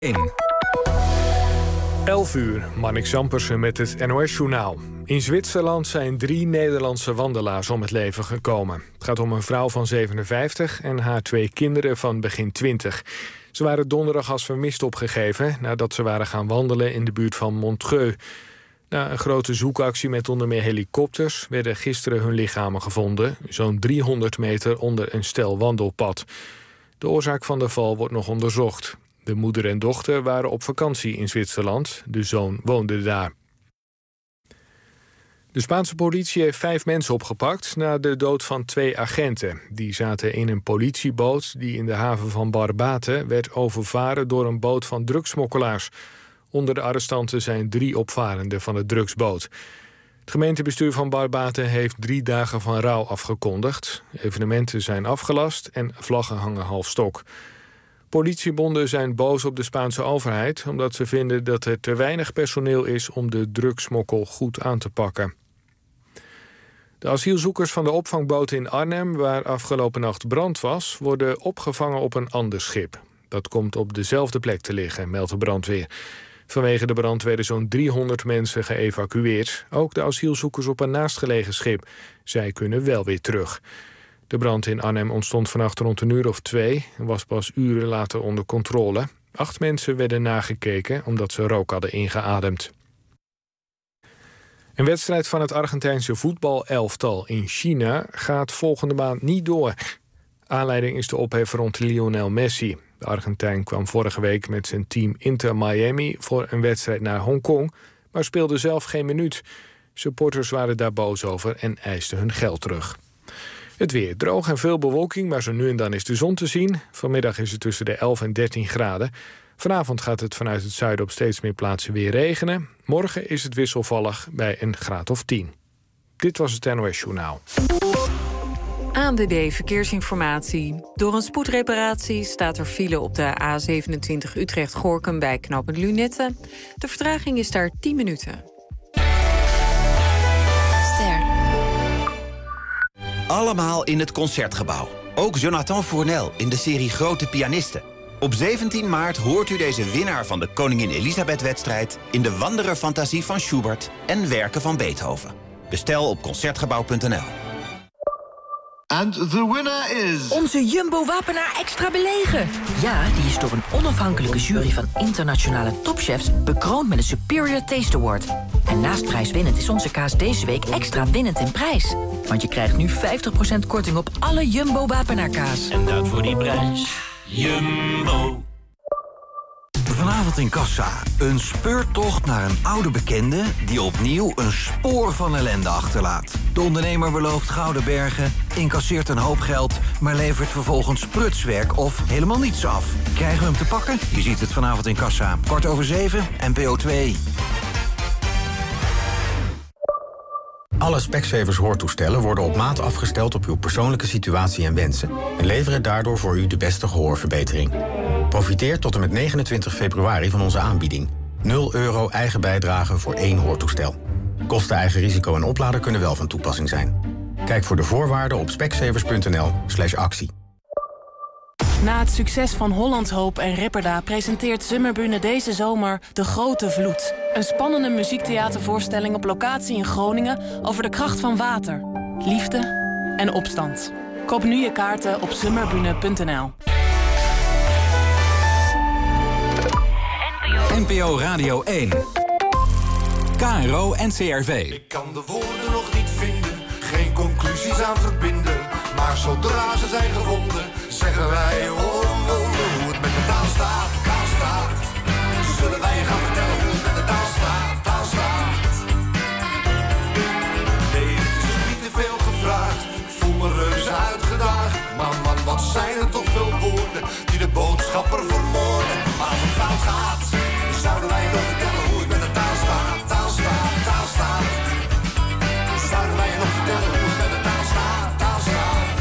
11 uur, Marnix Zampersen met het NOS-journaal. In Zwitserland zijn 3 Nederlandse wandelaars om het leven gekomen. Het gaat om een vrouw van 57 en haar 2 kinderen van begin 20. Ze waren donderdag als vermist opgegeven nadat ze waren gaan wandelen in de buurt van Montreux. Na een grote zoekactie met onder meer helikopters werden gisteren hun lichamen gevonden, zo'n 300 meter onder een stel wandelpad. De oorzaak van de val wordt nog onderzocht. De moeder en dochter waren op vakantie in Zwitserland. De zoon woonde daar. De Spaanse politie heeft 5 mensen opgepakt na de dood van 2 agenten. Die zaten in een politieboot die in de haven van Barbate werd overvaren door een boot van drugssmokkelaars. Onder de arrestanten zijn 3 opvarenden van de drugsboot. Het gemeentebestuur van Barbate heeft 3 dagen van rouw afgekondigd. Evenementen zijn afgelast en vlaggen hangen half stok. Politiebonden zijn boos op de Spaanse overheid omdat ze vinden dat er te weinig personeel is om de drugssmokkel goed aan te pakken. De asielzoekers van de opvangboot in Arnhem, waar afgelopen nacht brand was, worden opgevangen op een ander schip. Dat komt op dezelfde plek te liggen, meldt de brandweer. Vanwege de brand werden zo'n 300 mensen geëvacueerd. Ook de asielzoekers op een naastgelegen schip. Zij kunnen wel weer terug. De brand in Arnhem ontstond vannacht rond 1:02 en was pas uren later onder controle. 8 mensen werden nagekeken omdat ze rook hadden ingeademd. Een wedstrijd van het Argentijnse voetbalelftal in China gaat volgende maand niet door. Aanleiding is de ophef rond Lionel Messi. De Argentijn kwam vorige week met zijn team Inter Miami voor een wedstrijd naar Hongkong, maar speelde zelf geen minuut. Supporters waren daar boos over en eisten hun geld terug. Het weer droog en veel bewolking, maar zo nu en dan is de zon te zien. Vanmiddag is het tussen de 11 en 13 graden. Vanavond gaat het vanuit het zuiden op steeds meer plaatsen weer regenen. Morgen is het wisselvallig bij een graad of 10. Dit was het NOS-journaal. ANWB Verkeersinformatie. Door een spoedreparatie staat er file op de A27 Utrecht-Gorinchem bij knooppunt Lunette. De vertraging is daar 10 minuten. Allemaal in het Concertgebouw. Ook Jonathan Fournel in de serie Grote Pianisten. Op 17 maart hoort u deze winnaar van de Koningin Elisabeth-wedstrijd in de Wanderer-fantasie van Schubert en werken van Beethoven. Bestel op Concertgebouw.nl. And the winner is... Onze Jumbo-Wapenaar extra belegen. Ja, die is door een onafhankelijke jury van internationale topchefs bekroond met een Superior Taste Award. En naast prijswinnend is onze kaas deze week extra winnend in prijs. Want je krijgt nu 50% korting op alle Jumbo-Wapenaar kaas. En dat voor die prijs. Jumbo. Vanavond in Kassa. Een speurtocht naar een oude bekende die opnieuw een spoor van ellende achterlaat. De ondernemer belooft gouden bergen, incasseert een hoop geld, maar levert vervolgens prutswerk of helemaal niets af. Krijgen we hem te pakken? Je ziet het vanavond in Kassa. 7:15, NPO 2. Alle Specsavers hoortoestellen worden op maat afgesteld op uw persoonlijke situatie en wensen en leveren daardoor voor u de beste gehoorverbetering. Profiteer tot en met 29 februari van onze aanbieding. €0 eigen bijdrage voor 1 hoortoestel. Kosten, eigen risico en oplader kunnen wel van toepassing zijn. Kijk voor de voorwaarden op specsavers.nl/actie. Na het succes van Hollands Hoop en Ripperda presenteert Summerbühne deze zomer De Grote Vloed. Een spannende muziektheatervoorstelling op locatie in Groningen over de kracht van water, liefde en opstand. Koop nu je kaarten op summerbühne.nl. NPO Radio 1. KRO NCRV. Ik kan de woorden nog niet vinden, geen conclusies aan verbinden. Maar zodra ze zijn gevonden, zeggen wij omwonden. Hoe het met de taal staat, zullen wij je gaan vertellen hoe het met de taal staat. Nee, het is niet te veel gevraagd, ik voel me reuze uitgedaagd. Maar man, wat zijn er toch veel woorden die de boodschapper vermoorden. Maar als het fout gaat, zouden wij je nog vertellen hoe het met de taal staat. Zouden wij je nog vertellen hoe het met de taal staat.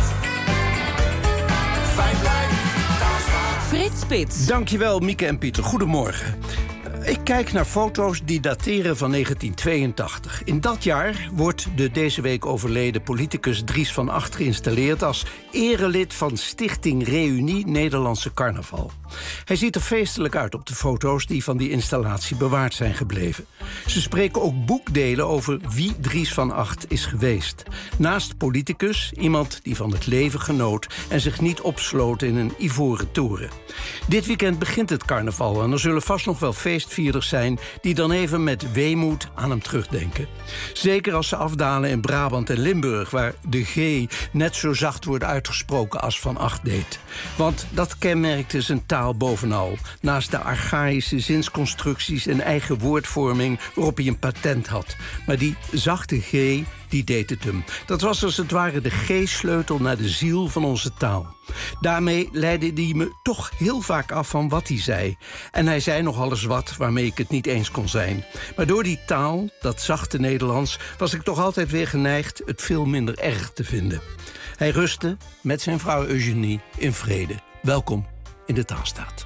Fijn blijft, taal staat. Frits Spits. Dankjewel, Mieke en Pieter. Goedemorgen. Ik kijk naar foto's die dateren van 1982. In dat jaar wordt de deze week overleden politicus Dries van Acht geïnstalleerd als erelid van Stichting Reunie Nederlandse Carnaval. Hij ziet er feestelijk uit op de foto's die van die installatie bewaard zijn gebleven. Ze spreken ook boekdelen over wie Dries van Agt is geweest. Naast politicus, iemand die van het leven genoot en zich niet opsloot in een ivoren toren. Dit weekend begint het carnaval en er zullen vast nog wel feestvierders zijn die dan even met weemoed aan hem terugdenken. Zeker als ze afdalen in Brabant en Limburg, waar de G net zo zacht wordt uitgesproken als Van Agt deed. Want dat kenmerkte zijn taal bovenal, naast de archaïsche zinsconstructies en eigen woordvorming waarop hij een patent had. Maar die zachte G, die deed het hem. Dat was als het ware de G-sleutel naar de ziel van onze taal. Daarmee leidde hij me toch heel vaak af van wat hij zei. En hij zei nogal eens wat waarmee ik het niet eens kon zijn. Maar door die taal, dat zachte Nederlands, was ik toch altijd weer geneigd het veel minder erg te vinden. Hij rustte met zijn vrouw Eugenie in vrede. Welkom in de Taalstaat.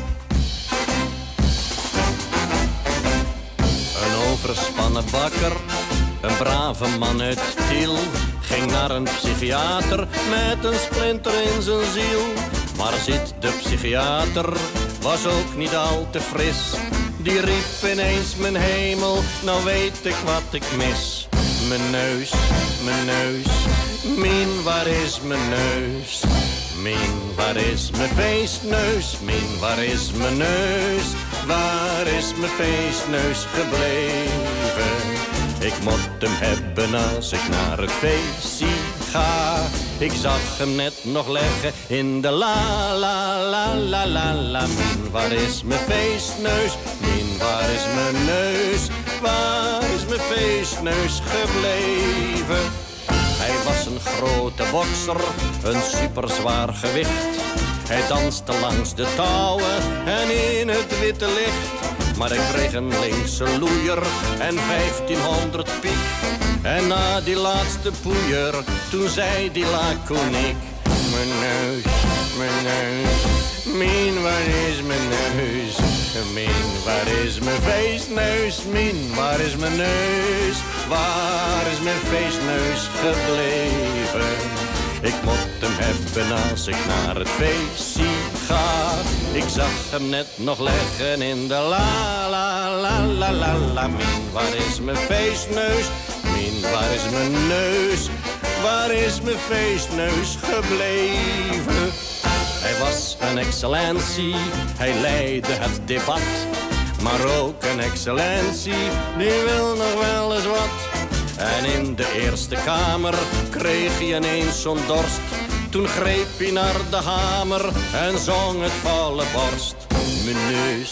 Een overspannen bakker, een brave man uit Tiel, ging naar een psychiater met een splinter in zijn ziel. Maar zit de psychiater, was ook niet al te fris. Die riep ineens, mijn hemel, nou weet ik wat ik mis. Mijn neus, Mien, waar is mijn neus? Mien, waar is mijn feestneus? Mien, waar is mijn neus? Waar is mijn feestneus gebleven? Ik moet hem hebben als ik naar het feestje ga. Ik zag hem net nog leggen in de la la la la la la. Mien, waar is mijn feestneus? Mien, waar is mijn neus? Waar is mijn feestneus gebleven? Hij was een grote bokser, een superzwaar gewicht. Hij danste langs de touwen en in het witte licht. Maar ik kreeg een linkse loeier en 1500 piek. En na die laatste poeier, toen zei die laconiek. Mijn neus, Mien, waar is mijn neus? Mien, waar is mijn feestneus? Mien, waar is mijn neus? Waar is mijn feestneus gebleven? Ik moet hem hebben als ik naar het feestje ga. Ik zag hem net nog leggen in de la la la la la la. Mien, waar is mijn feestneus? Mien, waar is mijn neus? Waar is mijn feestneus gebleven? Hij was een excellentie, hij leidde het debat. Maar ook een excellentie, die wil nog wel eens wat. En in de Eerste Kamer kreeg hij ineens zo'n dorst. Toen greep hij naar de hamer en zong het volle borst. Mijn neus,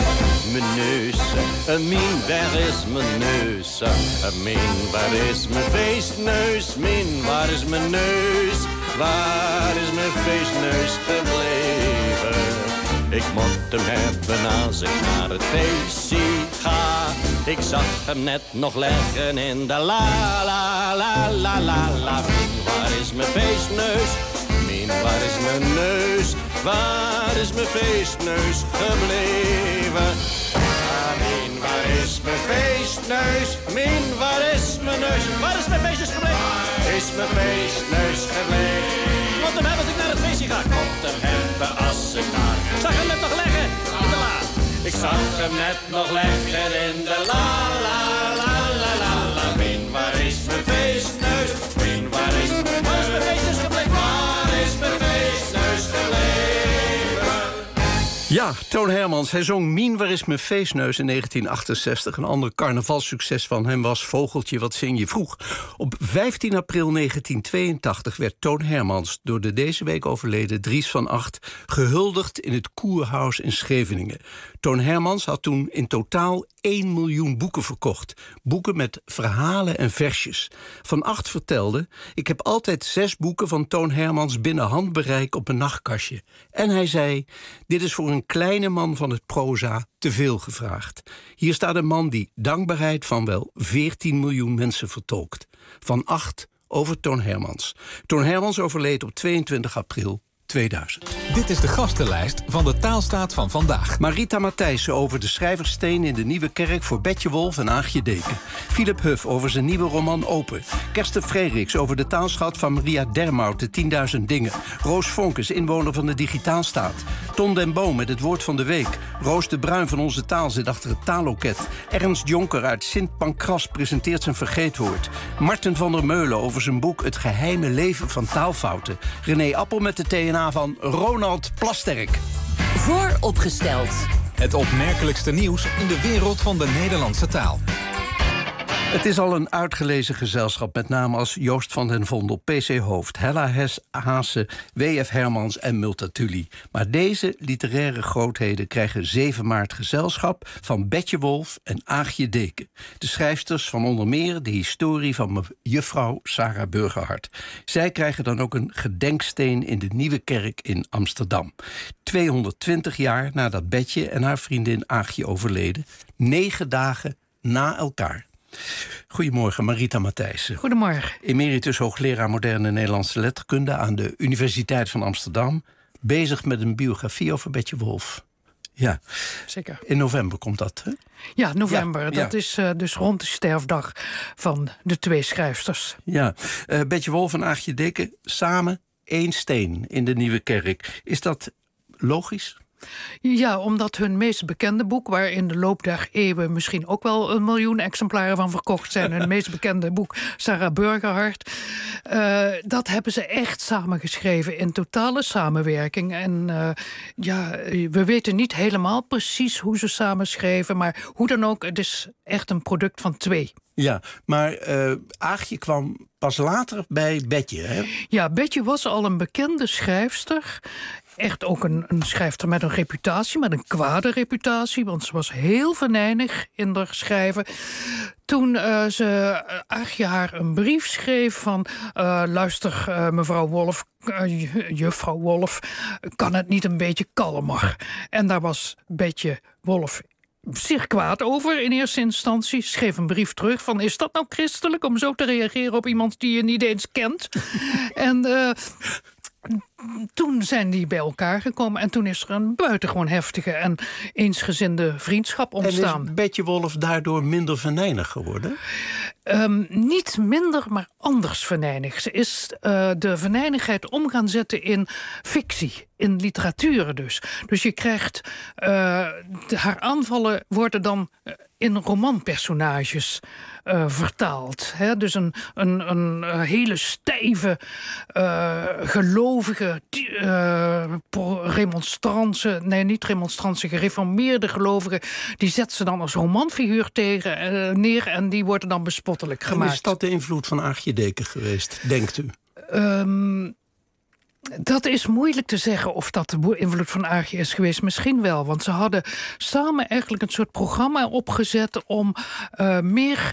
Mien, waar is mijn neus? Mien, waar is mijn feestneus? Mien, waar is mijn neus? Waar is mijn feestneus gebleven? Ik moet hem hebben als ik naar het feestje ga. Ik zag hem net nog leggen in de la la la la la la. Mien, waar is mijn feestneus? Mien, waar is mijn neus? Waar is mijn feestneus gebleven? Mien, waar is mijn feestneus? Mien, waar is mijn neus? Waar is mijn feestneus gebleven? Waar is mijn feestneus gebleven? Moet hem hebben als ik naar het feestje ga. Moet hem hebben als ik naar... Ik zag hem net nog leggen in de la. Ik zag hem net nog leggen in de la la la la la la. Mien, waar is mijn feestneus? Mien, waar is mijn neus? Waar is mijn feestneus gebleven? Waar is mijn feestneus gebleven? Ja, Toon Hermans. Hij zong Mien, waar is mijn feestneus in 1968. Een ander carnavalssucces van hem was Vogeltje, wat zing je vroeg. Op 15 april 1982 werd Toon Hermans door de deze week overleden Dries van Agt gehuldigd in het Koerhuis in Scheveningen. Toon Hermans had toen in totaal 1 miljoen boeken verkocht. Boeken met verhalen en versjes. Van Agt vertelde: ik heb altijd 6 boeken van Toon Hermans binnen handbereik op een nachtkastje. En hij zei: dit is voor een kleine man van het proza te veel gevraagd. Hier staat een man die dankbaarheid van wel 14 miljoen mensen vertolkt. Van Agt over Toon Hermans. Toon Hermans overleed op 22 april 2000. Dit is de gastenlijst van de Taalstaat van vandaag. Marita Matthijssen over de schrijverssteen in de Nieuwe Kerk voor Betje Wolf en Aagje Deken. Philip Huff over zijn nieuwe roman Open. Kersten Frederiks over de taalschat van Maria Dermout, de 10.000 dingen. Roos Vonkes, inwoner van de Digitaalstaat. Ton den Boom met het woord van de week. Roos de Bruin van Onze Taal zit achter het taalloket. Ernst Jonker uit Sint Pancras presenteert zijn vergeetwoord. Marten van der Meulen over zijn boek Het geheime leven van taalfouten. René Appel met de TNA van Ronald Plasterk. Vooropgesteld. Het opmerkelijkste nieuws in de wereld van de Nederlandse taal. Het is al een uitgelezen gezelschap, met name als Joost van den Vondel, PC Hoofd, Hella Haase, W.F. Hermans en Multatuli. Maar deze literaire grootheden krijgen 7 maart gezelschap van Betje Wolf en Aagje Deken. De schrijfsters van onder meer de historie van juffrouw Sarah Burgerhart. Zij krijgen dan ook een gedenksteen in de Nieuwe Kerk in Amsterdam. 220 jaar nadat Betje en haar vriendin Aagje overleden. 9 dagen na elkaar. Goedemorgen, Marita Matthijssen. Goedemorgen. Emeritus hoogleraar moderne Nederlandse letterkunde aan de Universiteit van Amsterdam. Bezig met een biografie over Betje Wolf. Ja, zeker. In november komt dat, hè? Ja, november. Dat is dus rond de sterfdag van de 2 schrijfsters. Ja, Betje Wolf en Aagje Deken samen 1 steen in de Nieuwe Kerk. Is dat logisch? Ja, omdat hun meest bekende boek, waar in de loop der eeuwen misschien ook wel 1 miljoen exemplaren van verkocht zijn, hun meest bekende boek Sarah Burgerhart, dat hebben ze echt samengeschreven in totale samenwerking. En we weten niet helemaal precies hoe ze samenschreven, maar hoe dan ook, het is echt een product van 2. Ja, maar Aagje kwam pas later bij Betje, hè? Ja, Betje was al een bekende schrijfster. Echt ook een schrijfster met een reputatie, met een kwade reputatie, want ze was heel venijnig in haar schrijven. Toen ze Aagje haar een brief schreef van luister mevrouw Wolf, juffrouw Wolf, kan het niet een beetje kalmer? En daar was Betje Wolf zich kwaad over in eerste instantie. Schreef een brief terug van, is dat nou christelijk om zo te reageren op iemand die je niet eens kent? En toen zijn die bij elkaar gekomen en toen is er een buitengewoon heftige en eensgezinde vriendschap ontstaan. En is Betje Wolf daardoor minder venijnig geworden? Niet minder, maar anders venijnig. Ze is de venijnigheid om gaan zetten in fictie, in literatuur dus. Dus je krijgt, haar aanvallen worden dan in romanpersonages vertaald. Hè? Dus een hele stijve, gelovige remonstrantse, nee, niet remonstrantse, gereformeerde gelovigen, die zet ze dan als romanfiguur neer en die worden dan bespottelijk gemaakt. En is dat de invloed van Aagje Deken geweest, denkt u? Dat is moeilijk te zeggen of dat de invloed van Aagje is geweest. Misschien wel, want ze hadden samen eigenlijk een soort programma opgezet om meer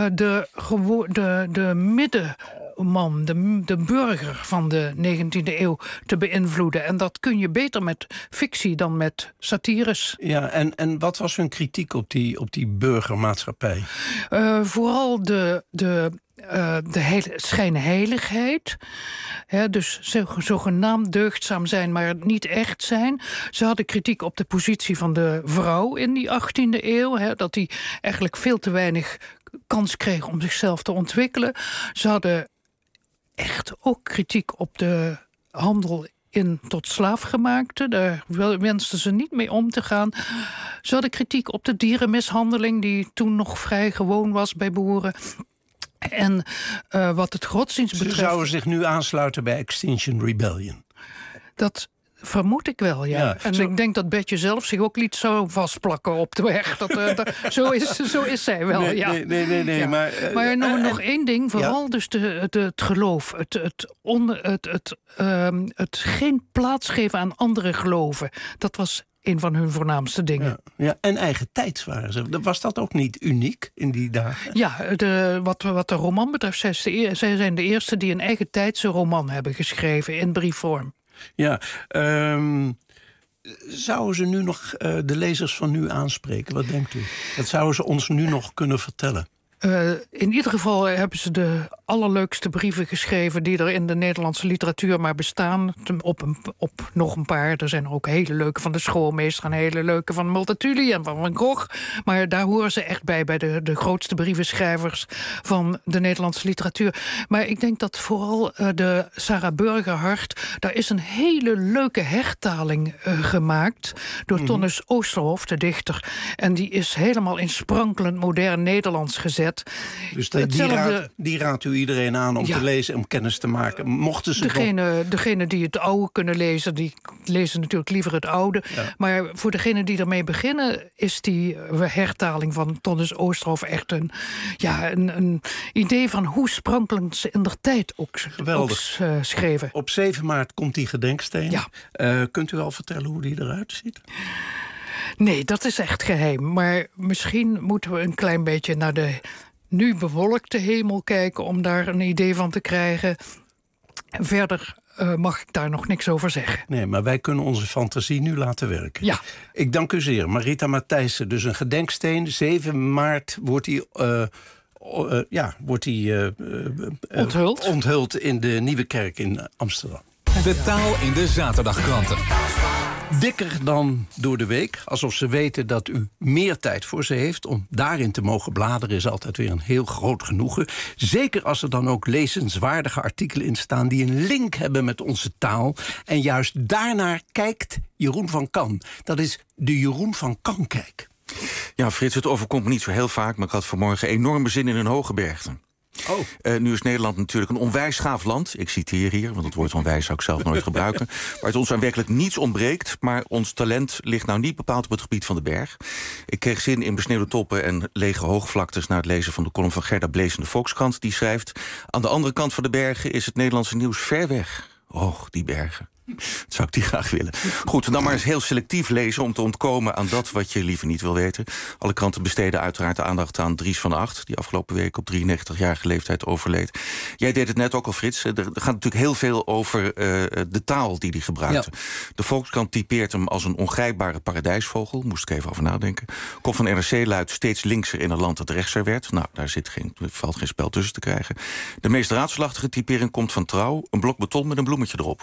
de middenman, de burger van de 19e eeuw te beïnvloeden. En dat kun je beter met fictie dan met satires. Ja, en wat was hun kritiek op die burgermaatschappij? Vooral de schijnheiligheid. Dus zogenaamd deugdzaam zijn, maar niet echt zijn. Ze hadden kritiek op de positie van de vrouw in die 18e eeuw. Dat die eigenlijk veel te weinig kans kreeg om zichzelf te ontwikkelen. Ze hadden echt ook kritiek op de handel in tot slaafgemaakte. Daar wensten ze niet mee om te gaan. Ze hadden kritiek op de dierenmishandeling, die toen nog vrij gewoon was bij boeren. En wat het godsdienst betreft... Ze zouden zich nu aansluiten bij Extinction Rebellion. Dat vermoed ik wel, ja. En ik denk dat Betje zelf zich ook liet zo vastplakken op de weg. Zo is zij wel, ja. Nee, ja. Maar nog één ding, vooral dus het geloof. Het geen plaats geven aan andere geloven. Dat was een van hun voornaamste dingen. Ja, en eigen tijds waren ze. Was dat ook niet uniek in die dagen? Ja, wat de roman betreft, zij zijn de eerste die een eigen tijdse roman hebben geschreven in briefvorm. Ja, zouden ze nu nog de lezers van nu aanspreken? Wat denkt u? Dat zouden ze ons nu nog kunnen vertellen? In ieder geval hebben ze de allerleukste brieven geschreven die er in de Nederlandse literatuur maar bestaan. Op nog een paar. Er zijn er ook hele leuke van de schoolmeester en hele leuke van Multatuli en van Gogh. Maar daar horen ze echt bij de grootste brievenschrijvers van de Nederlandse literatuur. Maar ik denk dat vooral de Sarah Burgerhardt, daar is een hele leuke hertaling gemaakt door Tonnes Oosterhoff, de dichter. En die is helemaal in sprankelend modern Nederlands gezet. Dus die raadt u iedereen aan om te lezen en om kennis te maken. Mochten ze degene die het oude kunnen lezen, die lezen natuurlijk liever het oude. Ja. Maar voor degenen die ermee beginnen, is die hertaling van Tonnes Oosterhoff echt een idee van hoe sprankelend ze in der tijd ook schreven. Op 7 maart komt die gedenksteen. Ja. Kunt u al vertellen hoe die eruit ziet? Nee, dat is echt geheim. Maar misschien moeten we een klein beetje naar de nu bewolkte hemel kijken om daar een idee van te krijgen. Verder mag ik daar nog niks over zeggen. Nee, maar wij kunnen onze fantasie nu laten werken. Ja. Ik dank u zeer. Marita Matthijssen, dus een gedenksteen. 7 maart wordt die onthuld in de Nieuwe Kerk in Amsterdam. De taal in de zaterdagkranten. Dikker dan door de week, alsof ze weten dat u meer tijd voor ze heeft. Om daarin te mogen bladeren is altijd weer een heel groot genoegen. Zeker als er dan ook lezenswaardige artikelen in staan die een link hebben met onze taal. En juist daarnaar kijkt Jeroen van Kan. Dat is de Jeroen van Kan-kijk. Ja, Frits, het overkomt me niet zo heel vaak, maar ik had vanmorgen enorme zin in een Hooggebergte. Nu is Nederland natuurlijk een onwijs gaaf land. Ik citeer hier, want het woord onwijs zou ik zelf nooit gebruiken. Waar het ons aan werkelijk niets ontbreekt. Maar ons talent ligt nou niet bepaald op het gebied van de berg. Ik kreeg zin in besneeuwde toppen en lege hoogvlaktes na het lezen van de column van Gerda Blees in de Volkskrant. Die schrijft: aan de andere kant van de bergen is het Nederlandse nieuws ver weg. Och, die bergen. Dat zou ik die graag willen. Goed, dan maar eens heel selectief lezen om te ontkomen aan dat wat je liever niet wil weten. Alle kranten besteden uiteraard de aandacht aan Dries van Acht, die afgelopen week op 93-jarige leeftijd overleed. Jij deed het net ook al, Frits. Er gaat natuurlijk heel veel over de taal die hij gebruikte. Ja. De Volkskrant typeert hem als een ongrijpbare paradijsvogel. Moest ik even over nadenken. Kop van NRC luidt steeds linkser in een land dat rechtser werd. Nou, daar valt geen spel tussen te krijgen. De meest raadselachtige typering komt van Trouw. Een blok beton met een bloemetje erop.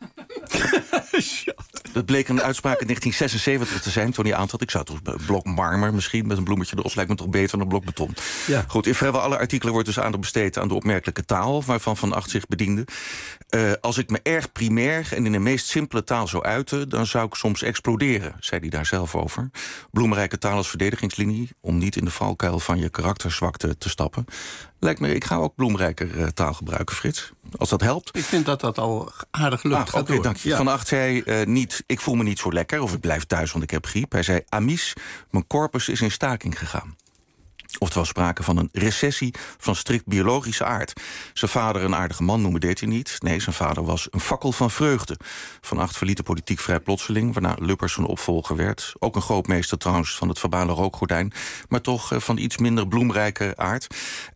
Dat bleek een uitspraak in 1976 te zijn toen hij aantrad. Ik zou toch een blok marmer misschien met een bloemetje erop, lijkt me toch beter dan een blok beton. Ja. Goed, in vrijwel alle artikelen wordt dus aandacht besteed aan de opmerkelijke taal waarvan Van Acht zich bediende. Als ik me erg primair en in de meest simpele taal zou uiten, dan zou ik soms exploderen, zei hij daar zelf over. Bloemrijke taal als verdedigingslinie, om niet in de valkuil van je karakterzwakte te stappen. Lijkt me, ik ga ook bloemrijker taal gebruiken, Frits. Als dat helpt. Ik vind dat al aardig lukt. Oké, dank je. Ja. Van Acht zei niet, ik voel me niet zo lekker, of ik blijf thuis, want ik heb griep. Hij zei, Amies, mijn corpus is in staking gegaan. Oftewel sprake van een recessie van strikt biologische aard. Zijn vader een aardige man noemen deed hij niet. Nee, zijn vader was een fakkel van vreugde. Van Acht verliet de politiek vrij plotseling, waarna Lubbers zijn opvolger werd. Ook een grootmeester trouwens van het verbale rookgordijn, maar toch van iets minder bloemrijke aard.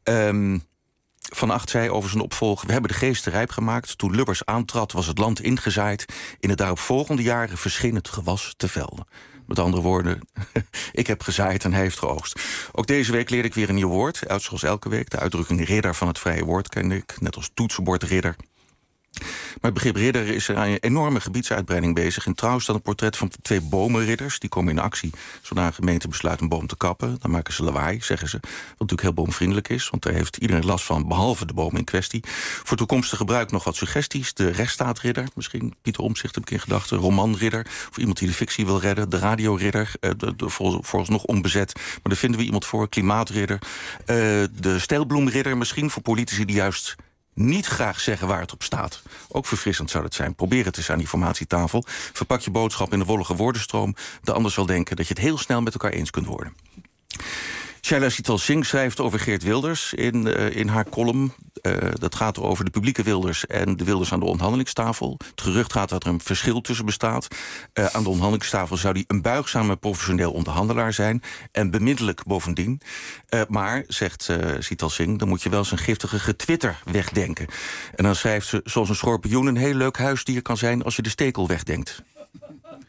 Van Acht zei over zijn opvolger: we hebben de geesten rijp gemaakt. Toen Lubbers aantrad was het land ingezaaid. In de daaropvolgende jaren verscheen het gewas te velden. Met andere woorden, ik heb gezaaid en hij heeft geoogst. Ook deze week leerde ik weer een nieuw woord. Zoals elke week. De uitdrukking ridder van het vrije woord kende ik. Net als toetsenbord ridder. Maar het begrip ridder is er aan een enorme gebiedsuitbreiding bezig. In Trouw staat een portret van 2 bomenridders. Die komen in actie zodra een gemeente besluit een boom te kappen. Dan maken ze lawaai, zeggen ze. Wat natuurlijk heel boomvriendelijk is, want daar heeft iedereen last van, behalve de boom in kwestie. Voor toekomstig gebruik nog wat suggesties. De rechtsstaatridder, misschien Pieter Omtzigt heb ik in gedachten. Romanridder, voor iemand die de fictie wil redden. De radioridder, vooralsnog onbezet. Maar daar vinden we iemand voor. Klimaatridder. De steelbloemridder, misschien voor politici die juist niet graag zeggen waar het op staat. Ook verfrissend zou dat zijn. Probeer het eens aan die formatietafel. Verpak je boodschap in de wollige woordenstroom. De ander zal denken dat je het heel snel met elkaar eens kunt worden. Shaila Sital Singh schrijft over Geert Wilders in haar column. Dat gaat over de publieke Wilders en de Wilders aan de onderhandelingstafel. Het gerucht gaat dat er een verschil tussen bestaat. Aan de onderhandelingstafel zou hij een buigzame professioneel onderhandelaar zijn. En bemiddelijk bovendien. Maar, zegt Sital Singh, dan moet je wel zijn giftige getwitter wegdenken. En dan schrijft ze, zoals een schorpioen een heel leuk huisdier kan zijn als je de stekel wegdenkt.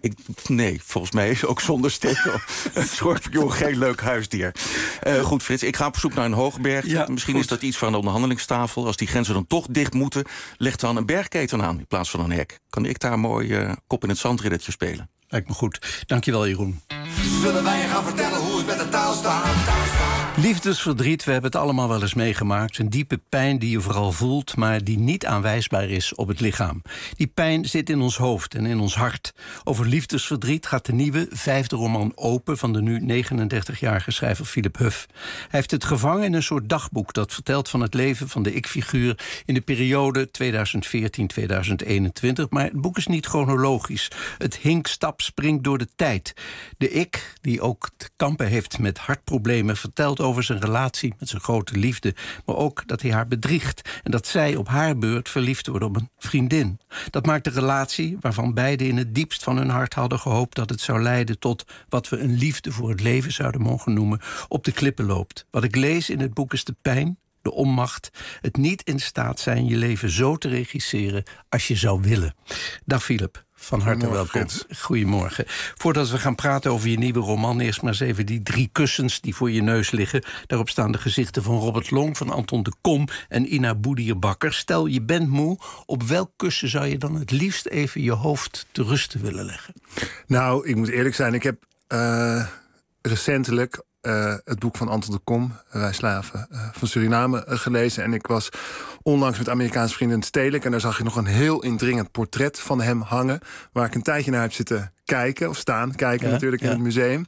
Nee, volgens mij is ook zonder stekel een schorpioen geen leuk huisdier. Goed, Frits, ik ga op zoek naar een hoogberg. Ja, misschien goed. Is dat iets van de onderhandelingstafel. Als die grenzen dan toch dicht moeten, leg dan een bergketen aan in plaats van een hek. Kan ik daar een mooi kop in het zandriddertje spelen? Lijkt me goed. Dankjewel, Jeroen. Zullen wij je gaan vertellen hoe het met de taal staat? Liefdesverdriet, we hebben het allemaal wel eens meegemaakt. Een diepe pijn die je vooral voelt, maar die niet aanwijsbaar is op het lichaam. Die pijn zit in ons hoofd en in ons hart. Over liefdesverdriet gaat de nieuwe 5e roman Open van de nu 39-jarige schrijver Philip Huff. Hij heeft het gevangen in een soort dagboek dat vertelt van het leven van de ik-figuur in de periode 2014-2021. Maar het boek is niet chronologisch. Het hinkstap springt door de tijd. De ik, die ook te kampen heeft met hartproblemen, vertelt over zijn relatie met zijn grote liefde, maar ook dat hij haar bedriegt en dat zij op haar beurt verliefd wordt op een vriendin. Dat maakt de relatie, waarvan beiden in het diepst van hun hart hadden gehoopt dat het zou leiden tot wat we een liefde voor het leven zouden mogen noemen, op de klippen loopt. Wat ik lees in het boek is de pijn, de onmacht, het niet in staat zijn je leven zo te regisseren als je zou willen. Dag Philip. Van harte welkom. Goedemorgen. Voordat we gaan praten over je nieuwe roman, eerst maar eens even die 3 kussens die voor je neus liggen. Daarop staan de gezichten van Robert Long, van Anton de Kom en Ina Boedierbakker. Stel, je bent moe. Op welk kussen zou je dan het liefst even je hoofd te rusten willen leggen? Nou, ik moet eerlijk zijn. Ik heb recentelijk het boek van Anton de Kom, Wij slaven van Suriname, gelezen. En ik was onlangs met Amerikaanse vrienden in Stedelijk en daar zag ik nog een heel indringend portret van hem hangen, waar ik een tijdje naar heb zitten kijken, of staan kijken natuurlijk in het museum.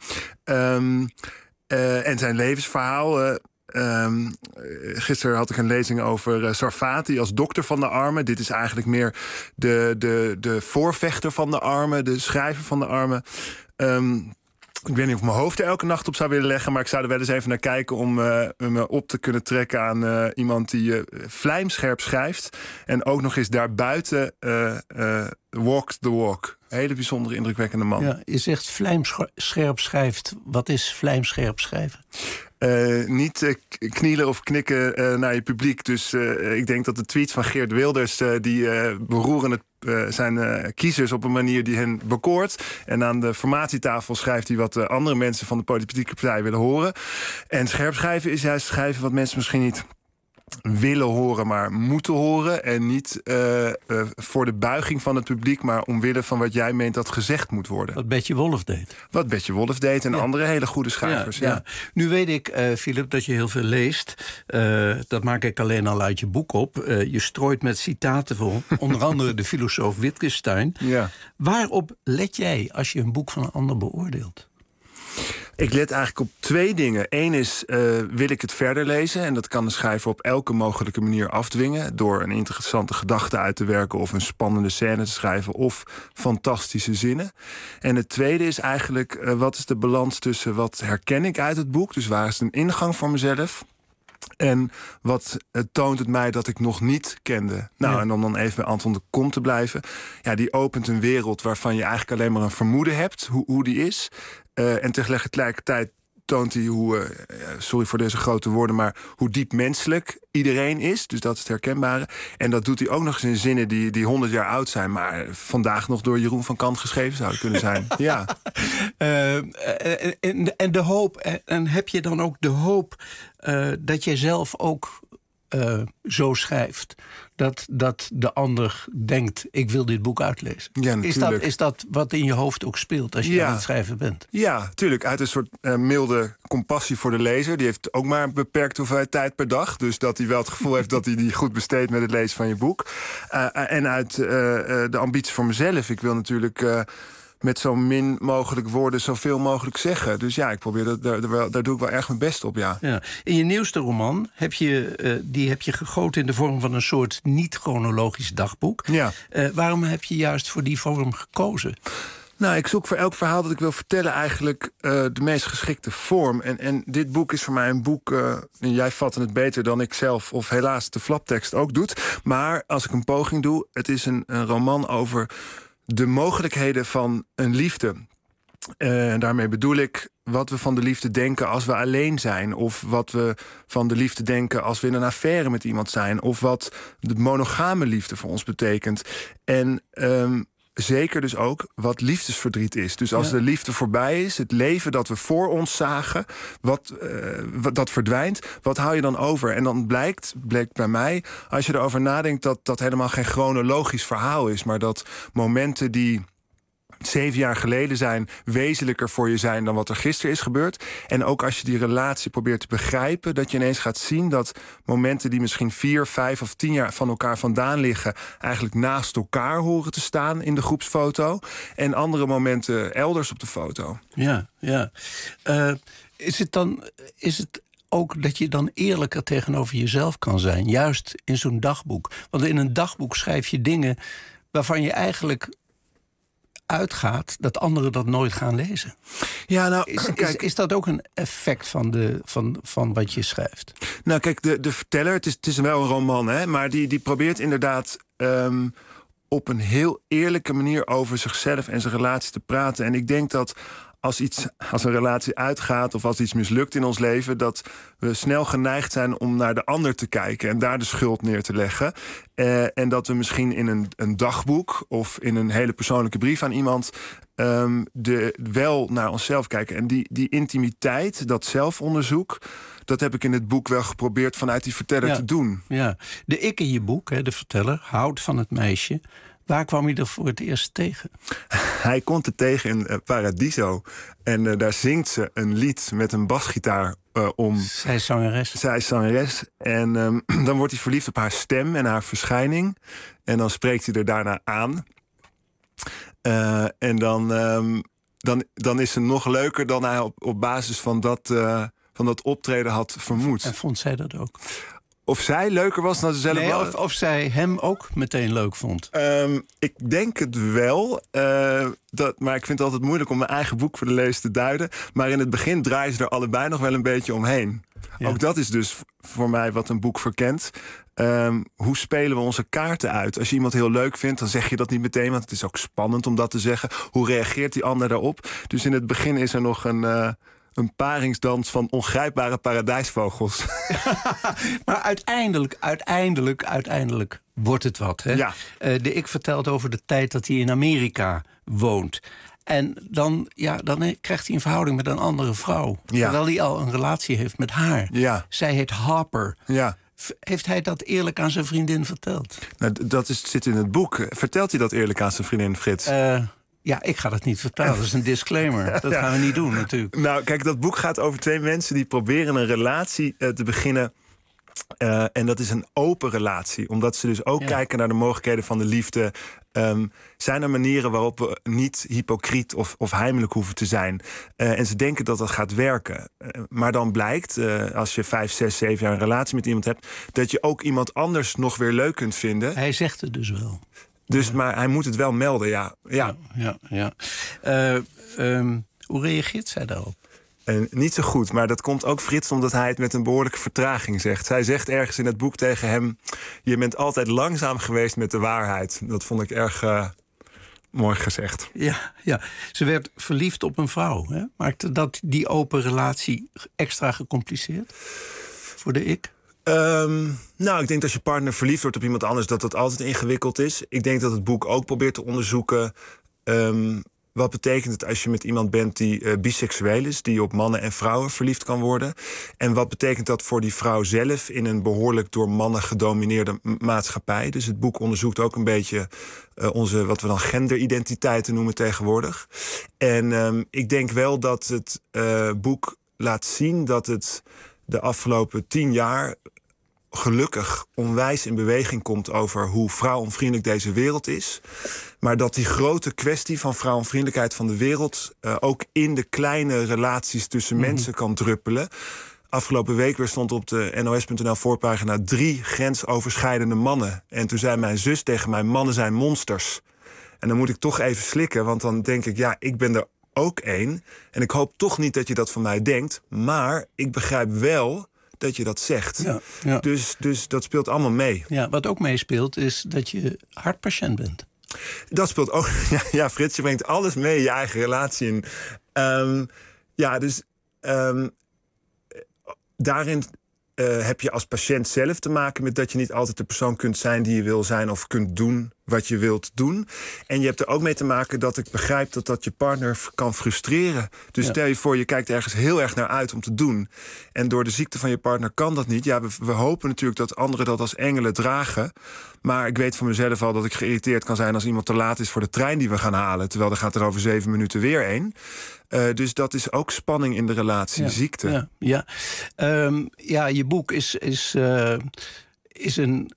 En zijn levensverhaal. Gisteren had ik een lezing over Sarfati als dokter van de armen. Dit is eigenlijk meer de voorvechter van de armen, de schrijver van de armen. Ik weet niet of ik mijn hoofd er elke nacht op zou willen leggen, maar ik zou er wel eens even naar kijken om me op te kunnen trekken aan iemand die vlijmscherp schrijft. En ook nog eens daarbuiten walks the walk. Een hele bijzondere, indrukwekkende man. Ja, je zegt vlijmscherp schrijft. Wat is vlijmscherp schrijven? Niet knielen of knikken naar je publiek. Dus ik denk dat de tweets van Geert Wilders die beroeren zijn kiezers op een manier die hen bekoort. En aan de formatietafel schrijft hij wat andere mensen van de politieke partij willen horen. En scherp schrijven is juist schrijven wat mensen misschien niet willen horen, maar moeten horen. En niet voor de buiging van het publiek, maar omwille van wat jij meent dat gezegd moet worden. Wat Betje Wolf deed. Wat Betje Wolf deed en andere hele goede schrijvers. Ja. Nu weet ik, Philip, dat je heel veel leest. Dat maak ik alleen al uit je boek op. Je strooit met citaten vol. Onder andere de filosoof Wittgenstein. Ja. Waarop let jij als je een boek van een ander beoordeelt? Ik let eigenlijk op 2 dingen. Eén is, wil ik het verder lezen? En dat kan de schrijver op elke mogelijke manier afdwingen, door een interessante gedachte uit te werken of een spannende scène te schrijven of fantastische zinnen. En het tweede is eigenlijk, wat is de balans tussen wat herken ik uit het boek? Dus waar is een ingang voor mezelf? En wat toont het mij dat ik nog niet kende? Nou, en om dan even bij Anton de Kom te blijven. Ja, die opent een wereld waarvan je eigenlijk alleen maar een vermoeden hebt hoe die is. En tegelijkertijd toont hij hoe, sorry voor deze grote woorden, maar hoe diep menselijk iedereen is. Dus dat is het herkenbare. En dat doet hij ook nog eens in zinnen die 100 jaar oud zijn, maar vandaag nog door Jeroen van Kant geschreven zouden kunnen zijn. Ja. En de hoop, en heb je dan ook de hoop dat jij zelf ook zo schrijft, dat de ander denkt, ik wil dit boek uitlezen. Ja, natuurlijk. Is dat wat in je hoofd ook speelt als je aan het schrijven bent? Ja, tuurlijk. Uit een soort milde compassie voor de lezer. Die heeft ook maar een beperkte hoeveelheid tijd per dag. Dus dat hij wel het gevoel heeft dat hij die goed besteedt met het lezen van je boek. En uit de ambitie voor mezelf. Ik wil natuurlijk met zo min mogelijk woorden zoveel mogelijk zeggen. Dus ja, ik probeer daar doe ik wel erg mijn best op, ja. In je nieuwste roman heb je gegoten in de vorm van een soort niet-chronologisch dagboek. Ja. Waarom heb je juist voor die vorm gekozen? Nou, ik zoek voor elk verhaal dat ik wil vertellen eigenlijk de meest geschikte vorm. En dit boek is voor mij een boek, en jij vatte het beter dan ik zelf, of helaas de flaptekst ook doet. Maar als ik een poging doe, het is een roman over de mogelijkheden van een liefde. En daarmee bedoel ik wat we van de liefde denken als we alleen zijn. Of wat we van de liefde denken als we in een affaire met iemand zijn. Of wat de monogame liefde voor ons betekent. En zeker dus ook wat liefdesverdriet is. Dus als de liefde voorbij is, het leven dat we voor ons zagen, dat verdwijnt, wat hou je dan over? En dan bleek bij mij, als je erover nadenkt, dat helemaal geen chronologisch verhaal is, maar dat momenten die 7 jaar geleden zijn, wezenlijker voor je zijn dan wat er gisteren is gebeurd. En ook als je die relatie probeert te begrijpen, dat je ineens gaat zien dat momenten die misschien 4, 5 of 10 jaar van elkaar vandaan liggen, eigenlijk naast elkaar horen te staan in de groepsfoto. En andere momenten elders op de foto. Ja. Is het ook dat je dan eerlijker tegenover jezelf kan zijn, juist in zo'n dagboek? Want in een dagboek schrijf je dingen waarvan je eigenlijk uitgaat dat anderen dat nooit gaan lezen. Ja, nou, is dat ook een effect van wat je schrijft? Nou, kijk, de verteller, het is wel een roman, hè, maar die probeert inderdaad op een heel eerlijke manier over zichzelf en zijn relatie te praten. En ik denk dat als een relatie uitgaat of als iets mislukt in ons leven, dat we snel geneigd zijn om naar de ander te kijken en daar de schuld neer te leggen. En dat we misschien in een dagboek of in een hele persoonlijke brief aan iemand wel naar onszelf kijken. En die intimiteit, dat zelfonderzoek, dat heb ik in het boek wel geprobeerd vanuit die verteller te doen. Ja. De ik in je boek, de verteller, houdt van het meisje. Waar kwam je er voor het eerst tegen? Hij komt het tegen in Paradiso. En daar zingt ze een lied met een basgitaar om. Zij is zangeres. Zij is zangeres. En dan wordt hij verliefd op haar stem en haar verschijning. En dan spreekt hij er daarna aan. En dan is ze nog leuker dan hij op basis van dat optreden had vermoed. En vond zij dat ook? Of zij leuker was dan ze zelf was? Of zij hem ook meteen leuk vond? Ik denk het wel. Maar ik vind het altijd moeilijk om mijn eigen boek voor de lezer te duiden. Maar in het begin draaien ze er allebei nog wel een beetje omheen. Ja. Ook dat is dus voor mij wat een boek verkent. Hoe spelen we onze kaarten uit? Als je iemand heel leuk vindt, dan zeg je dat niet meteen, want het is ook spannend om dat te zeggen. Hoe reageert die ander daarop? Dus in het begin is er nog een paringsdans van ongrijpbare paradijsvogels. Maar uiteindelijk wordt het wat. Hè? Ja. De ik vertelt over de tijd dat hij in Amerika woont. En dan krijgt hij een verhouding met een andere vrouw. Ja. Terwijl hij al een relatie heeft met haar. Ja. Zij heet Harper. Ja. Heeft hij dat eerlijk aan zijn vriendin verteld? Nou, zit in het boek. Vertelt hij dat eerlijk aan zijn vriendin, Frits? Ja, ik ga dat niet vertellen. Dat is een disclaimer. Dat gaan we niet doen, natuurlijk. Nou, kijk, dat boek gaat over 2 mensen die proberen een relatie te beginnen. En dat is een open relatie. Omdat ze dus ook kijken naar de mogelijkheden van de liefde. Zijn er manieren waarop we niet hypocriet of heimelijk hoeven te zijn? En ze denken dat dat gaat werken. Maar dan blijkt, als je 5, 6, 7 jaar een relatie met iemand hebt, dat je ook iemand anders nog weer leuk kunt vinden. Hij zegt het dus wel. Dus, maar hij moet het wel melden, ja. Hoe reageert zij daarop? Niet zo goed, maar dat komt ook Frits omdat hij het met een behoorlijke vertraging zegt. Zij zegt ergens in het boek tegen hem: je bent altijd langzaam geweest met de waarheid. Dat vond ik erg mooi gezegd. Ja, ze werd verliefd op een vrouw. Hè? Maakte dat die open relatie extra gecompliceerd voor de ik? Nou, ik denk dat als je partner verliefd wordt op iemand anders, dat altijd ingewikkeld is. Ik denk dat het boek ook probeert te onderzoeken wat betekent het als je met iemand bent die biseksueel is, die op mannen en vrouwen verliefd kan worden. En wat betekent dat voor die vrouw zelf in een behoorlijk door mannen gedomineerde maatschappij. Dus het boek onderzoekt ook een beetje onze, wat we dan genderidentiteiten noemen tegenwoordig. En ik denk wel dat het boek laat zien dat het de afgelopen 10 jaar gelukkig onwijs in beweging komt over hoe vrouwonvriendelijk deze wereld is. Maar dat die grote kwestie van vrouwonvriendelijkheid van de wereld ook in de kleine relaties tussen mensen kan druppelen. Afgelopen week weer stond op de NOS.nl voorpagina 3 grensoverschrijdende mannen. En toen zei mijn zus tegen mij: mannen zijn monsters. En dan moet ik toch even slikken, want dan denk ik, ja, ik ben er ook één. En ik hoop toch niet dat je dat van mij denkt. Maar ik begrijp wel dat je dat zegt. Ja. Dus dat speelt allemaal mee. Ja, wat ook meespeelt is dat je hartpatiënt bent. Dat speelt ook. Ja, Frits, je brengt alles mee, je eigen relatie in. Daarin heb je als patiënt zelf te maken met dat je niet altijd de persoon kunt zijn die je wil zijn of kunt doen wat je wilt doen. En je hebt er ook mee te maken dat ik begrijp dat je partner kan frustreren. Dus stel je voor, je kijkt ergens heel erg naar uit om te doen. En door de ziekte van je partner kan dat niet. Ja, we hopen natuurlijk dat anderen dat als engelen dragen. Maar ik weet van mezelf al dat ik geïrriteerd kan zijn als iemand te laat is voor de trein die we gaan halen. Terwijl er gaat er over 7 minuten weer één. Dus dat is ook spanning in de relatie, ziekte. Je boek is een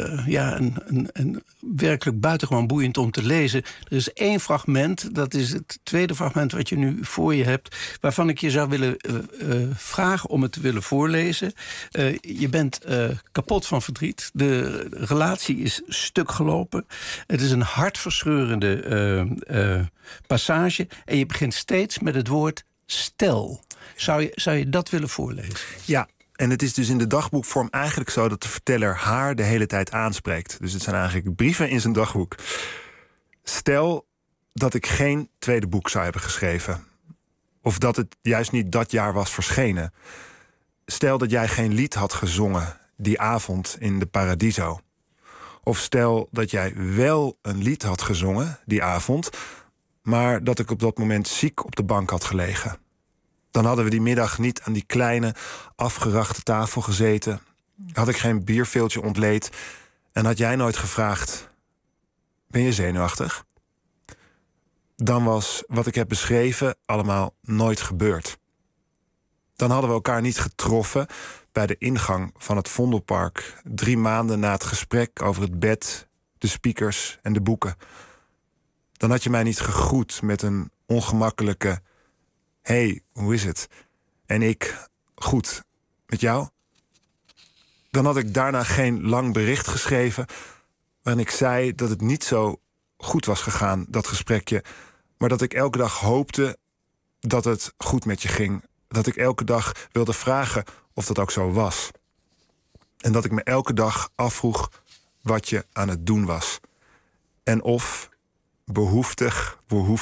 werkelijk buitengewoon boeiend om te lezen. Er is 1 fragment, dat is het tweede fragment wat je nu voor je hebt, waarvan ik je zou willen vragen om het te willen voorlezen. Je bent kapot van verdriet. De relatie is stuk gelopen. Het is een hartverscheurende passage. En je begint steeds met het woord stel. Zou je dat willen voorlezen? Ja. En het is dus in de dagboekvorm eigenlijk zo dat de verteller haar de hele tijd aanspreekt. Dus het zijn eigenlijk brieven in zijn dagboek. Stel dat ik geen tweede boek zou hebben geschreven. Of dat het juist niet dat jaar was verschenen. Stel dat jij geen lied had gezongen die avond in de Paradiso. Of stel dat jij wel een lied had gezongen die avond, maar dat ik op dat moment ziek op de bank had gelegen. Dan hadden we die middag niet aan die kleine, afgerachte tafel gezeten. Had ik geen bierveeltje ontleed. En had jij nooit gevraagd, ben je zenuwachtig? Dan was wat ik heb beschreven allemaal nooit gebeurd. Dan hadden we elkaar niet getroffen bij de ingang van het Vondelpark, 3 maanden na het gesprek over het bed, de speakers en de boeken. Dan had je mij niet gegroet met een ongemakkelijke hey, hoe is het? En ik, goed, met jou? Dan had ik daarna geen lang bericht geschreven waarin ik zei dat het niet zo goed was gegaan, dat gesprekje, maar dat ik elke dag hoopte dat het goed met je ging. Dat ik elke dag wilde vragen of dat ook zo was. En dat ik me elke dag afvroeg wat je aan het doen was. En of behoeftig,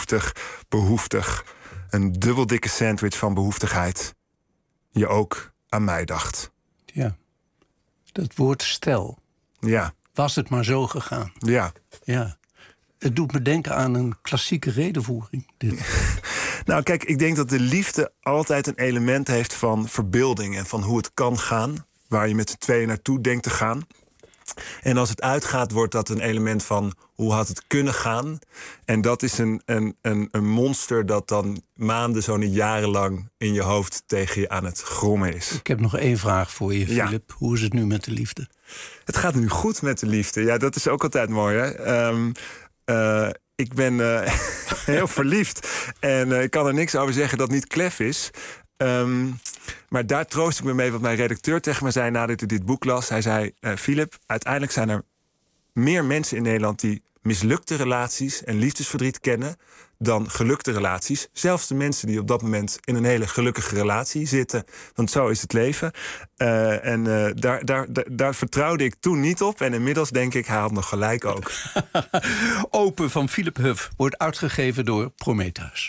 een dubbeldikke sandwich van behoeftigheid, je ook aan mij dacht. Ja, dat woord stel. Ja. Was het maar zo gegaan. Ja. Het doet me denken aan een klassieke redenvoering. Nou, kijk, ik denk dat de liefde altijd een element heeft van verbeelding en van hoe het kan gaan, waar je met z'n tweeën naartoe denkt te gaan. En als het uitgaat, wordt dat een element van hoe had het kunnen gaan. En dat is een monster dat dan maanden, zo niet jarenlang in je hoofd tegen je aan het grommen is. Ik heb nog 1 vraag voor je, Philip. Hoe is het nu met de liefde? Het gaat nu goed met de liefde. Ja, dat is ook altijd mooi, hè? Ik ben heel verliefd. En ik kan er niks over zeggen dat niet klef is. Maar daar troost ik me mee wat mijn redacteur tegen me zei nadat ik dit boek las. Hij zei, Philip, uiteindelijk zijn er meer mensen in Nederland die mislukte relaties en liefdesverdriet kennen dan gelukte relaties. Zelfs de mensen die op dat moment in een hele gelukkige relatie zitten. Want zo is het leven. Daar vertrouwde ik toen niet op. En inmiddels denk ik, hij had nog gelijk ook. Open van Philip Huff wordt uitgegeven door Prometheus.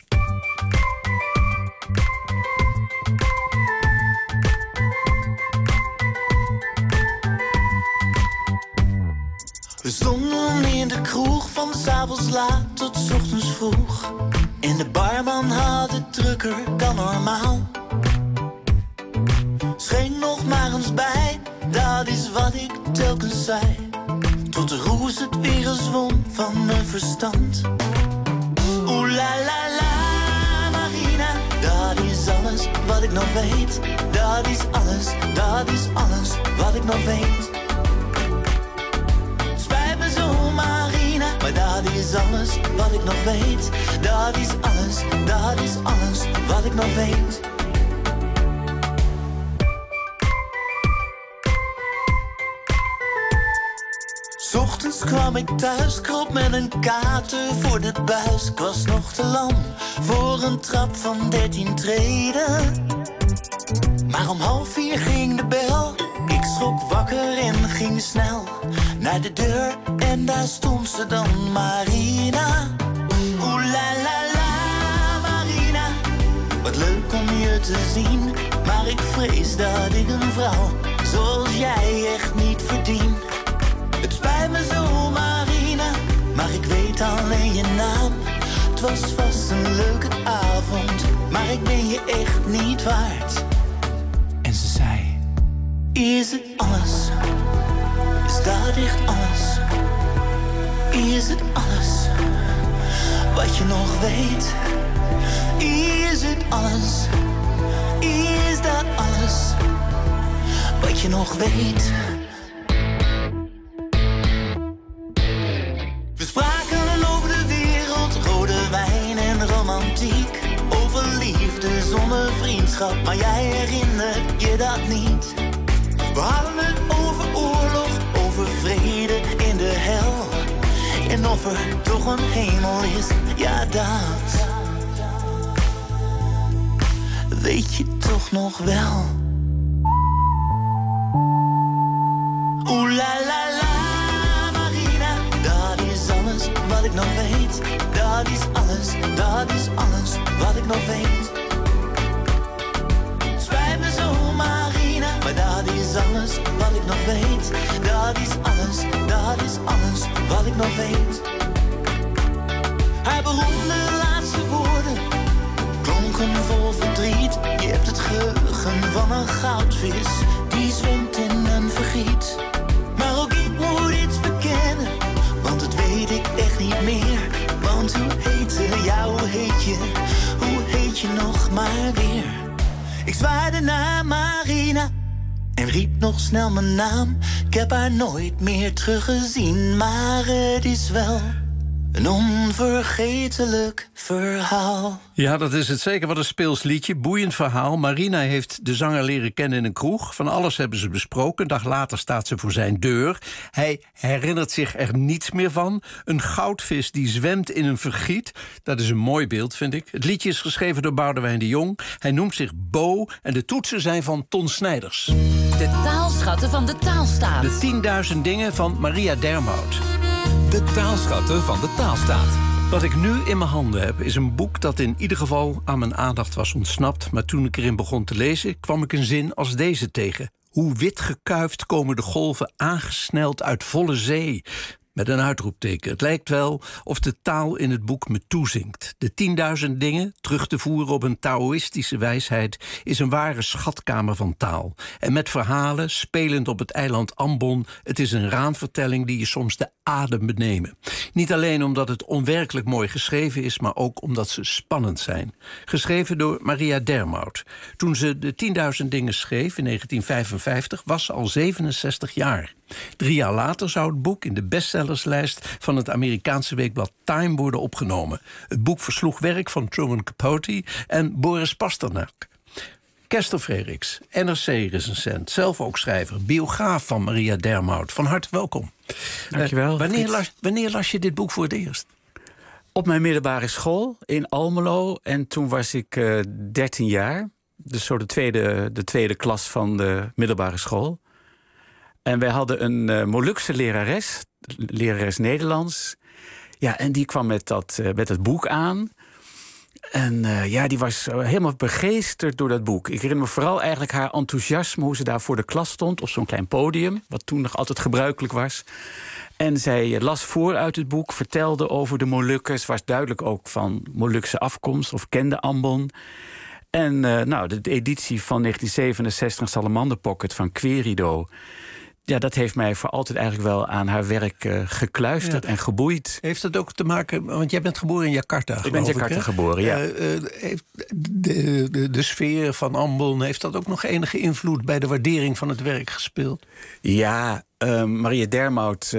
We stonden in de kroeg van 's avonds laat tot 's ochtends vroeg. En de barman had het drukker dan normaal. Schenk nog maar eens bij, dat is wat ik telkens zei. Tot de roes het weer eens won van mijn verstand. Oeh la la la, Marina, dat is alles wat ik nog weet. Dat is alles wat ik nog weet. Marina, maar dat is alles wat ik nog weet. Dat is alles wat ik nog weet. 's Ochtends kwam ik thuis, kroop met een kater voor de buis. Ik was nog te lam voor een trap van 13 treden. Maar om 3:30 ging de bel. Ik schrok wakker en ging snel naar de deur en daar stond ze dan, Marina. Oeh la la la, Marina. Wat leuk om je te zien, maar ik vrees dat ik een vrouw zoals jij echt niet verdien. Het spijt me zo, Marina, maar ik weet alleen je naam. Het was vast een leuke avond, maar ik ben je echt niet waard. En ze zei: is het alles? Is dat echt alles? Is het alles wat je nog weet? Is het alles? Is dat alles wat je nog weet? We spraken over de wereld, rode wijn en romantiek. Over liefde zonder vriendschap, maar jij herinnert je dat niet. We hadden het over oorlog, over vrede in de hel. En of er toch een hemel is, ja dat weet je toch nog wel. Oeh la la la, Marina, dat is alles wat ik nog weet. Dat is alles wat ik nog weet. Spijt me zo, Marina, maar dat is alles wat ik nog weet. Dat is alles wat ik nog weet. Haar beroemde laatste woorden klonken vol verdriet. Je hebt het geheugen van een goudvis die zwemt in een vergiet. Maar ook ik moet iets bekennen, want dat weet ik echt niet meer. Want hoe heette jou, hoe heet je nog maar weer? Ik zwaaide naar Marina en riep nog snel mijn naam. Ik heb haar nooit meer teruggezien, maar het is wel een onvergetelijk verhaal. Ja, dat is het zeker. Wat een speels liedje, boeiend verhaal. Marina heeft de zanger leren kennen in een kroeg. Van alles hebben ze besproken. Een dag later staat ze voor zijn deur. Hij herinnert zich er niets meer van. Een goudvis die zwemt in een vergiet. Dat is een mooi beeld, vind ik. Het liedje is geschreven door Boudewijn de Jong. Hij noemt zich Bo en de toetsen zijn van Ton Snijders. De taalschatten van de taalstaat. De 10.000 dingen van Maria Dermout. De taalschatten van de taalstaat. Wat ik nu in mijn handen heb, is een boek dat in ieder geval aan mijn aandacht was ontsnapt. Maar toen ik erin begon te lezen, kwam ik een zin als deze tegen. Hoe wit gekuifd komen de golven aangesneld uit volle zee. Met een uitroepteken. Het lijkt wel of de taal in het boek me toezingt. De 10.000 dingen, terug te voeren op een Taoïstische wijsheid, is een ware schatkamer van taal. En met verhalen, spelend op het eiland Ambon, het is een raamvertelling die je soms de adem benemen. Niet alleen omdat het onwerkelijk mooi geschreven is, maar ook omdat ze spannend zijn. Geschreven door Maria Dermout. Toen ze de 10.000 dingen schreef in 1955 was ze al 67 jaar. 3 jaar later zou het boek in de bestsellerslijst van het Amerikaanse weekblad Time worden opgenomen. Het boek versloeg werk van Truman Capote en Boris Pasternak. Kerstel Frederiks, NRC-recensent, zelf ook schrijver, biograaf van Maria Dermout. Van harte welkom. Dankjewel. Wanneer las je dit boek voor het eerst? Op mijn middelbare school in Almelo. En toen was ik 13 jaar. Dus zo de tweede klas van de middelbare school. En wij hadden een Molukse lerares Nederlands. Ja, en die kwam met het boek aan. En die was helemaal begeesterd door dat boek. Ik herinner me vooral eigenlijk haar enthousiasme, hoe ze daar voor de klas stond op zo'n klein podium, wat toen nog altijd gebruikelijk was. En zij las voor uit het boek, vertelde over de Molukken. Ze was duidelijk ook van Molukse afkomst of kende Ambon. En de editie van 1967, Salamander Pocket van Querido, ja, dat heeft mij voor altijd eigenlijk wel aan haar werk gekluisterd en geboeid. Heeft dat ook te maken, want jij bent geboren in Jakarta, Ik ben in Jakarta geboren, ja. Heeft de sfeer van Ambon, heeft dat ook nog enige invloed bij de waardering van het werk gespeeld? Ja, Maria Dermout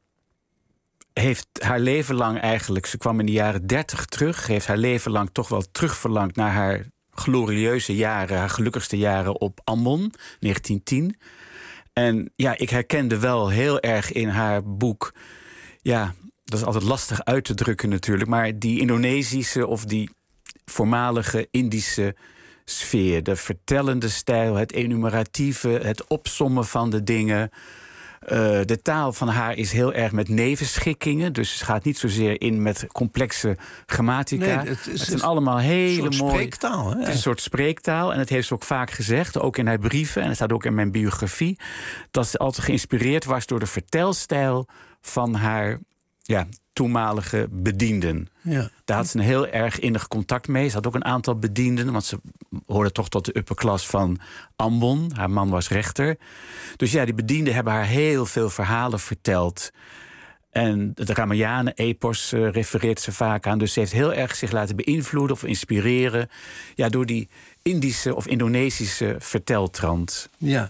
heeft haar leven lang eigenlijk, ze kwam in de jaren 30 terug, heeft haar leven lang toch wel terugverlangd naar haar glorieuze jaren, haar gelukkigste jaren op Ambon, 1910. En ja, ik herkende wel heel erg in haar boek, ja, dat is altijd lastig uit te drukken natuurlijk, maar die Indonesische of die voormalige Indische sfeer, de vertellende stijl, het enumeratieve, het opsommen van de dingen. De taal van haar is heel erg met nevenschikkingen, dus ze gaat niet zozeer in met complexe grammatica. Nee, het zijn allemaal hele mooie. Een soort spreektaal. Hè? Het is een soort spreektaal en dat heeft ze ook vaak gezegd, ook in haar brieven en het staat ook in mijn biografie, dat ze altijd geïnspireerd was door de vertelstijl van haar toenmalige bedienden. Ja. Daar had ze een heel erg innig contact mee. Ze had ook een aantal bedienden, want ze hoorde toch tot de upperklas van Ambon. Haar man was rechter. Dus die bedienden hebben haar heel veel verhalen verteld. En het Ramayana-epos refereert ze vaak aan. Dus ze heeft heel erg zich laten beïnvloeden of inspireren door die Indische of Indonesische verteltrand. Ja.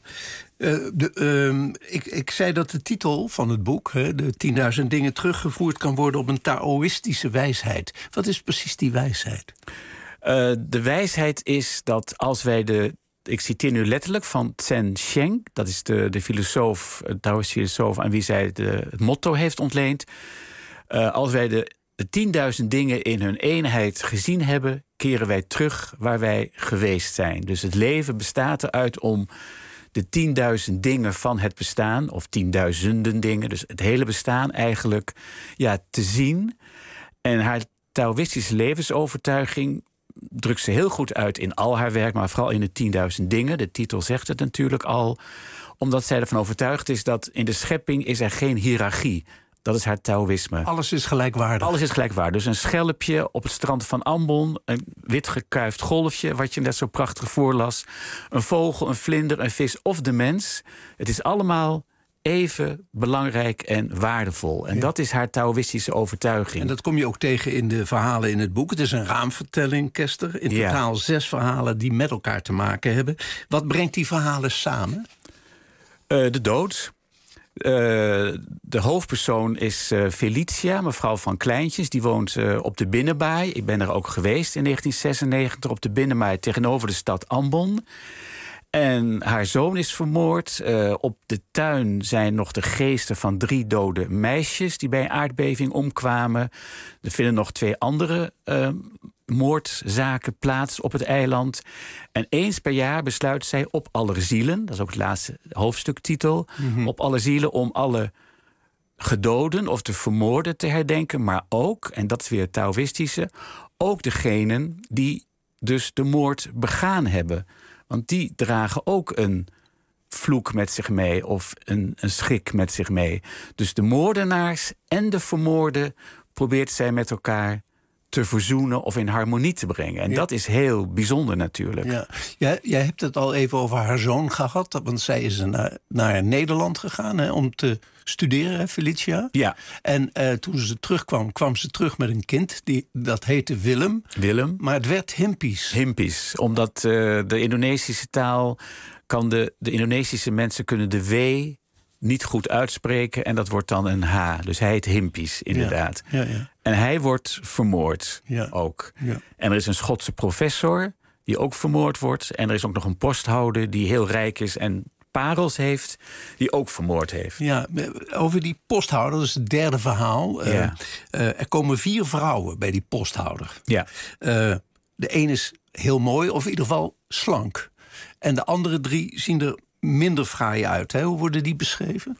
Ik zei dat de titel van het boek, de 10.000 dingen, teruggevoerd kan worden op een Taoïstische wijsheid. Wat is precies die wijsheid? De wijsheid is dat als wij ik citeer nu letterlijk van Tsen Sheng, dat is de filosoof, de Taoïstische filosoof aan wie zij het motto heeft ontleend. Als wij de 10.000 dingen in hun eenheid gezien hebben, keren wij terug waar wij geweest zijn. Dus het leven bestaat eruit om de 10.000 dingen van het bestaan, of 10.000 dingen, dus het hele bestaan eigenlijk te zien. En haar Taoïstische levensovertuiging drukt ze heel goed uit in al haar werk, maar vooral in de 10.000 dingen. De titel zegt het natuurlijk al, omdat zij ervan overtuigd is dat in de schepping is er geen hiërarchie. Dat is haar Taoïsme. Alles is gelijkwaardig. Alles is gelijkwaardig. Dus een schelpje op het strand van Ambon, een wit gekuifd golfje, wat je net zo prachtig voorlas, een vogel, een vlinder, een vis of de mens. Het is allemaal even belangrijk en waardevol. En dat is haar Taoïstische overtuiging. En dat kom je ook tegen in de verhalen in het boek. Het is een raamvertelling, Kester. In totaal 6 verhalen die met elkaar te maken hebben. Wat brengt die verhalen samen? De dood. De hoofdpersoon is Felicia, mevrouw van Kleintjes. Die woont op de Binnenbaai. Ik ben er ook geweest in 1996 op de Binnenbaai tegenover de stad Ambon. En haar zoon is vermoord. Op de tuin zijn nog de geesten van 3 dode meisjes die bij een aardbeving omkwamen. Er vinden nog 2 andere moordzaken plaats op het eiland. En eens per jaar besluit zij op allerzielen, dat is ook de laatste hoofdstuktitel, op allerzielen om alle gedoden of de vermoorden te herdenken, maar ook, en dat is weer het Taoïstische, ook degenen die dus de moord begaan hebben. Want die dragen ook een vloek met zich mee of een schrik met zich mee. Dus de moordenaars en de vermoorden probeert zij met elkaar te verzoenen of in harmonie te brengen. En dat is heel bijzonder natuurlijk. Ja, jij hebt het al even over haar zoon gehad, want zij is naar Nederland gegaan om te studeren, Felicia. Ja. En toen ze terugkwam, kwam ze terug met een kind, dat heette Willem. Willem. Maar het werd Himpies. Himpies, omdat de Indonesische taal kan de Indonesische mensen kunnen de W niet goed uitspreken en dat wordt dan een H. Dus hij heet Himpies, inderdaad. Ja. En hij wordt vermoord ook. Ja. En er is een Schotse professor die ook vermoord wordt. En er is ook nog een posthouder die heel rijk is en parels heeft, die ook vermoord heeft. Ja, over die posthouder, dat is het derde verhaal. Er komen 4 vrouwen bij die posthouder. Ja. De een is heel mooi, of in ieder geval slank. En de andere 3 zien er minder fraai uit. Hè? Hoe worden die beschreven?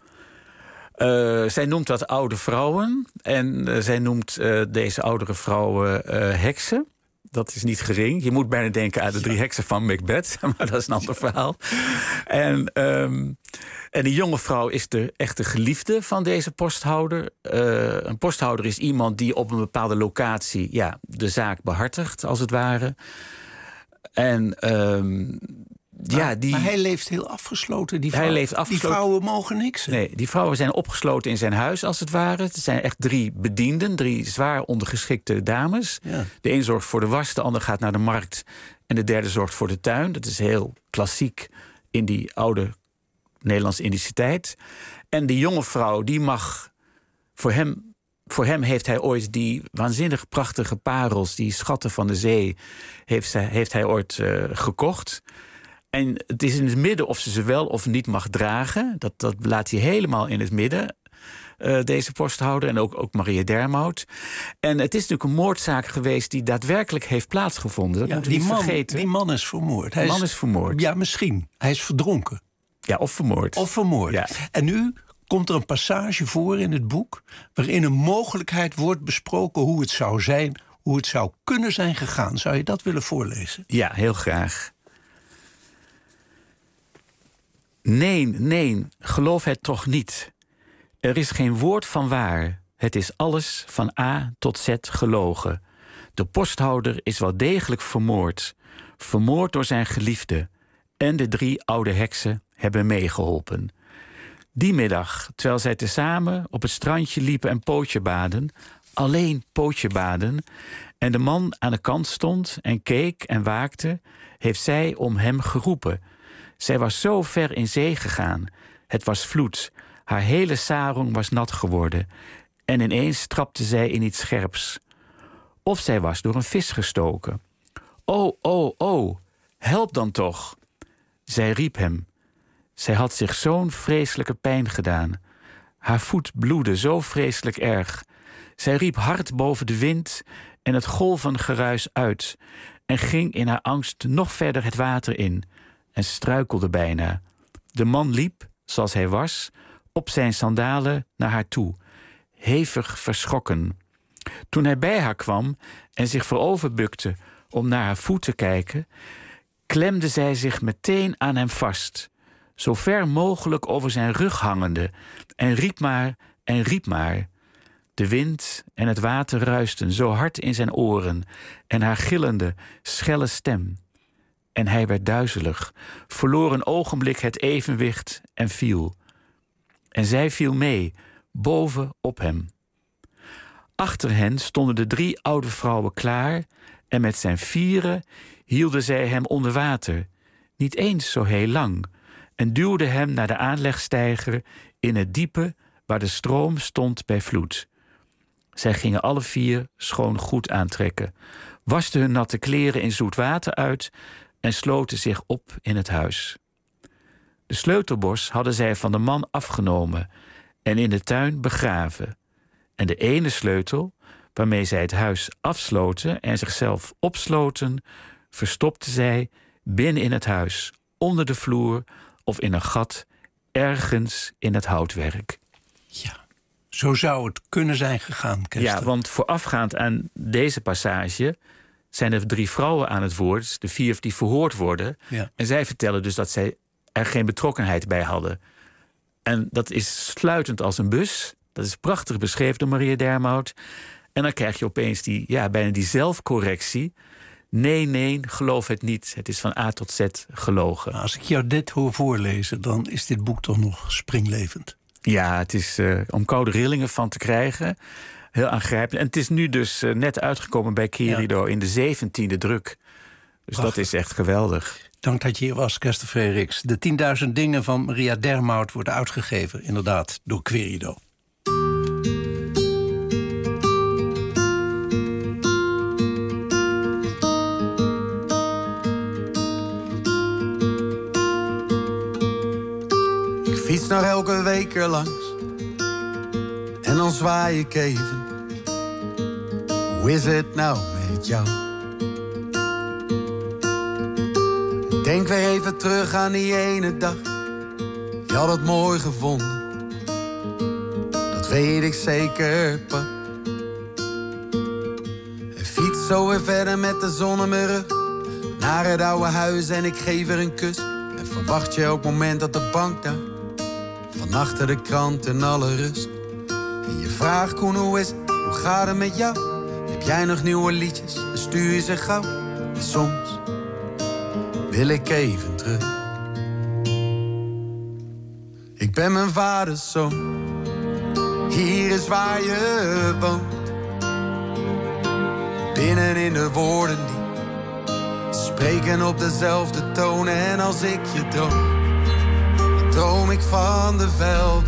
Zij noemt dat oude vrouwen. En zij noemt deze oudere vrouwen heksen. Dat is niet gering. Je moet bijna denken aan de 3 heksen van Macbeth. Maar dat is een ander verhaal. En die jonge vrouw is de echte geliefde van deze posthouder. Een posthouder is iemand die op een bepaalde locatie de zaak behartigt, als het ware. En maar hij leeft heel afgesloten. Die vrouwen mogen niks. Hè? Nee, die vrouwen zijn opgesloten in zijn huis, als het ware. Het zijn echt 3 bedienden, 3 zwaar ondergeschikte dames. Ja. De een zorgt voor de was, de ander gaat naar de markt en de derde zorgt voor de tuin. Dat is heel klassiek in die oude Nederlands-Indische tijd. En die jonge vrouw, die mag voor hem heeft hij ooit die waanzinnig prachtige parels, die schatten van de zee, heeft hij ooit gekocht. En het is in het midden of ze wel of niet mag dragen. Dat laat hij helemaal in het midden, deze posthouder. En ook Maria Dermout. En het is natuurlijk een moordzaak geweest die daadwerkelijk heeft plaatsgevonden. Dat moeten we niet vergeten. Die man is vermoord. Die man is vermoord. Ja, misschien. Hij is verdronken. Ja, of vermoord. Ja. En nu komt er een passage voor in het boek waarin een mogelijkheid wordt besproken hoe het zou zijn, hoe het zou kunnen zijn gegaan. Zou je dat willen voorlezen? Ja, heel graag. Nee, geloof het toch niet. Er is geen woord van waar. Het is alles van A tot Z gelogen. De posthouder is wel degelijk vermoord. Vermoord door zijn geliefde. En de 3 oude heksen hebben meegeholpen. Die middag, terwijl zij tezamen op het strandje liepen en pootje baden, alleen pootje baden, en de man aan de kant stond en keek en waakte, heeft zij om hem geroepen. Zij was zo ver in zee gegaan. Het was vloed. Haar hele sarong was nat geworden. En ineens trapte zij in iets scherps. Of zij was door een vis gestoken. Oh, oh, oh, help dan toch. Zij riep hem. Zij had zich zo'n vreselijke pijn gedaan. Haar voet bloedde zo vreselijk erg. Zij riep hard boven de wind en het golvengeruis uit en ging in haar angst nog verder het water in en struikelde bijna. De man liep, zoals hij was, op zijn sandalen naar haar toe, hevig verschrokken. Toen hij bij haar kwam en zich vooroverbukte om naar haar voet te kijken, klemde zij zich meteen aan hem vast, zo ver mogelijk over zijn rug hangende, en riep maar en riep maar. De wind en het water ruisten zo hard in zijn oren en haar gillende, schelle stem. En hij werd duizelig, verloor een ogenblik het evenwicht en viel. En zij viel mee, boven op hem. Achter hen stonden de 3 oude vrouwen klaar en met zijn 4 hielden zij hem onder water, niet eens zo heel lang, en duwden hem naar de aanlegsteiger in het diepe waar de stroom stond bij vloed. Zij gingen alle 4 schoon goed aantrekken, wasten hun natte kleren in zoet water uit en sloten zich op in het huis. De sleutelbos hadden zij van de man afgenomen en in de tuin begraven. En de ene sleutel, waarmee zij het huis afsloten en zichzelf opsloten, verstopte zij binnen in het huis, onder de vloer of in een gat, ergens in het houtwerk. Ja, zo zou het kunnen zijn gegaan, Kester. Ja, want voorafgaand aan deze passage zijn er 3 vrouwen aan het woord, de 4 die verhoord worden. Ja. En zij vertellen dus dat zij er geen betrokkenheid bij hadden. En dat is sluitend als een bus. Dat is prachtig beschreven door Maria Dermout. En dan krijg je opeens bijna die zelfcorrectie. Nee, geloof het niet. Het is van A tot Z gelogen. Als ik jou dit hoor voorlezen, dan is dit boek toch nog springlevend. Ja, het is om koude rillingen van te krijgen. Heel aangrijpend. En het is nu dus net uitgekomen bij Querido in de 17e druk. Dus dat is echt geweldig. Dank dat je hier was, Kester Frederiks. De 10.000 dingen van Maria Dermout worden uitgegeven, inderdaad, door Querido. Ik fiets nog elke week er langs en dan zwaai ik even. Hoe is het nou met jou? Denk weer even terug aan die ene dag. Je had het mooi gevonden, dat weet ik zeker, pa. En fiets zo weer verder met de zon in mijn rug naar het oude huis en ik geef er een kus. En verwacht je elk moment op de bank daar, van achter de krant in alle rust. En je vraagt Koen, hoe is het, hoe gaat het met jou? Heb jij nog nieuwe liedjes, dan stuur je ze gauw. En soms wil ik even terug. Ik ben mijn vaders zoon, hier is waar je woont. Binnen in de woorden die spreken op dezelfde toon. En als ik je droom, dan droom ik van de velden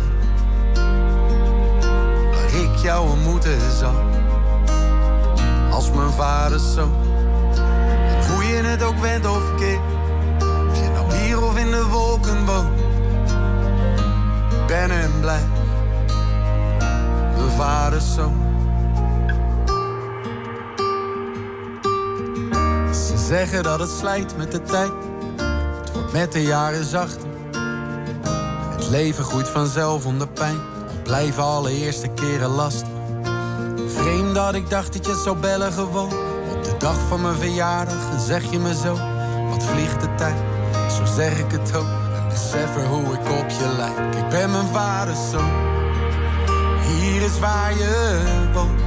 waar ik jou ontmoeten zal. Als mijn vaders zoon. En hoe je het ook went of keert, of je nou hier of in de wolken woont, ben en blijf mijn vaders zoon. Ze zeggen dat het slijt met de tijd, het wordt met de jaren zachter. Het leven groeit vanzelf onder pijn, al blijven alle eerste keren lastig. Vreemd dat ik dacht dat je zou bellen gewoon op de dag van mijn verjaardag. En zeg je me zo, wat vliegt de tijd, zo zeg ik het ook. En besef er hoe ik op je lijk. Ik ben mijn vaders zoon, Hier is waar je woont.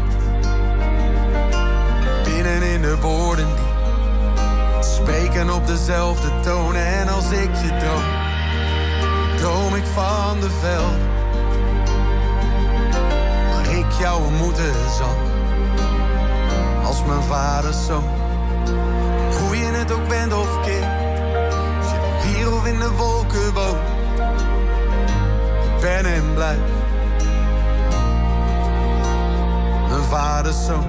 Binnen in de woorden die spreken op dezelfde toon. En als ik je droom, droom ik van de veld waar ik jou ontmoeten zal. Als mijn vaders zoon. Hoe je het ook bent of keer, of je hier of in de wolken woont. Ik ben en blijf mijn vaders zoon.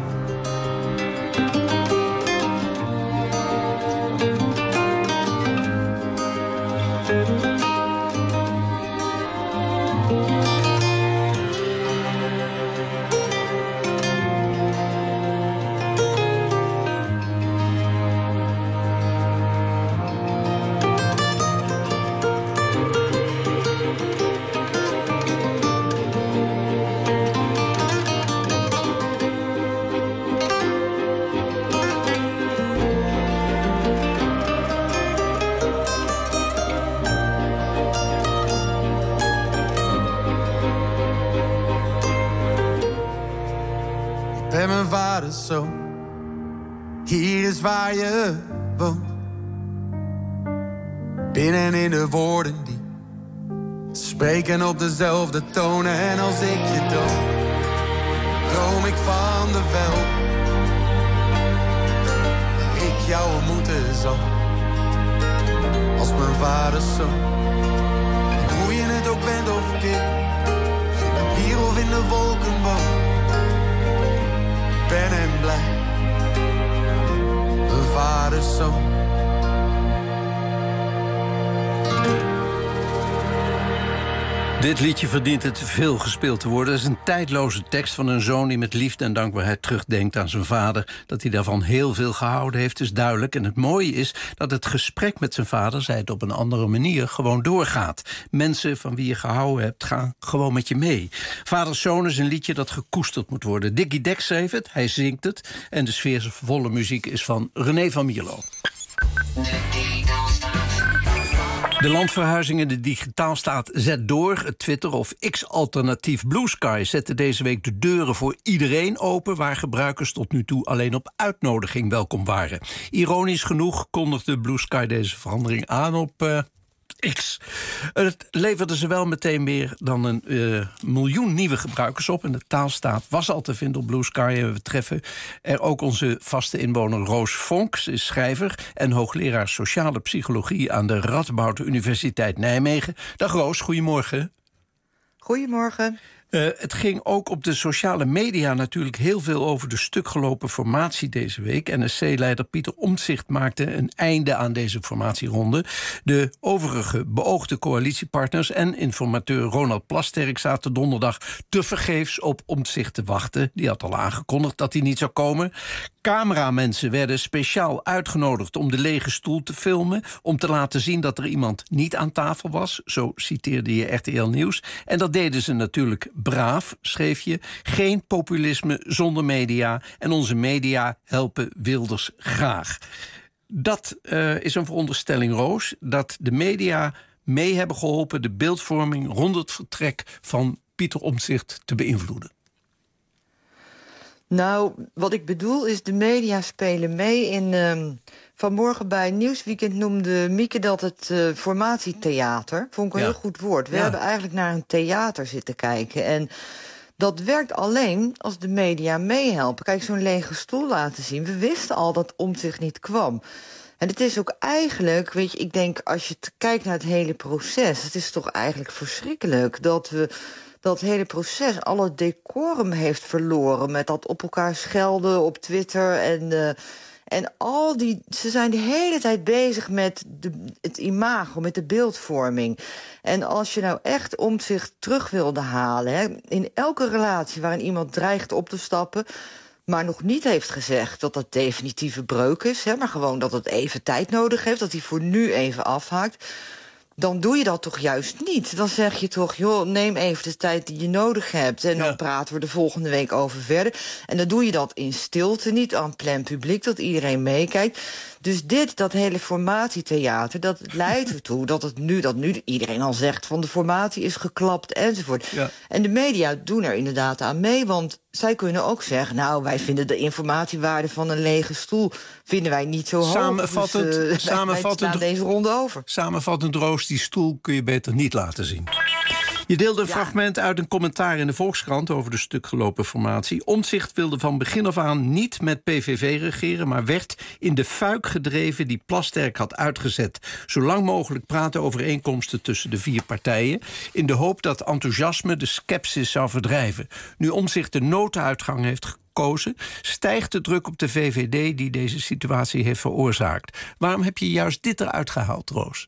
En mijn vaders zoon, hier is waar je woont. Binnen in de woorden die spreken op dezelfde tonen. En als ik je droom, droom ik van de veld waar ik jou ontmoeten zal. Als mijn vaders zoon. En hoe je het ook bent of keer, of je nou hier of in de wolken woont. Ben en blij, mijn vaders zoon. Dit liedje verdient het veel gespeeld te worden. Het is een tijdloze tekst van een zoon die met liefde en dankbaarheid terugdenkt aan zijn vader. Dat hij daarvan heel veel gehouden heeft, is duidelijk. En het mooie is dat het gesprek met zijn vader, zei het op een andere manier, gewoon doorgaat. Mensen van wie je gehouden hebt, gaan gewoon met je mee. Vaders zoon is een liedje dat gekoesterd moet worden. Dickie Dex schreef het, hij zingt het. En de sfeervolle muziek is van René van Mierlo. De landverhuizing in de digitaalstaat zet door. Het Twitter- of X-alternatief Blue Sky zette deze week de deuren voor iedereen open, waar gebruikers tot nu toe alleen op uitnodiging welkom waren. Ironisch genoeg kondigde Blue Sky deze verandering aan op X. Het leverde ze wel meteen meer dan een miljoen nieuwe gebruikers op. En de taalstaat was al te vinden op Blue Sky. En we treffen er ook onze vaste inwoner Roos Vonk. Ze is schrijver en hoogleraar sociale psychologie aan de Radboud Universiteit Nijmegen. Dag Roos, goedemorgen. Goedemorgen. Het ging ook op de sociale media natuurlijk heel veel over de stukgelopen formatie deze week. NSC-leider Pieter Omtzigt maakte een einde aan deze formatieronde. De overige beoogde coalitiepartners en informateur Ronald Plasterk zaten donderdag tevergeefs op Omtzigt te wachten. Die had al aangekondigd dat hij niet zou komen. Cameramensen werden speciaal uitgenodigd om de lege stoel te filmen, om te laten zien dat er iemand niet aan tafel was. Zo citeerde je RTL Nieuws. En dat deden ze natuurlijk braaf, schreef je. Geen populisme zonder media. En onze media helpen Wilders graag. Dat is een veronderstelling, Roos, dat de media mee hebben geholpen de beeldvorming rond het vertrek van Pieter Omtzigt te beïnvloeden. Nou, wat ik bedoel is, de media spelen mee. Vanmorgen bij Nieuwsweekend noemde Mieke dat het formatietheater. Vond ik een heel goed woord. We hebben eigenlijk naar een theater zitten kijken. En dat werkt alleen als de media meehelpen. Kijk, zo'n lege stoel laten zien. We wisten al dat Omtzigt niet kwam. En het is ook eigenlijk, weet je, ik denk als je kijkt naar het hele proces, het is toch eigenlijk verschrikkelijk dat hele proces alle decorum heeft verloren met dat op elkaar schelden op Twitter en al die. Ze zijn de hele tijd bezig met het imago, met de beeldvorming. En als je nou echt Omtzigt terug wilde halen, hè, in elke relatie waarin iemand dreigt op te stappen, maar nog niet heeft gezegd dat dat definitieve breuk is, hè, maar gewoon dat het even tijd nodig heeft, dat hij voor nu even afhaakt, dan doe je dat toch juist niet. Dan zeg je toch, joh, neem even de tijd die je nodig hebt en dan praten we de volgende week over verder. En dan doe je dat in stilte, niet aan plein publiek, dat iedereen meekijkt. Dus dat hele formatietheater, dat leidt ertoe dat nu iedereen al zegt van de formatie is geklapt enzovoort. Ja. En de media doen er inderdaad aan mee, want zij kunnen ook zeggen, nou, wij vinden de informatiewaarde van een lege stoel vinden wij niet zo hoog. Samenvattend, wij deze ronde over. Samenvattend, Roos, die stoel kun je beter niet laten zien. Je deelde een fragment uit een commentaar in de Volkskrant over de stukgelopen formatie. Omtzigt wilde van begin af aan niet met PVV regeren, maar werd in de fuik gedreven die Plasterk had uitgezet. Zo lang mogelijk praten over overeenkomsten tussen de 4 partijen, in de hoop dat enthousiasme de scepsis zou verdrijven. Nu Omtzigt de nooduitgang heeft gekozen, stijgt de druk op de VVD die deze situatie heeft veroorzaakt. Waarom heb je juist dit eruit gehaald, Roos?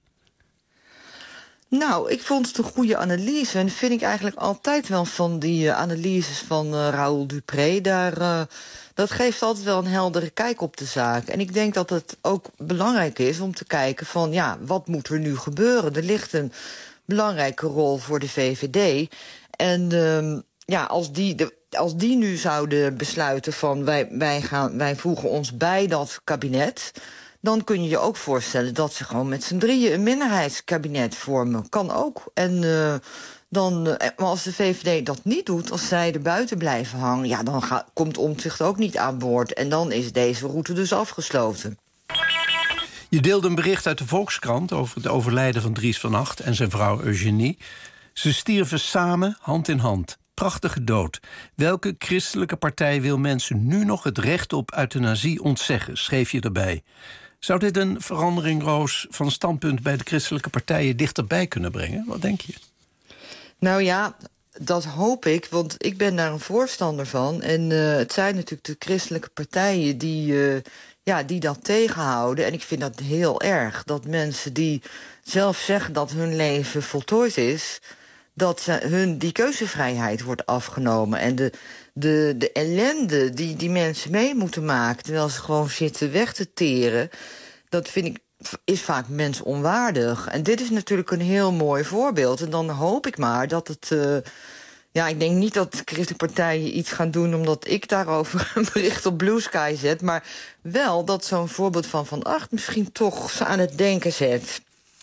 Nou, ik vond het een goede analyse. En dat vind ik eigenlijk altijd wel van die analyses van Raoul Dupré. Dat geeft altijd wel een heldere kijk op de zaak. En ik denk dat het ook belangrijk is om te kijken van, ja, wat moet er nu gebeuren? Er ligt een belangrijke rol voor de VVD. En als die nu zouden besluiten van wij voegen ons bij dat kabinet, dan kun je je ook voorstellen dat ze gewoon met z'n drieën een minderheidskabinet vormen. Kan ook. Maar als de VVD dat niet doet, als zij er buiten blijven hangen, ja, dan komt Omtzigt ook niet aan boord. En dan is deze route dus afgesloten. Je deelde een bericht uit de Volkskrant over het overlijden van Dries van Agt en zijn vrouw Eugenie. Ze stierven samen, hand in hand. Prachtige dood. Welke christelijke partij wil mensen nu nog het recht op euthanasie ontzeggen, schreef je erbij. Zou dit een verandering, Roos, van standpunt bij de christelijke partijen dichterbij kunnen brengen? Wat denk je? Nou ja, dat hoop ik, want ik ben daar een voorstander van. En het zijn natuurlijk de christelijke partijen die dat tegenhouden. En ik vind dat heel erg, dat mensen die zelf zeggen dat hun leven voltooid is, dat hun die keuzevrijheid wordt afgenomen. En de ellende die mensen mee moeten maken, terwijl ze gewoon zitten weg te teren, dat vind ik is vaak mensonwaardig. En dit is natuurlijk een heel mooi voorbeeld. En dan hoop ik maar dat het ik denk niet dat de christelijke partijen iets gaan doen omdat ik daarover een bericht op Blue Sky zet, maar wel dat zo'n voorbeeld van Agt misschien toch ze aan het denken zet.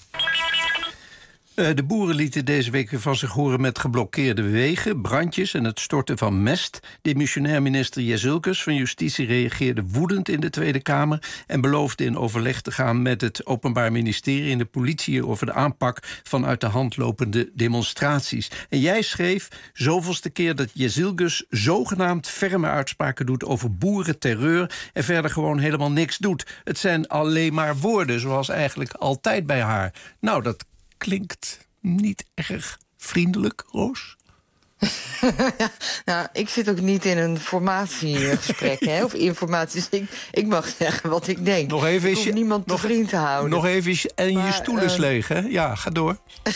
De boeren lieten deze week weer van zich horen met geblokkeerde wegen, brandjes en het storten van mest. Demissionair minister Jezielkes van Justitie reageerde woedend in de Tweede Kamer en beloofde in overleg te gaan met het Openbaar Ministerie en de politie over de aanpak van uit de hand lopende demonstraties. En jij schreef zoveelste keer dat Jezielkes zogenaamd ferme uitspraken doet over boerenterreur en verder gewoon helemaal niks doet. Het zijn alleen maar woorden, zoals eigenlijk altijd bij haar. Nou, dat klinkt niet erg vriendelijk, Roos. Nou, ik zit ook niet in een formatiegesprek of informatie. Dus ik mag zeggen wat ik denk. Nog even ik hoef niemand te vriend te houden. Nog even en je stoel is leeg, hè? Ja, ga door.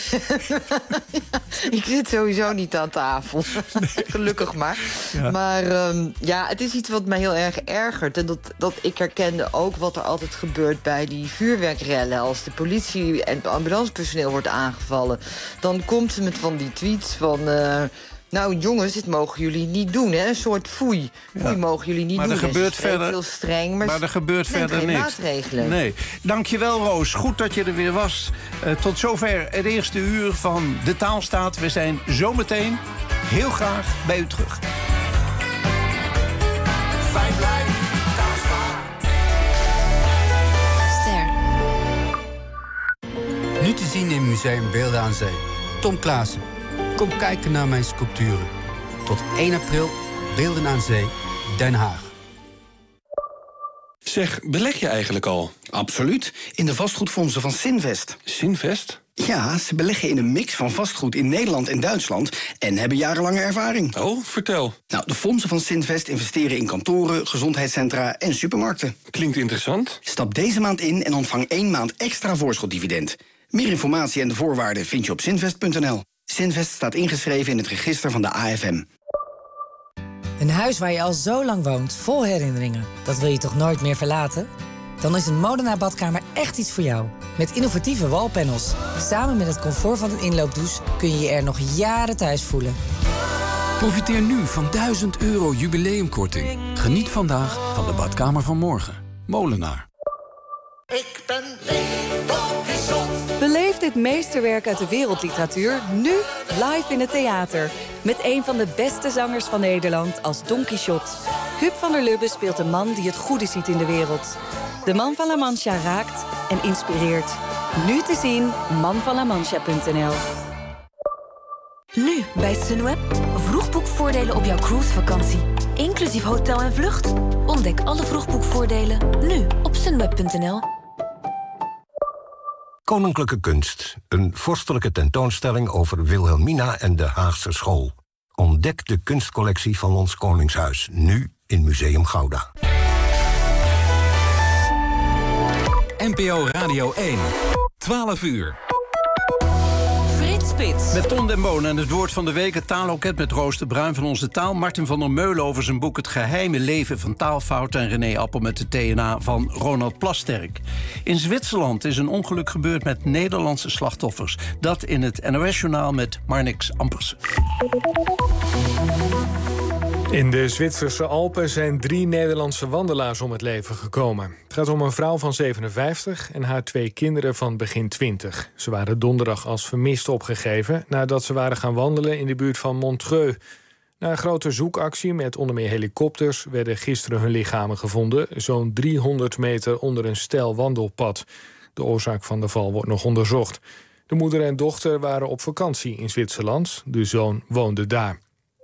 Ik zit sowieso niet aan tafel. Nee. Gelukkig maar. Ja. Maar het is iets wat mij heel erg ergert. En dat ik herkende ook wat er altijd gebeurt bij die vuurwerkrellen. Als de politie en het ambulancepersoneel wordt aangevallen, dan komt ze met van die tweets van nou jongens, dit mogen jullie niet doen, hè? Een soort foei. Foei mogen jullie niet doen. Er gebeurt verder, heel streng, maar er gebeurt verder geen niks. Maatregelen. Nee. Dankjewel, Roos. Goed dat je er weer was. Tot zover het eerste uur van De Taalstaat. We zijn zometeen heel graag bij u terug. Fijn blijf, Taalstaat. Ster. Nu te zien in Museum Beelden aan Zee. Tom Klaassen. Kom kijken naar mijn sculpturen. Tot 1 april, Beelden aan Zee, Den Haag. Zeg, beleg je eigenlijk al? Absoluut, in de vastgoedfondsen van Sinvest. Sinvest? Ja, ze beleggen in een mix van vastgoed in Nederland en Duitsland en hebben jarenlange ervaring. Oh, vertel. Nou, de fondsen van Sinvest investeren in kantoren, gezondheidscentra en supermarkten. Klinkt interessant. Stap deze maand in en ontvang 1 maand extra voorschotdividend. Meer informatie en de voorwaarden vind je op sinvest.nl. Sinvest staat ingeschreven in het register van de AFM. Een huis waar je al zo lang woont, vol herinneringen. Dat wil je toch nooit meer verlaten? Dan is een Molenaar badkamer echt iets voor jou. Met innovatieve wallpanels. Samen met het comfort van een inloopdouche kun je je er nog jaren thuis voelen. Profiteer nu van €1000 jubileumkorting. Geniet vandaag van de badkamer van morgen. Molenaar. Ik ben Don Quixote. Beleef dit meesterwerk uit de wereldliteratuur nu live in het theater. Met een van de beste zangers van Nederland als Don Quixote. Huub van der Lubbe speelt een man die het goede ziet in de wereld. De Man van La Mancha raakt en inspireert. Nu te zien, manvanlamancha.nl. Nu bij Sunweb. Vroegboekvoordelen op jouw cruisevakantie. Inclusief hotel en vlucht. Ontdek alle vroegboekvoordelen nu op sunweb.nl. Koninklijke Kunst. Een vorstelijke tentoonstelling over Wilhelmina en de Haagse school. Ontdek de kunstcollectie van ons Koningshuis. Nu in Museum Gouda. NPO Radio 1. 12 uur. Frits Spits. Met Ton den Boon en het woord van de week, het taalloket met Roos de Bruin van Onze Taal. Martin van der Meulen over zijn boek Het geheime leven van taalfouten. En René Appel met de TNA van Ronald Plasterk. In Zwitserland is een ongeluk gebeurd met Nederlandse slachtoffers. Dat in het NOS-journaal met Marnix Ampersen. In de Zwitserse Alpen zijn 3 Nederlandse wandelaars om het leven gekomen. Het gaat om een vrouw van 57 en haar 2 kinderen van begin 20. Ze waren donderdag als vermist opgegeven nadat ze waren gaan wandelen in de buurt van Montreux. Na een grote zoekactie met onder meer helikopters werden gisteren hun lichamen gevonden, zo'n 300 meter onder een steil wandelpad. De oorzaak van de val wordt nog onderzocht. De moeder en dochter waren op vakantie in Zwitserland. De zoon woonde daar.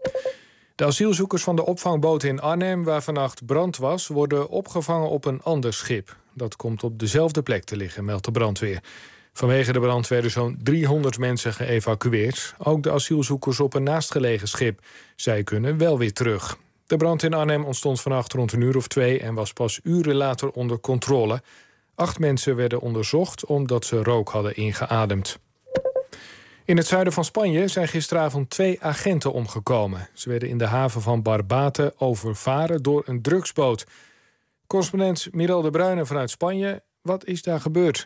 De asielzoekers van de opvangboot in Arnhem, waar vannacht brand was, worden opgevangen op een ander schip. Dat komt op dezelfde plek te liggen, meldt de brandweer. Vanwege de brand werden zo'n 300 mensen geëvacueerd. Ook de asielzoekers op een naastgelegen schip. Zij kunnen wel weer terug. De brand in Arnhem ontstond vannacht rond 1:02 en was pas uren later onder controle. 8 mensen werden onderzocht omdat ze rook hadden ingeademd. In het zuiden van Spanje zijn gisteravond 2 agenten omgekomen. Ze werden in de haven van Barbate overvaren door een drugsboot. Correspondent Miral de Bruyne vanuit Spanje. Wat is daar gebeurd?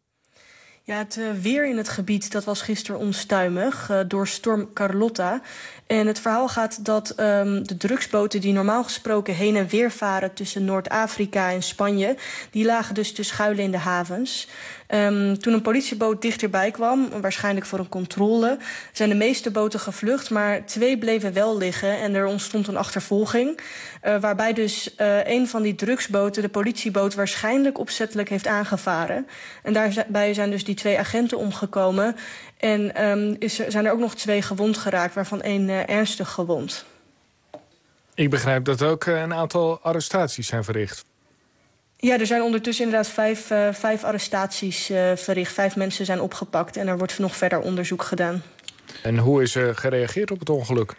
Ja, het weer in het gebied dat was gisteren onstuimig door storm Carlotta. En het verhaal gaat dat de drugsboten die normaal gesproken heen en weer varen tussen Noord-Afrika en Spanje, die lagen dus te schuilen in de havens. Toen een politieboot dichterbij kwam, waarschijnlijk voor een controle, zijn de meeste boten gevlucht, maar 2 bleven wel liggen en er ontstond een achtervolging. Waarbij dus een van die drugsboten, de politieboot, waarschijnlijk opzettelijk heeft aangevaren. En daarbij zijn dus die 2 agenten omgekomen. En zijn er ook nog 2 gewond geraakt, waarvan 1 ernstig gewond. Ik begrijp dat er ook een aantal arrestaties zijn verricht. Ja, er zijn ondertussen inderdaad 5 arrestaties verricht. 5 mensen zijn opgepakt en er wordt nog verder onderzoek gedaan. En hoe is er gereageerd op het ongeluk?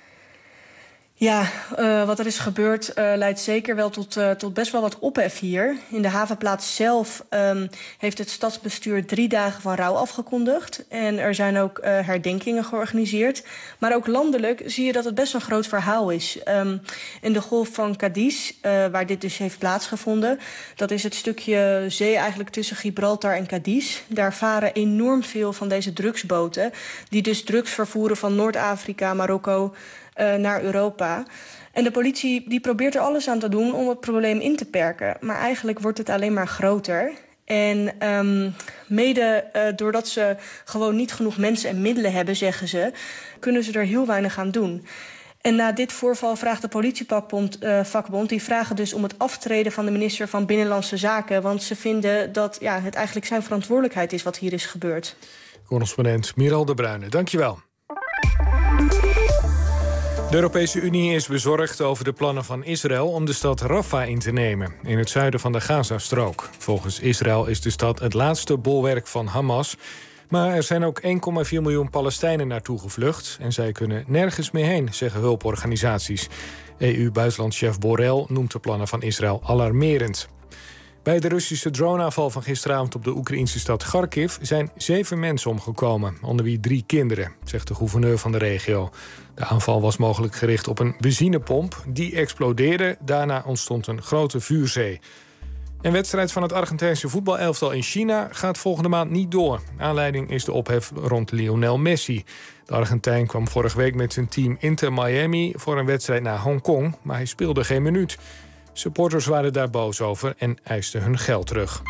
Ja, wat er is gebeurd leidt zeker wel tot best wel wat ophef hier. In de havenplaats zelf heeft het stadsbestuur 3 dagen van rouw afgekondigd. En er zijn ook herdenkingen georganiseerd. Maar ook landelijk zie je dat het best een groot verhaal is. In de golf van Cadiz, waar dit dus heeft plaatsgevonden, dat is het stukje zee eigenlijk tussen Gibraltar en Cadiz. Daar varen enorm veel van deze drugsboten, die dus drugs vervoeren van Noord-Afrika, Marokko naar Europa. En de politie die probeert er alles aan te doen om het probleem in te perken. Maar eigenlijk wordt het alleen maar groter. En mede doordat ze gewoon niet genoeg mensen en middelen hebben, zeggen ze, kunnen ze er heel weinig aan doen. En na dit voorval vraagt de politievakbond, die vragen dus om het aftreden van de minister van Binnenlandse Zaken. Want ze vinden dat het eigenlijk zijn verantwoordelijkheid is wat hier is gebeurd. Correspondent Miral de Bruyne, dankjewel. De Europese Unie is bezorgd over de plannen van Israël om de stad Rafah in te nemen, in het zuiden van de Gazastrook. Volgens Israël is de stad het laatste bolwerk van Hamas. Maar er zijn ook 1,4 miljoen Palestijnen naartoe gevlucht en zij kunnen nergens meer heen, zeggen hulporganisaties. EU-buitenlandchef Borrell noemt de plannen van Israël alarmerend. Bij de Russische droneaanval van gisteravond op de Oekraïnse stad Kharkiv zijn 7 mensen omgekomen, onder wie 3 kinderen, zegt de gouverneur van de regio. De aanval was mogelijk gericht op een benzinepomp. Die explodeerde, daarna ontstond een grote vuurzee. Een wedstrijd van het Argentijnse voetbalelftal in China gaat volgende maand niet door. Aanleiding is de ophef rond Lionel Messi. De Argentijn kwam vorige week met zijn team Inter Miami voor een wedstrijd naar Hongkong, maar hij speelde geen minuut. Supporters waren daar boos over en eisten hun geld terug.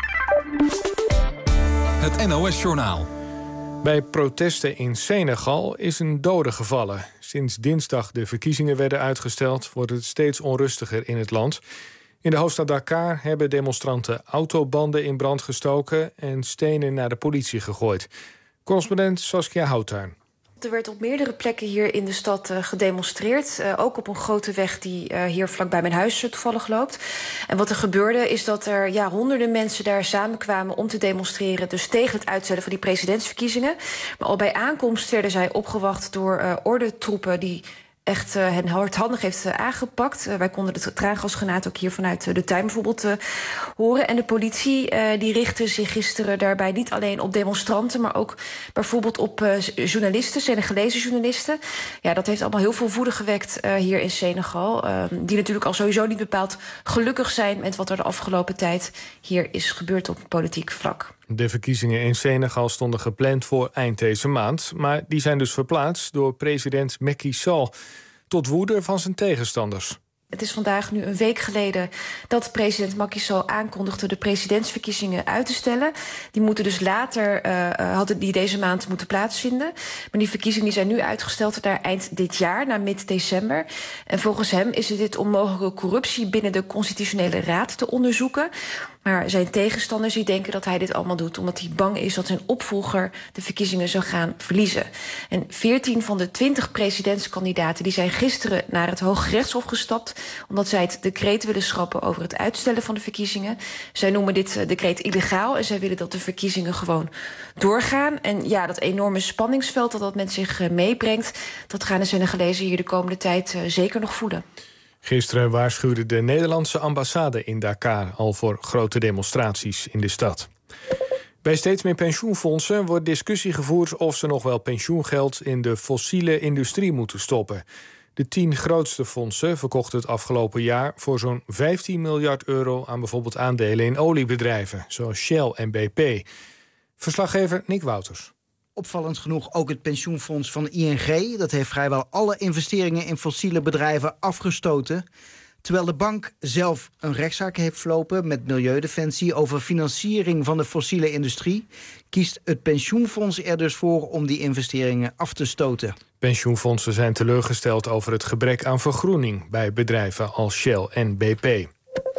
Het NOS-journaal. Bij protesten in Senegal is een dode gevallen. Sinds dinsdag de verkiezingen werden uitgesteld, wordt het steeds onrustiger in het land. In de hoofdstad Dakar hebben demonstranten autobanden in brand gestoken en stenen naar de politie gegooid. Correspondent Saskia Houttuin. Er werd op meerdere plekken hier in de stad gedemonstreerd. Ook op een grote weg die hier vlakbij mijn huis toevallig loopt. En wat er gebeurde is dat er honderden mensen daar samenkwamen om te demonstreren. Dus tegen het uitstellen van die presidentsverkiezingen. Maar al bij aankomst werden zij opgewacht door ordentroepen die echt hen hardhandig heeft aangepakt. Wij konden de traangasgranaat ook hier vanuit de tuin bijvoorbeeld horen. En de politie die richtte zich gisteren daarbij niet alleen op demonstranten, maar ook bijvoorbeeld op journalisten, Senegalese journalisten. Ja, dat heeft allemaal heel veel woede gewekt hier in Senegal. Die natuurlijk al sowieso niet bepaald gelukkig zijn met wat er de afgelopen tijd hier is gebeurd op politiek vlak. De verkiezingen in Senegal stonden gepland voor eind deze maand, maar die zijn dus verplaatst door president Macky Sall, tot woede van zijn tegenstanders. Het is vandaag nu een week geleden dat president Macky Sall aankondigde de presidentsverkiezingen uit te stellen. Die moeten dus later, hadden die deze maand moeten plaatsvinden. Maar die verkiezingen zijn nu uitgesteld naar eind dit jaar, naar mid-december. En volgens hem is het dit om mogelijke corruptie binnen de Constitutionele Raad te onderzoeken. Maar zijn tegenstanders die denken dat hij dit allemaal doet omdat hij bang is dat zijn opvolger de verkiezingen zou gaan verliezen. En 14 van de 20 presidentskandidaten die zijn gisteren naar het Hooggerechtshof gestapt omdat zij het decreet willen schrappen over het uitstellen van de verkiezingen. Zij noemen dit decreet illegaal en zij willen dat de verkiezingen gewoon doorgaan. En ja, dat enorme spanningsveld dat met zich meebrengt, dat gaan de Senegalezen hier de komende tijd zeker nog voelen. Gisteren waarschuwde de Nederlandse ambassade in Dakar al voor grote demonstraties in de stad. Bij steeds meer pensioenfondsen wordt discussie gevoerd of ze nog wel pensioengeld in de fossiele industrie moeten stoppen. De 10 grootste fondsen verkochten het afgelopen jaar voor zo'n 15 miljard euro aan bijvoorbeeld aandelen in oliebedrijven, zoals Shell en BP. Verslaggever Nick Wouters. Opvallend genoeg ook het pensioenfonds van ING. Dat heeft vrijwel alle investeringen in fossiele bedrijven afgestoten. Terwijl de bank zelf een rechtszaak heeft verlopen met Milieudefensie over financiering van de fossiele industrie, kiest het pensioenfonds er dus voor om die investeringen af te stoten. Pensioenfondsen zijn teleurgesteld over het gebrek aan vergroening bij bedrijven als Shell en BP.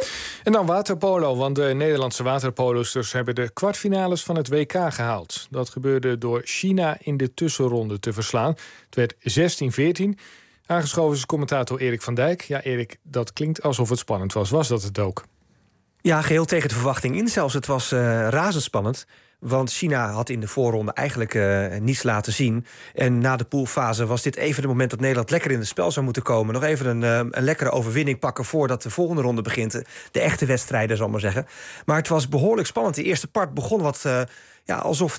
En dan waterpolo, want de Nederlandse waterpolosters hebben de kwartfinales van het WK gehaald. Dat gebeurde door China in de tussenronde te verslaan. Het werd 16-14. Aangeschoven is commentator Erik van Dijk. Ja, Erik, dat klinkt alsof het spannend was. Was dat het ook? Ja, geheel tegen de verwachting in zelfs. Het was razendspannend. Want China had in de voorronde eigenlijk niets laten zien. En na de poolfase was dit even het moment dat Nederland lekker in het spel zou moeten komen. Nog even een lekkere overwinning pakken voordat de volgende ronde begint. De echte wedstrijden, zal ik maar zeggen. Maar het was behoorlijk spannend. De eerste part begon wat alsof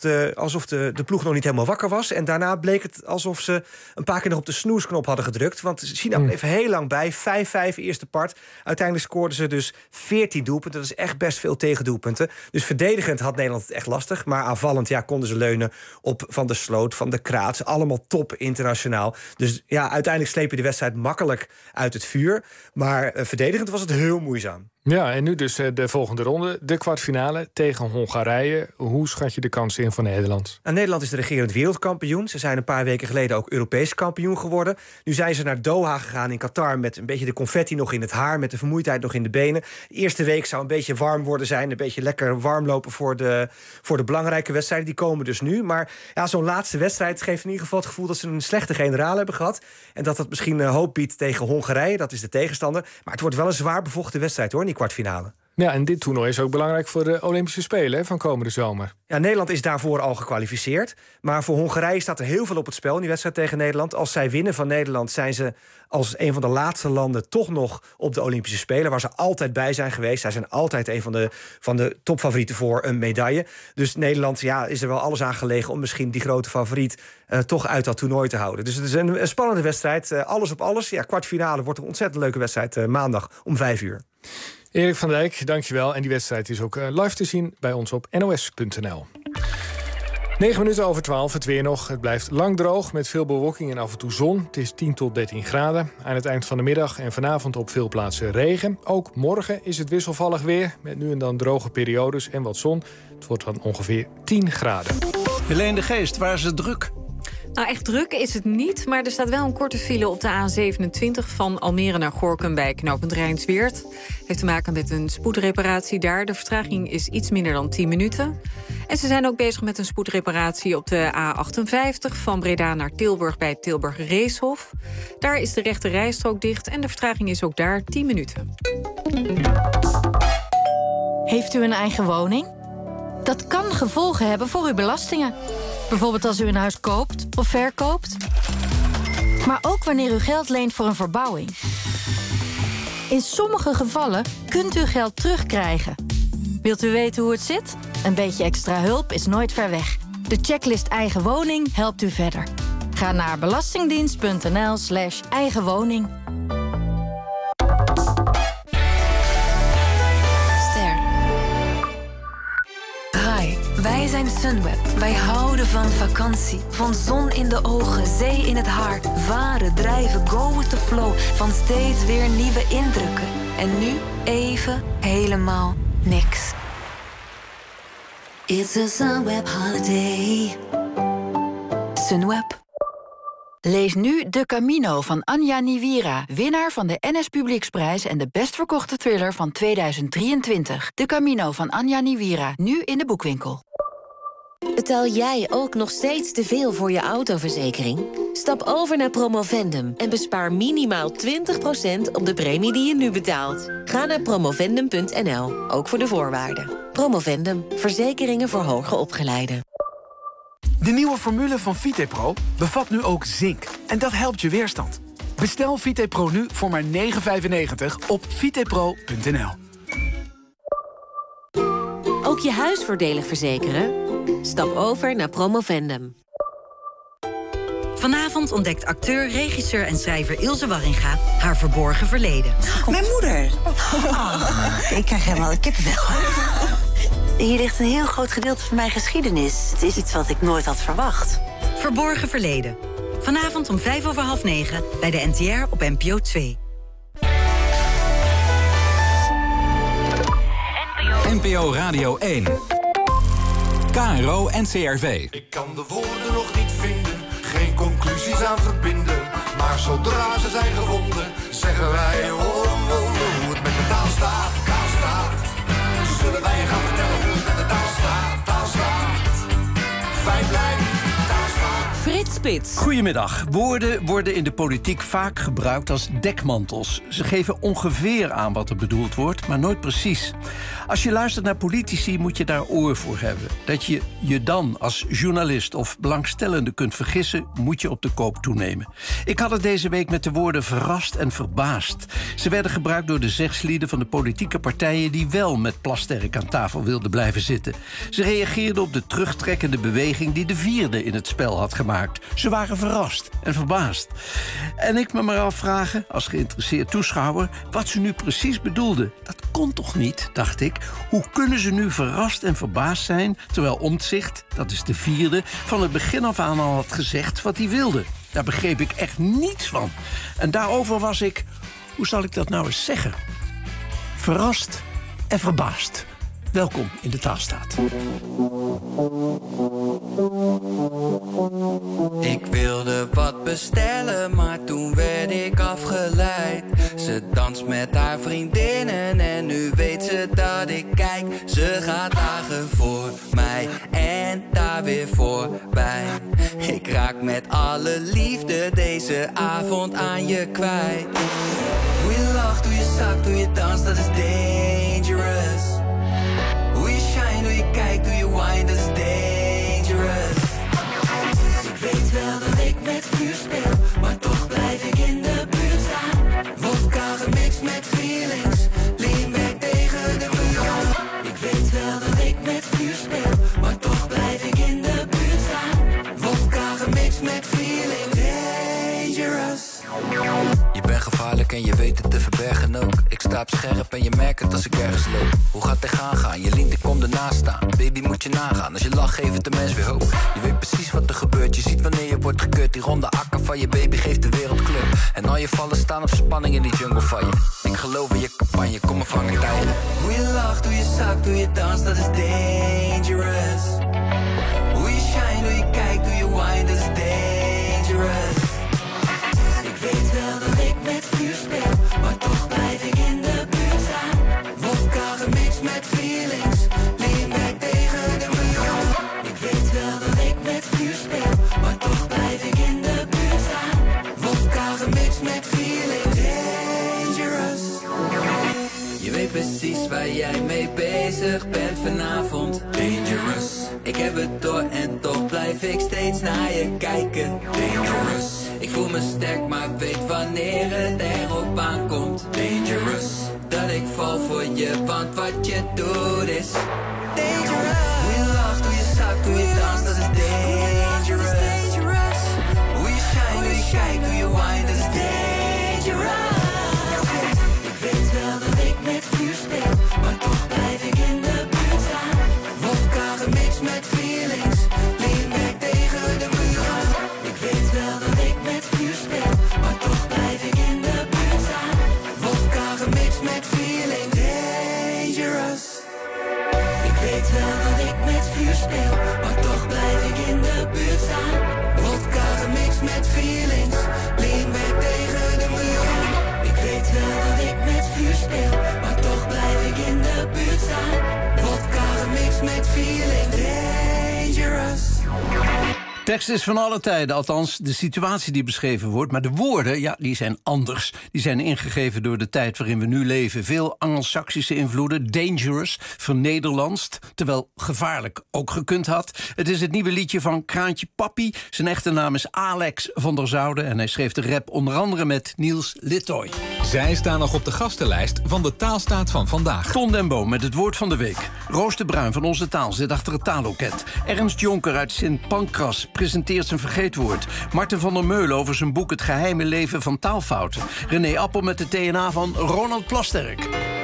de ploeg nog niet helemaal wakker was. En daarna bleek het alsof ze een paar keer nog op de snoesknop hadden gedrukt. Want China bleef heel lang bij. 5-5 eerste part. Uiteindelijk scoorden ze dus 14 doelpunten. Dat is echt best veel tegendoelpunten. Dus verdedigend had Nederland het echt lastig. Maar aanvallend konden ze leunen op Van der Sloot, Van der Kraats. Allemaal top internationaal. Dus ja, uiteindelijk sleep je de wedstrijd makkelijk uit het vuur. Maar verdedigend was het heel moeizaam. Ja, en nu dus de volgende ronde. De kwartfinale tegen Hongarije. Hoe schat je de kansen in van Nederland? Nederland is de regerend wereldkampioen. Ze zijn een paar weken geleden ook Europees kampioen geworden. Nu zijn ze naar Doha gegaan in Qatar met een beetje de confetti nog in het haar, met de vermoeidheid nog in de benen. De eerste week zou een beetje warm worden zijn. Een beetje lekker warm lopen voor de belangrijke wedstrijden. Die komen dus nu. Maar ja, zo'n laatste wedstrijd geeft in ieder geval het gevoel dat ze een slechte generaal hebben gehad. En dat misschien hoop biedt tegen Hongarije. Dat is de tegenstander. Maar het wordt wel een zwaar bevochten wedstrijd hoor, die kwartfinale. Ja, en dit toernooi is ook belangrijk voor de Olympische Spelen van komende zomer. Ja, Nederland is daarvoor al gekwalificeerd. Maar voor Hongarije staat er heel veel op het spel in die wedstrijd tegen Nederland. Als zij winnen van Nederland zijn ze als een van de laatste landen toch nog op de Olympische Spelen, waar ze altijd bij zijn geweest. Zij zijn altijd een van de topfavorieten voor een medaille. Dus Nederland is er wel alles aan gelegen om misschien die grote favoriet toch uit dat toernooi te houden. Dus het is een spannende wedstrijd. Alles op alles. Ja, kwartfinale wordt een ontzettend leuke wedstrijd maandag om 5:00. Erik van Dijk, dankjewel. En die wedstrijd is ook live te zien bij ons op nos.nl. 9 minuten over 12, het weer nog. Het blijft lang droog met veel bewolking en af en toe zon. Het is 10 tot 13 graden. Aan het eind van de middag en vanavond op veel plaatsen regen. Ook morgen is het wisselvallig weer, met nu en dan droge periodes en wat zon. Het wordt dan ongeveer 10 graden. Helene de Geest, waar is het druk? Nou, echt druk is het niet, maar er staat wel een korte file op de A27... van Almere naar Gorinchem bij knooppunt Rijnsweerd. Heeft te maken met een spoedreparatie daar. De vertraging is iets minder dan 10 minuten. En ze zijn ook bezig met een spoedreparatie op de A58... van Breda naar Tilburg bij Tilburg Reeshof. Daar is de rechte rijstrook dicht en de vertraging is ook daar 10 minuten. Heeft u een eigen woning? Dat kan gevolgen hebben voor uw belastingen. Bijvoorbeeld als u een huis koopt of verkoopt. Maar ook wanneer u geld leent voor een verbouwing. In sommige gevallen kunt u geld terugkrijgen. Wilt u weten hoe het zit? Een beetje extra hulp is nooit ver weg. De checklist Eigen Woning helpt u verder. Ga naar belastingdienst.nl/eigenwoning. Wij zijn Sunweb. Wij houden van vakantie. Van zon in de ogen, zee in het haar. Varen, drijven, go with the flow. Van steeds weer nieuwe indrukken. En nu even helemaal niks. It's a Sunweb holiday. Sunweb. Lees nu De Camino van Anja Niewira, winnaar van de NS Publieksprijs en de best verkochte thriller van 2023. De Camino van Anja Niewira, nu in de boekwinkel. Betaal jij ook nog steeds te veel voor je autoverzekering? Stap over naar Promovendum en bespaar minimaal 20% op de premie die je nu betaalt. Ga naar promovendum.nl, ook voor de voorwaarden. Promovendum, verzekeringen voor hoger opgeleiden. De nieuwe formule van VitePro bevat nu ook zink. En dat helpt je weerstand. Bestel VitePro nu voor maar €9,95 op vitepro.nl. Ook je huis voordelig verzekeren? Stap over naar Promovendum. Vanavond ontdekt acteur, regisseur en schrijver Ilse Warringa haar verborgen verleden. Mijn moeder. Ik krijg helemaal kippenvel. Hier ligt een heel groot gedeelte van mijn geschiedenis. Het is iets wat ik nooit had verwacht. Verborgen verleden. Vanavond om 9:05 bij de NTR op NPO 2. NPO Radio 1. KRO NCRV. Ik kan de woorden nog niet vinden, geen conclusies aan verbinden. Maar zodra ze zijn gevonden, zeggen wij hoe het met de taal staat. Zullen wij je gaan vertellen hoe het met de taal staat. Taal staat. Fijn blijft, taal staat. Frits Spits. Goedemiddag. Woorden worden in de politiek vaak gebruikt als dekmantels. Ze geven ongeveer aan wat er bedoeld wordt, maar nooit precies. Als je luistert naar politici moet je daar oor voor hebben. Dat je je dan als journalist of belangstellende kunt vergissen, moet je op de koop toenemen. Ik had het deze week met de woorden verrast en verbaasd. Ze werden gebruikt door de zegslieden van de politieke partijen die wel met Plasterk aan tafel wilden blijven zitten. Ze reageerden op de terugtrekkende beweging die de vierde in het spel had gemaakt. Ze waren verrast en verbaasd. En ik me maar afvragen, als geïnteresseerd toeschouwer, wat ze nu precies bedoelden. Dat kon toch niet, dacht ik. Hoe kunnen ze nu verrast en verbaasd zijn, terwijl Omtzigt, dat is de vierde, van het begin af aan al had gezegd wat hij wilde? Daar begreep ik echt niets van. En daarover was ik, hoe zal ik dat nou eens zeggen? Verrast en verbaasd. Welkom in de Taalstaat. Ik wilde wat bestellen, maar toen werd ik afgeleid. Ze danst met haar vriendinnen en nu weet ze dat ik kijk. Ze gaat dagen voor mij en daar weer voorbij. Ik raak met alle liefde deze avond aan je kwijt. Hoe je lacht, hoe je zakt, hoe je danst, dat is dangerous. Hoe je shine, hoe je kijkt, hoe je wine, dat is dangerous. Ik weet wel dat ik met vuur speel, maar toch blijf ik in de buurt staan. Vodka gemixt met feelings, lean back tegen de muur. Ik weet wel dat ik met vuur speel, maar toch blijf ik in de buurt staan. Vodka gemixt met feelings, dangerous. Je bent gevaarlijk en je weet het te verbergen ook. Ik sta op scherp en je merkt het als ik ergens loop. Hoe gaat het gaan? Je lint, ik kom ernaast staan. Baby, moet je nagaan. Als je lacht, geeft het de mens weer hoop. Je weet precies wat er gebeurt. Je ziet wanneer je wordt gekeurd. Die ronde akker van je baby geeft de wereld kleur. En al je vallen staan op spanning in die jungle van je. Ik geloof in je campagne, kom maar vangen tijden. Hoe je lacht, hoe je zakt, hoe je danst, dat is dangerous. Hoe je shine, hoe je kijkt, hoe je wine, dat is dangerous. Ik weet wel dat ik met vuur speel, maar toch blijf ik in de buurt staan. Vodka gemixt met feelings, lean back tegen de muur. Ik weet wel dat ik met vuur speel, maar toch blijf ik in de buurt staan. Vodka gemixt met feelings, dangerous. Je weet precies waar jij mee bezig bent vanavond, dangerous. Ik heb het door en toch blijf ik steeds naar je kijken, dangerous. Ik voel me sterk, maar weet wanneer het erop aankomt, dangerous. Dat ik val voor je, want wat je doet is dangerous. Hoe je lacht, hoe je zakt, hoe je danst, dat is dangerous. Hoe je shine, hoe je kijkt, hoe je wine, dat is dangerous. Ik weet wel dat ik met vuur speel, maar toch blijf ik in de buurt staan. Vodka gemixt met feelings, lean back tegen de muur. Ik weet wel dat ik met vuur speel, maar toch blijf ik in de buurt staan. Vodka gemixt met feelings, dangerous. Ik weet wel dat ik met vuur speel, maar toch blijf ik in de buurt staan. Vodka gemixt met feelings, lean back tegen de muur. Ik weet wel dat ik met vuur speel, maar toch blijf ik in de buurt staan. Vodka gemixt met feelings, dangerous. Tekst is van alle tijden, althans de situatie die beschreven wordt. Maar de woorden, ja, die zijn anders. Die zijn ingegeven door de tijd waarin we nu leven. Veel Anglo-Saxische invloeden, dangerous, vernederlandst, terwijl gevaarlijk ook gekund had. Het is het nieuwe liedje van Kraantje Papi. Zijn echte naam is Alex van der Zouden en hij schreef de rap onder andere met Niels Littoy. Zij staan nog op de gastenlijst van de Taalstaat van vandaag. Ton den Boom met het woord van de week. Roos de Bruin van Onze Taal zit achter het taalloket. Ernst Jonker uit Sint Pancras presenteert zijn vergeetwoord. Marten van der Meulen over zijn boek Het geheime leven van taalfouten. René Appel met de TNA van Ronald Plasterk.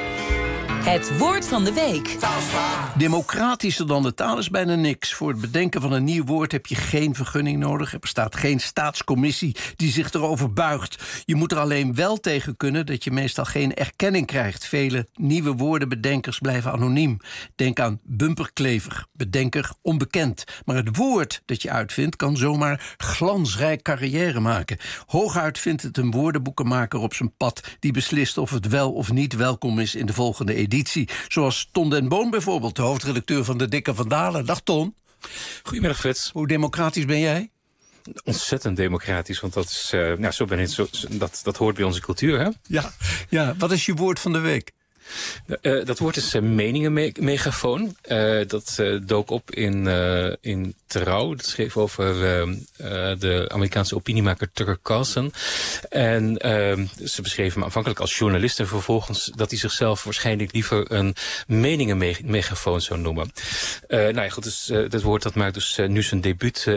Het woord van de week. Democratischer dan de taal is bijna niks. Voor het bedenken van een nieuw woord heb je geen vergunning nodig. Er bestaat geen staatscommissie die zich erover buigt. Je moet er alleen wel tegen kunnen dat je meestal geen erkenning krijgt. Vele nieuwe woordenbedenkers blijven anoniem. Denk aan bumperklever, bedenker onbekend. Maar het woord dat je uitvindt kan zomaar glansrijk carrière maken. Hooguit vindt het een woordenboekenmaker op zijn pad die beslist of het wel of niet welkom is in de volgende editie. Zoals Ton den Boom bijvoorbeeld, de hoofdredacteur van de Dikke Van Dalen. Dag Ton. Goedemiddag Frits. Hoe democratisch ben jij? Ontzettend democratisch, want dat is, zo ben ik, dat hoort bij onze cultuur, hè? Ja, wat is je woord van de week? Dat woord is meningenmegafoon. Dat dook op in Trouw. Dat schreef over de Amerikaanse opiniemaker Tucker Carlson. En ze beschreven hem aanvankelijk als journalist en vervolgens dat hij zichzelf waarschijnlijk liever een meningenmegafoon zou noemen. Nou ja, goed, dus dat woord dat maakt dus nu zijn debuut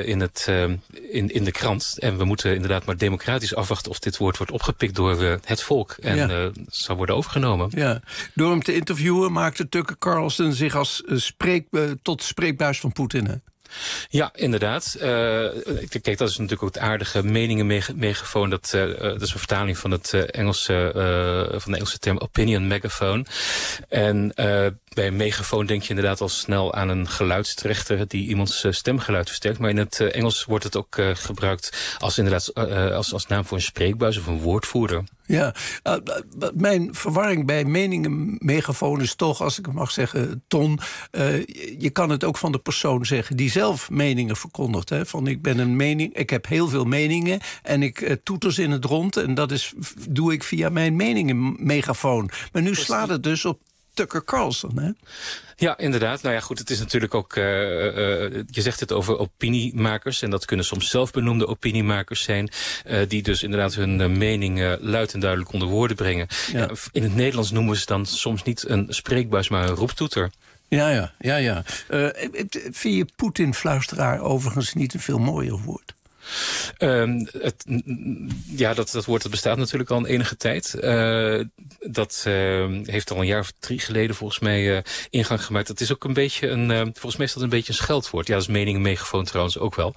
in de krant. En we moeten inderdaad maar democratisch afwachten of dit woord wordt opgepikt door het volk en zal worden overgenomen. Ja. Door hem te interviewen maakte Tucker Carlson zich als tot spreekbuis van Poetin. Hè? Ja, inderdaad. Kijk, dat is natuurlijk ook het aardige meningenmegafoon. Dat is een vertaling van van de Engelse term opinion megaphone. En bij een megafoon denk je inderdaad al snel aan een geluidstrechter die iemands stemgeluid versterkt. Maar in het Engels wordt het ook gebruikt als naam voor een spreekbuis of een woordvoerder. Ja, mijn verwarring bij meningenmegafoon is toch, als ik het mag zeggen, Ton, je kan het ook van de persoon zeggen die zelf meningen verkondigt. Hè? Van ik heb heel veel meningen en ik toeter ze in het rond en dat doe ik via mijn meningenmegafoon. Maar nu slaat het dus op Tucker Carlson, hè? Ja, inderdaad. Nou ja, goed, het is natuurlijk ook, je zegt het over opiniemakers en dat kunnen soms zelfbenoemde opiniemakers zijn, die dus inderdaad hun mening luid en duidelijk onder woorden brengen. Ja. Ja, in het Nederlands noemen we ze dan soms niet een spreekbuis, maar een roeptoeter. Ja. Vind je Poetin-fluisteraar overigens niet een veel mooier woord? Dat woord dat bestaat natuurlijk al een enige tijd. Dat heeft al een jaar of 3 geleden volgens mij ingang gemaakt. Dat is ook een beetje volgens mij is dat een beetje een scheldwoord. Ja, dat is meningenmegafoon trouwens ook wel.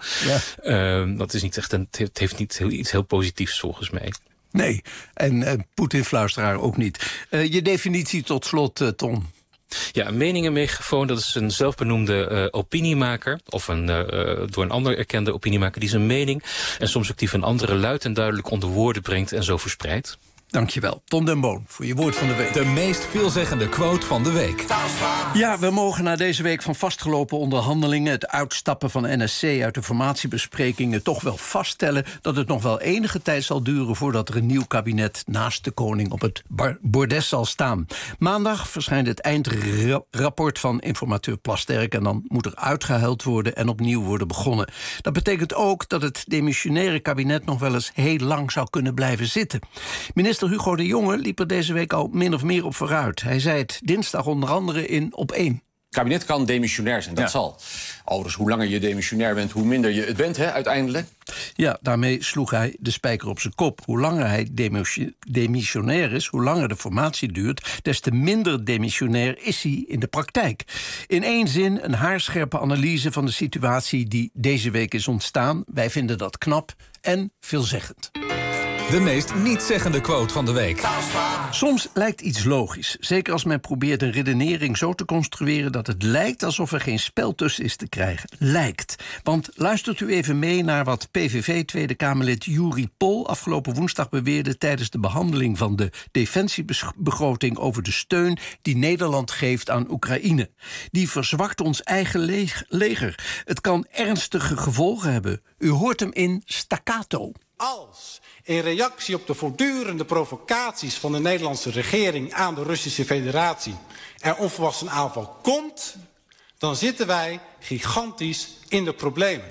Ja. Dat is niet echt het heeft niet iets heel positiefs volgens mij. Nee, en Poetin-fluisteraar ook niet. Je definitie tot slot, Ton. Ja, een meningenmegafoon, dat is een zelfbenoemde opiniemaker... of door een ander erkende opiniemaker die zijn mening... en soms ook die van anderen luid en duidelijk onder woorden brengt... en zo verspreidt. Dankjewel, Ton den Boon, voor je woord van de week. De meest veelzeggende quote van de week. Ja, we mogen na deze week van vastgelopen onderhandelingen... het uitstappen van NSC uit de formatiebesprekingen... toch wel vaststellen dat het nog wel enige tijd zal duren... voordat er een nieuw kabinet naast de koning op het bordes zal staan. Maandag verschijnt het eindrapport van informateur Plasterk... en dan moet er uitgehuild worden en opnieuw worden begonnen. Dat betekent ook dat het demissionaire kabinet... nog wel eens heel lang zou kunnen blijven zitten. Minister Hugo de Jonge liep er deze week al min of meer op vooruit. Hij zei het dinsdag onder andere in Op 1. Het kabinet kan demissionair zijn, dat zal. Overigens, hoe langer je demissionair bent, hoe minder je het bent, uiteindelijk. Ja, daarmee sloeg hij de spijker op zijn kop. Hoe langer hij demissionair is, hoe langer de formatie duurt... des te minder demissionair is hij in de praktijk. In 1 zin een haarscherpe analyse van de situatie die deze week is ontstaan. Wij vinden dat knap en veelzeggend. De meest niet-zeggende quote van de week. Soms lijkt iets logisch. Zeker als men probeert een redenering zo te construeren... dat het lijkt alsof er geen spel tussen is te krijgen. Lijkt. Want luistert u even mee naar wat PVV Tweede Kamerlid Juri Pol... afgelopen woensdag beweerde tijdens de behandeling van de defensiebegroting... over de steun die Nederland geeft aan Oekraïne. Die verzwakt ons eigen leger. Het kan ernstige gevolgen hebben. U hoort hem in staccato. Als in reactie op de voortdurende provocaties van de Nederlandse regering aan de Russische Federatie er onverwachts een aanval komt, dan zitten wij gigantisch in de problemen.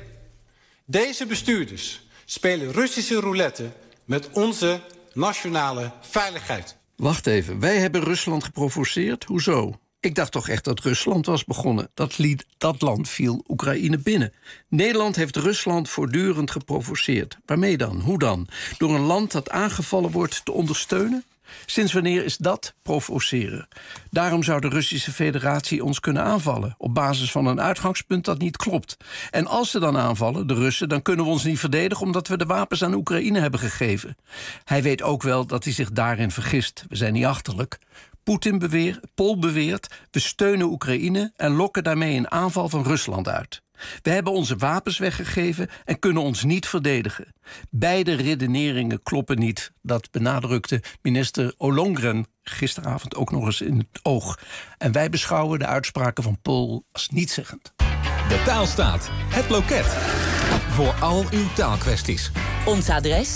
Deze bestuurders spelen Russische roulette met onze nationale veiligheid. Wacht even, wij hebben Rusland geprovoceerd? Hoezo? Ik dacht toch echt dat Rusland was begonnen. Dat land viel Oekraïne binnen. Nederland heeft Rusland voortdurend geprovoceerd. Waarmee dan? Hoe dan? Door een land dat aangevallen wordt te ondersteunen? Sinds wanneer is dat provoceren? Daarom zou de Russische Federatie ons kunnen aanvallen... op basis van een uitgangspunt dat niet klopt. En als ze dan aanvallen, de Russen, dan kunnen we ons niet verdedigen... omdat we de wapens aan Oekraïne hebben gegeven. Hij weet ook wel dat hij zich daarin vergist. We zijn niet achterlijk. Pol beweert, we steunen Oekraïne... en lokken daarmee een aanval van Rusland uit. We hebben onze wapens weggegeven en kunnen ons niet verdedigen. Beide redeneringen kloppen niet. Dat benadrukte minister Ollongren gisteravond ook nog eens in het oog. En wij beschouwen de uitspraken van Pol als nietszeggend. De Taalstaat, het loket. Voor al uw taalkwesties. Ons adres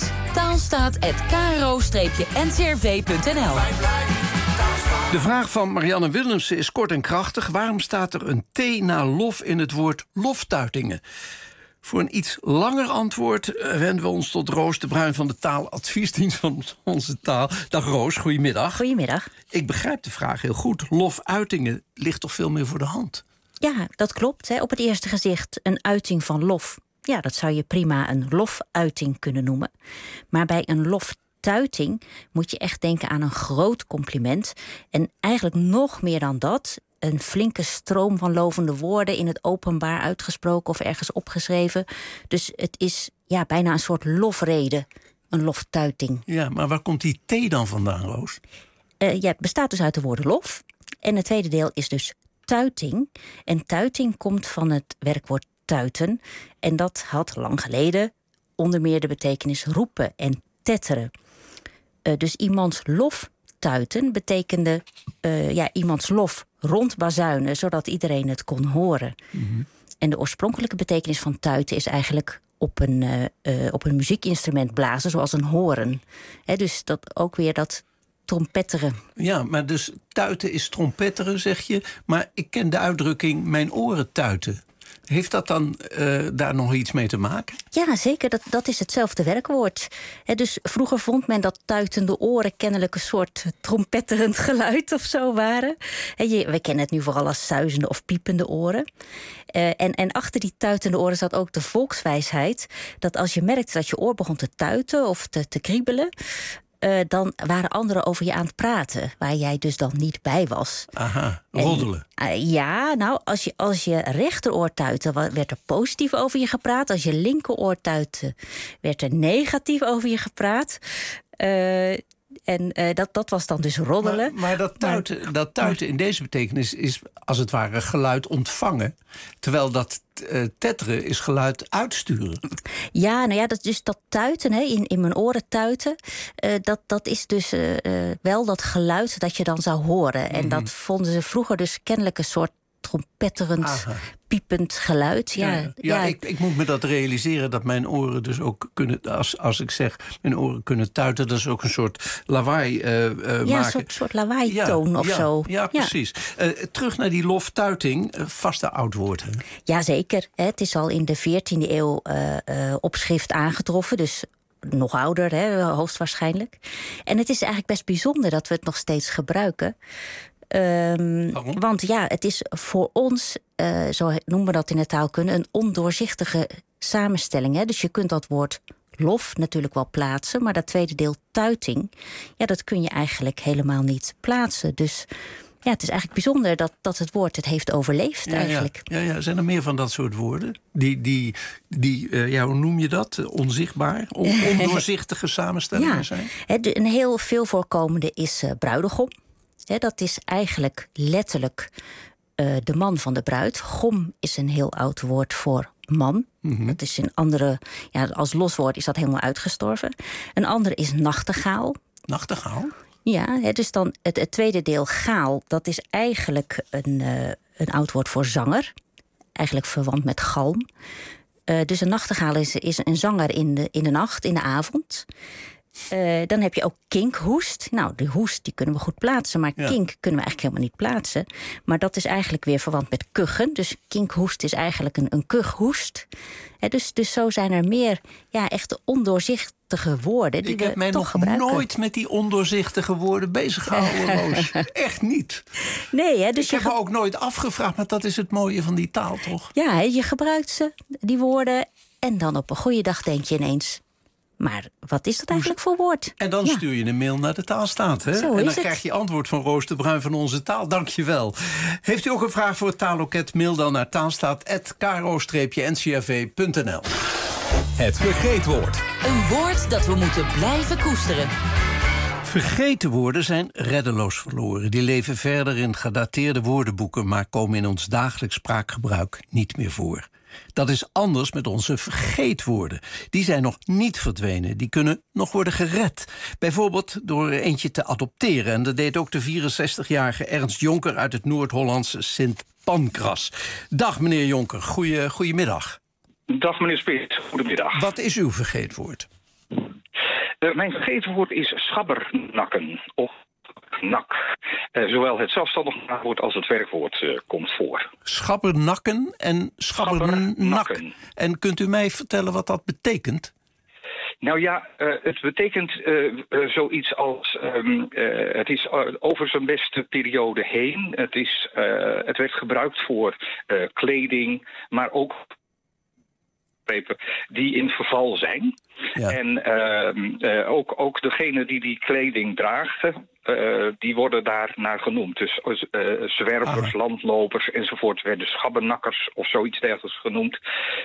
taalstaat@kro-ncrv.nl. De vraag van Marianne Willemsen is kort en krachtig. Waarom staat er een T na lof in het woord loftuitingen? Voor een iets langer antwoord wenden we ons tot Roos de Bruin... van de taaladviesdienst van Onze Taal. Dag Roos, goedemiddag. Goedemiddag. Ik begrijp de vraag heel goed. Lofuitingen ligt toch veel meer voor de hand? Ja, dat klopt. Op het eerste gezicht een uiting van lof. Ja, dat zou je prima een lofuiting kunnen noemen. Maar bij een loftuiting moet je echt denken aan een groot compliment. En eigenlijk nog meer dan dat, een flinke stroom van lovende woorden in het openbaar uitgesproken of ergens opgeschreven. Dus het is bijna een soort lofrede, een loftuiting. Ja, maar waar komt die T dan vandaan, Roos? Het bestaat dus uit de woorden lof. En het tweede deel is dus tuiting. En tuiting komt van het werkwoord tuiten. En dat had lang geleden onder meer de betekenis roepen en tetteren. Dus iemands lof tuiten betekende iemands lof rondbazuinen, zodat iedereen het kon horen. Mm-hmm. En de oorspronkelijke betekenis van tuiten is eigenlijk op een muziekinstrument blazen, zoals een horen. Dus dat ook weer dat trompetteren. Ja, maar dus tuiten is trompetteren, zeg je. Maar ik ken de uitdrukking mijn oren tuiten. Heeft dat dan daar nog iets mee te maken? Ja, zeker. Dat is hetzelfde werkwoord. Dus vroeger vond men dat tuitende oren kennelijk een soort trompetterend geluid of zo waren. We kennen het nu vooral als suizende of piepende oren. En achter die tuitende oren zat ook de volkswijsheid dat als je merkte dat je oor begon te tuiten of te kriebelen, dan waren anderen over je aan het praten, waar jij dus dan niet bij was. Aha, roddelen. Als je rechteroor tuitte, werd er positief over je gepraat. Als je linkeroor tuitte, werd er negatief over je gepraat. Dat was dan dus roddelen. Maar dat tuiten in deze betekenis is als het ware geluid ontvangen. Terwijl dat tetteren is geluid uitsturen. Ja, dat tuiten, in mijn oren tuiten, dat is dus wel dat geluid dat je dan zou horen. En dat vonden ze vroeger dus kennelijk een soort trompetterend, piepend geluid. Ja. Ik moet me dat realiseren dat mijn oren dus ook kunnen, als ik zeg mijn oren kunnen tuiten, dat is ook een soort lawaai maken. Ja, een soort lawaai-toon of zo. Ja, precies. Terug naar die loftuiting, vaste oud woord. Hè? Jazeker. Het is al in de 14e eeuw op schrift aangetroffen, dus nog ouder, hoogstwaarschijnlijk. En het is eigenlijk best bijzonder dat we het nog steeds gebruiken. Want het is voor ons, zo noemen we dat in de taalkunde, een ondoorzichtige samenstelling. Dus je kunt dat woord lof natuurlijk wel plaatsen, maar dat tweede deel tuiting, dat kun je eigenlijk helemaal niet plaatsen. Dus het is eigenlijk bijzonder dat het woord het heeft overleefd eigenlijk. Ja, zijn er meer van dat soort woorden? Die hoe noem je dat? Onzichtbaar? Ondoorzichtige samenstellingen zijn? Een heel veel voorkomende is bruidegom. Dat is eigenlijk letterlijk de man van de bruid. Gom is een heel oud woord voor man. Mm-hmm. Dat is een andere, als loswoord is dat helemaal uitgestorven. Een andere is nachtegaal. Nachtegaal? Ja, dus dan het tweede deel gaal, dat is eigenlijk een oud woord voor zanger. Eigenlijk verwant met galm. Dus een nachtegaal is een zanger in de nacht, in de avond. Dan heb je ook kinkhoest. Nou, die hoest die kunnen we goed plaatsen, maar kink kunnen we eigenlijk helemaal niet plaatsen. Maar dat is eigenlijk weer verwant met kuchen. Dus kinkhoest is eigenlijk een kuchhoest. Dus zo zijn er meer echt ondoorzichtige woorden die we toch gebruiken. Ik heb mij nog nooit met die ondoorzichtige woorden bezig gehouden, Roos. Echt niet. Nee, dus ik heb me ook nooit afgevraagd, maar dat is het mooie van die taal, toch? Ja, je gebruikt ze, die woorden, en dan op een goede dag denk je ineens, maar wat is dat eigenlijk voor woord? En dan stuur je een mail naar de Taalstaat. Hè? Zo en dan krijg je antwoord van Roos de Bruin van Onze Taal. Dank je wel. Heeft u ook een vraag voor het Taalloket? Mail dan naar taalstaat@kro-ncrv.nl. Het vergeetwoord. Een woord dat we moeten blijven koesteren. Vergeten woorden zijn reddeloos verloren. Die leven verder in gedateerde woordenboeken, maar komen in ons dagelijks spraakgebruik niet meer voor. Dat is anders met onze vergeetwoorden. Die zijn nog niet verdwenen. Die kunnen nog worden gered. Bijvoorbeeld door er eentje te adopteren. En dat deed ook de 64-jarige Ernst Jonker uit het Noord-Hollandse Sint Pancras. Dag meneer Jonker, goedemiddag. Dag meneer Spits, goedemiddag. Wat is uw vergeetwoord? Mijn vergeetwoord is schabbernakken of nak. Zowel het zelfstandig naamwoord als het werkwoord komt voor. Schabbernakken en schabbernak. En kunt u mij vertellen wat dat betekent? Nou ja, het betekent zoiets als het is over zijn beste periode heen. Het werd gebruikt voor kleding, maar ook die in verval zijn. Ja. En ook degene die kleding dragen, die worden daar naar genoemd. Dus zwervers, landlopers enzovoort werden schabbernakkers of zoiets dergelijks genoemd.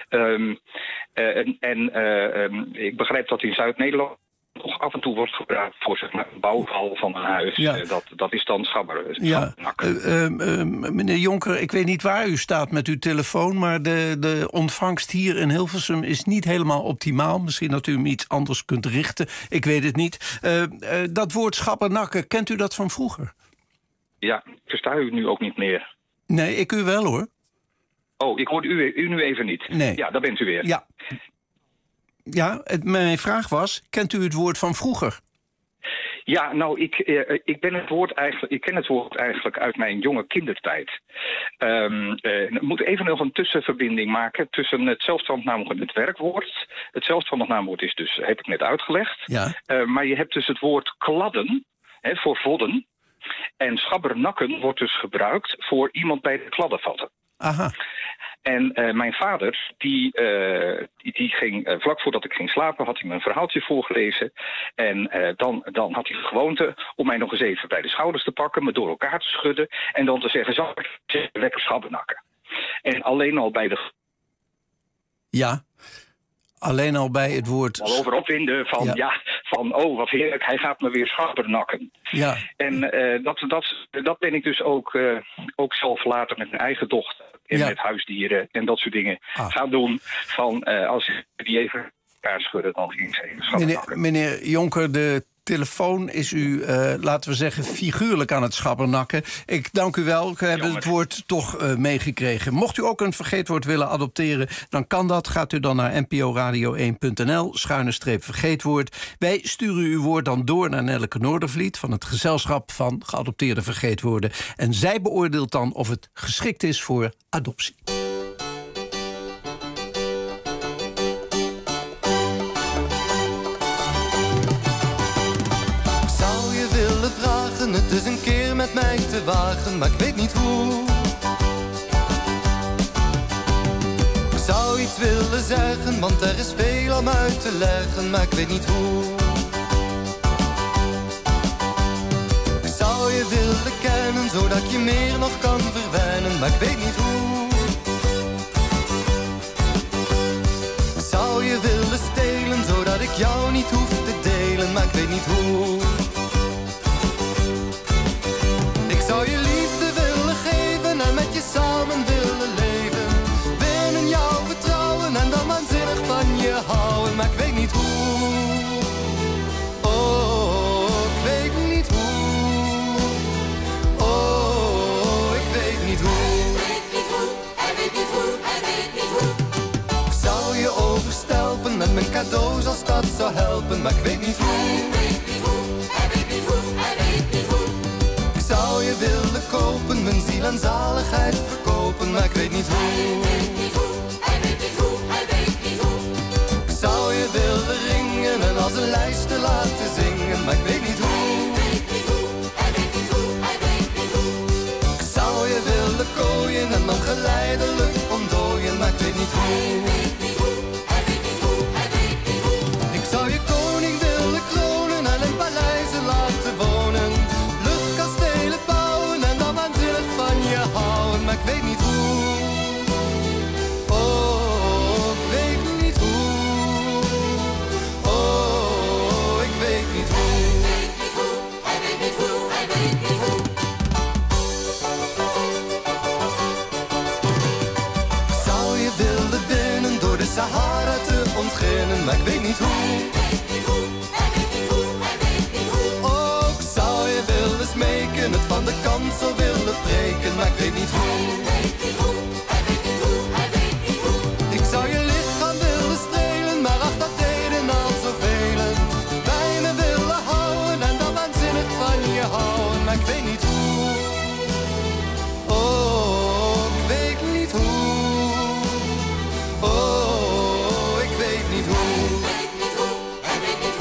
Ik begrijp dat in Zuid-Nederland nog af en toe wordt gebruikt voor zeg maar, een bouwval van een huis. Ja. Dat is dan schabbernakken. Meneer Jonker, ik weet niet waar u staat met uw telefoon, maar de ontvangst hier in Hilversum is niet helemaal optimaal. Misschien dat u hem iets anders kunt richten. Ik weet het niet. Dat woord schabbernakken, kent u dat van vroeger? Ja, ik versta u nu ook niet meer. Nee, ik u wel hoor. Oh, ik hoor u nu even niet. Nee. Ja, daar bent u weer. Ja, mijn vraag was, kent u het woord van vroeger? Ja, nou, ik ken het woord eigenlijk uit mijn jonge kindertijd. Ik moet even nog een tussenverbinding maken tussen het zelfstandig en het werkwoord. Het zelfstandig naamwoord is dus, heb ik net uitgelegd. Ja. Maar je hebt dus het woord kladden, voor vodden. En schabbernakken wordt dus gebruikt voor iemand bij de kladden vatten. Aha. En mijn vader, die ging, vlak voordat ik ging slapen, had hij me een verhaaltje voorgelezen. En dan had hij de gewoonte om mij nog eens even bij de schouders te pakken, me door elkaar te schudden. En dan te zeggen, zal ik lekker schabbernakken. En alleen al bij de... Ja, alleen al bij het woord... Al over opwinden van oh, wat heerlijk, hij gaat me weer schabbernakken. Ja. En dat ben ik dus ook zelf later met mijn eigen dochter en met huisdieren en dat soort dingen gaan doen. Van als die even elkaar schudden, dan ging ze even schabbernakken. Meneer Jonker, de telefoon is u, laten we zeggen, figuurlijk aan het schabbernakken. Ik dank u wel. We hebben het woord toch meegekregen. Mocht u ook een vergeetwoord willen adopteren, dan kan dat. Gaat u dan naar nporadio1.nl/vergeetwoord. Wij sturen uw woord dan door naar Nelleke Noordervliet van het Gezelschap van Geadopteerde Vergeetwoorden. En zij beoordeelt dan of het geschikt is voor adoptie. Het is een keer met mij te wagen, maar ik weet niet hoe. Ik zou iets willen zeggen, want er is veel om uit te leggen, maar ik weet niet hoe. Ik zou je willen kennen, zodat ik je meer nog kan verwennen, maar ik weet niet hoe. Ik zou je willen stelen, zodat ik jou niet hoef te delen, maar ik weet niet hoe. Ik zou je liefde willen geven en met je samen willen leven. Binnen jouw vertrouwen en dan waanzinnig van je houden. Maar ik weet niet hoe. Oh, ik weet niet hoe. Oh, ik weet niet hoe. Hij weet niet hoe, hij weet niet hoe. Ik zou je overstelpen met mijn cadeaus als dat zou helpen. Maar ik weet niet hoe. Hij weet niet hoe, hij weet niet hoe, hij weet niet hoe. Ik zou je willen kopen, mijn ziel en zaligheid verkopen, maar ik weet niet hoe. Hij weet niet hoe, hij weet niet hoe, hij weet niet hoe. Ik zou je willen ringen en als een lijst laten zingen, maar ik weet niet hoe. Hij weet niet hoe, hij weet niet hoe, hij weet niet hoe. Ik zou je willen kooien en dan geleidelijk ontdooien, maar ik weet niet hoe. Hij weet niet hoe, hij weet niet hoe, hij weet niet hoe. Ik zou je koning willen kronen en in paleizen laten wonen. Maar ik weet niet hoe. Oh, ik weet niet hoe. Oh, ik weet niet hoe. Hij weet niet hoe, hij weet niet hoe, hij weet niet hoe. Ik zou je willen binnen door de Sahara te ontginnen, maar ik weet niet hoe. Hij weet niet hoe, hij weet niet hoe, hij weet niet hoe. Oh, ik zou je willen smeken, het van de kansel willen breken, maar ik weet niet hoe. Ik zou je lichaam willen strelen, maar ach, dat deden al zoveel. Bij me willen houden en dan waanzinnig van je houden, maar ik weet niet hoe. Oh, ik weet niet hoe. Oh, ik weet niet hoe. Hij weet niet hoe, hij weet niet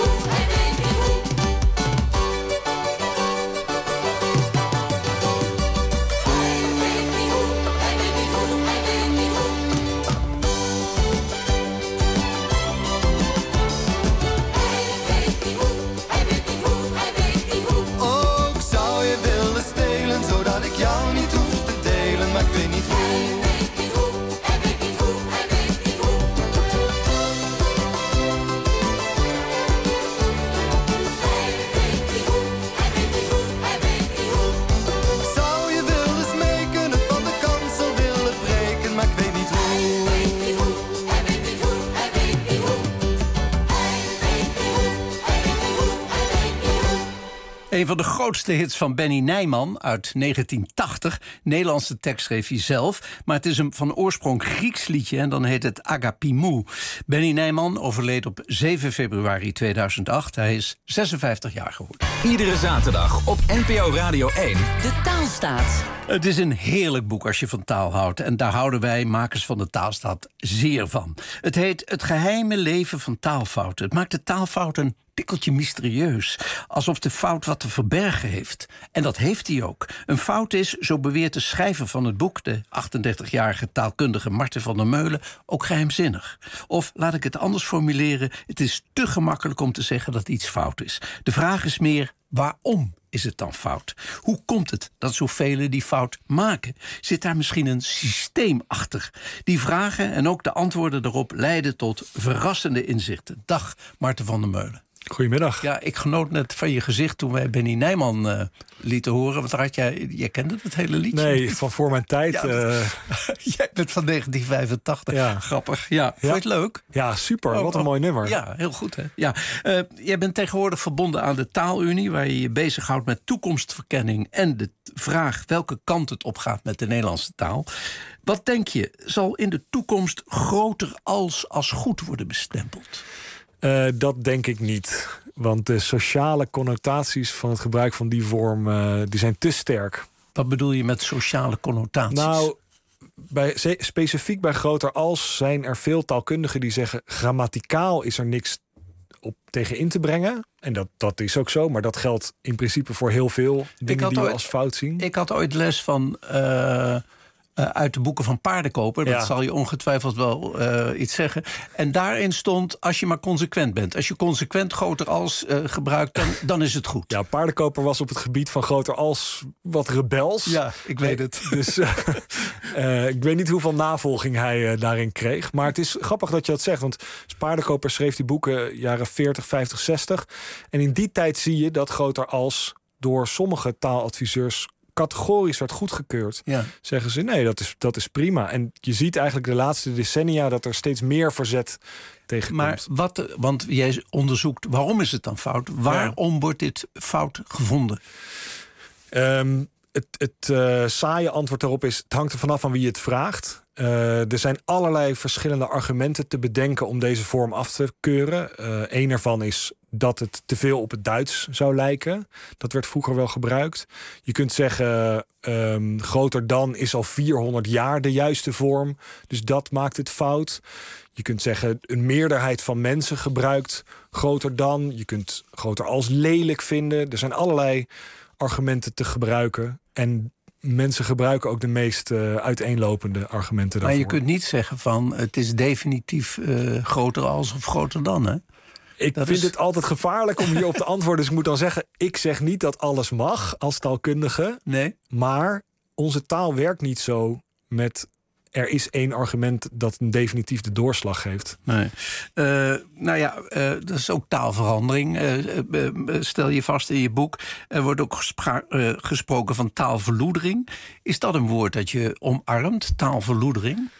Een van de grootste hits van Benny Nijman uit 1980. Nederlandse tekst schreef hij zelf. Maar het is een van oorsprong Grieks liedje en dan heet het Agapimou. Benny Nijman overleed op 7 februari 2008. Hij is 56 jaar geworden. Iedere zaterdag op NPO Radio 1. De Taalstaat. Het is een heerlijk boek als je van taal houdt. En daar houden wij, makers van de Taalstaat, zeer van. Het heet Het geheime leven van taalfouten. Het maakt de taalfout een tikkeltje mysterieus. Alsof de fout wat te verbergen heeft. En dat heeft hij ook. Een fout is, zo beweert de schrijver van het boek, de 38-jarige taalkundige Marten van der Meulen, ook geheimzinnig. Of, laat ik het anders formuleren, het is te gemakkelijk om te zeggen dat iets fout is. De vraag is meer, waarom is het dan fout? Hoe komt het dat zoveel die fout maken? Zit daar misschien een systeem achter? Die vragen en ook de antwoorden daarop leiden tot verrassende inzichten. Dag, Marten van der Meulen. Goedemiddag. Ja, ik genoot net van je gezicht toen wij Benny Nijman lieten horen. Want jij kende het hele liedje? Nee, van voor mijn tijd. Ja, jij bent van 1985. Ja. Grappig. Ja. Vond je het leuk? Ja, super. Wat een mooi nummer. Ja, heel goed. Hè? Ja. Jij bent tegenwoordig verbonden aan de Taalunie, waar je je bezighoudt met toekomstverkenning en de vraag welke kant het op gaat met de Nederlandse taal. Wat denk je, zal in de toekomst groter als goed worden bestempeld? Dat denk ik niet. Want de sociale connotaties van het gebruik van die vorm die zijn te sterk. Wat bedoel je met sociale connotaties? Nou, specifiek bij groter als zijn er veel taalkundigen die zeggen grammaticaal is er niks op tegen in te brengen. En dat is ook zo, maar dat geldt in principe voor heel veel dingen die we als fout zien. Ik had ooit les van uit de boeken van Paardenkoper. Dat zal je ongetwijfeld wel iets zeggen. En daarin stond, als je maar consequent bent. Als je consequent groter als gebruikt, dan is het goed. Ja, Paardenkoper was op het gebied van groter als wat rebels. Ja, ik weet het. Dus ik weet niet hoeveel navolging hij daarin kreeg. Maar het is grappig dat je dat zegt. Want Paardenkoper schreef die boeken jaren 40, 50, 60. En in die tijd zie je dat groter als door sommige taaladviseurs categorisch werd goedgekeurd. Ja. Zeggen ze, nee, dat is prima. En je ziet eigenlijk de laatste decennia dat er steeds meer verzet tegen komt. Maar want jij onderzoekt, waarom is het dan fout? Waarom wordt dit fout gevonden? Het saaie antwoord daarop is, het hangt er vanaf van wie je het vraagt. Er zijn allerlei verschillende argumenten te bedenken om deze vorm af te keuren. Eén ervan is dat het te veel op het Duits zou lijken. Dat werd vroeger wel gebruikt. Je kunt zeggen, groter dan is al 400 jaar de juiste vorm. Dus dat maakt het fout. Je kunt zeggen, een meerderheid van mensen gebruikt groter dan. Je kunt groter als lelijk vinden. Er zijn allerlei argumenten te gebruiken. En mensen gebruiken ook de meest uiteenlopende argumenten daarvoor. Maar je kunt niet zeggen van, het is definitief groter als of groter dan, hè? Ik vind het altijd gevaarlijk om hierop te antwoorden. Dus ik moet dan zeggen, ik zeg niet dat alles mag als taalkundige. Nee. Maar onze taal werkt niet zo met er is één argument dat een definitief de doorslag geeft. Nee. Dat is ook taalverandering. Stel je vast in je boek. Er wordt ook gesproken van taalverloedering. Is dat een woord dat je omarmt, taalverloedering?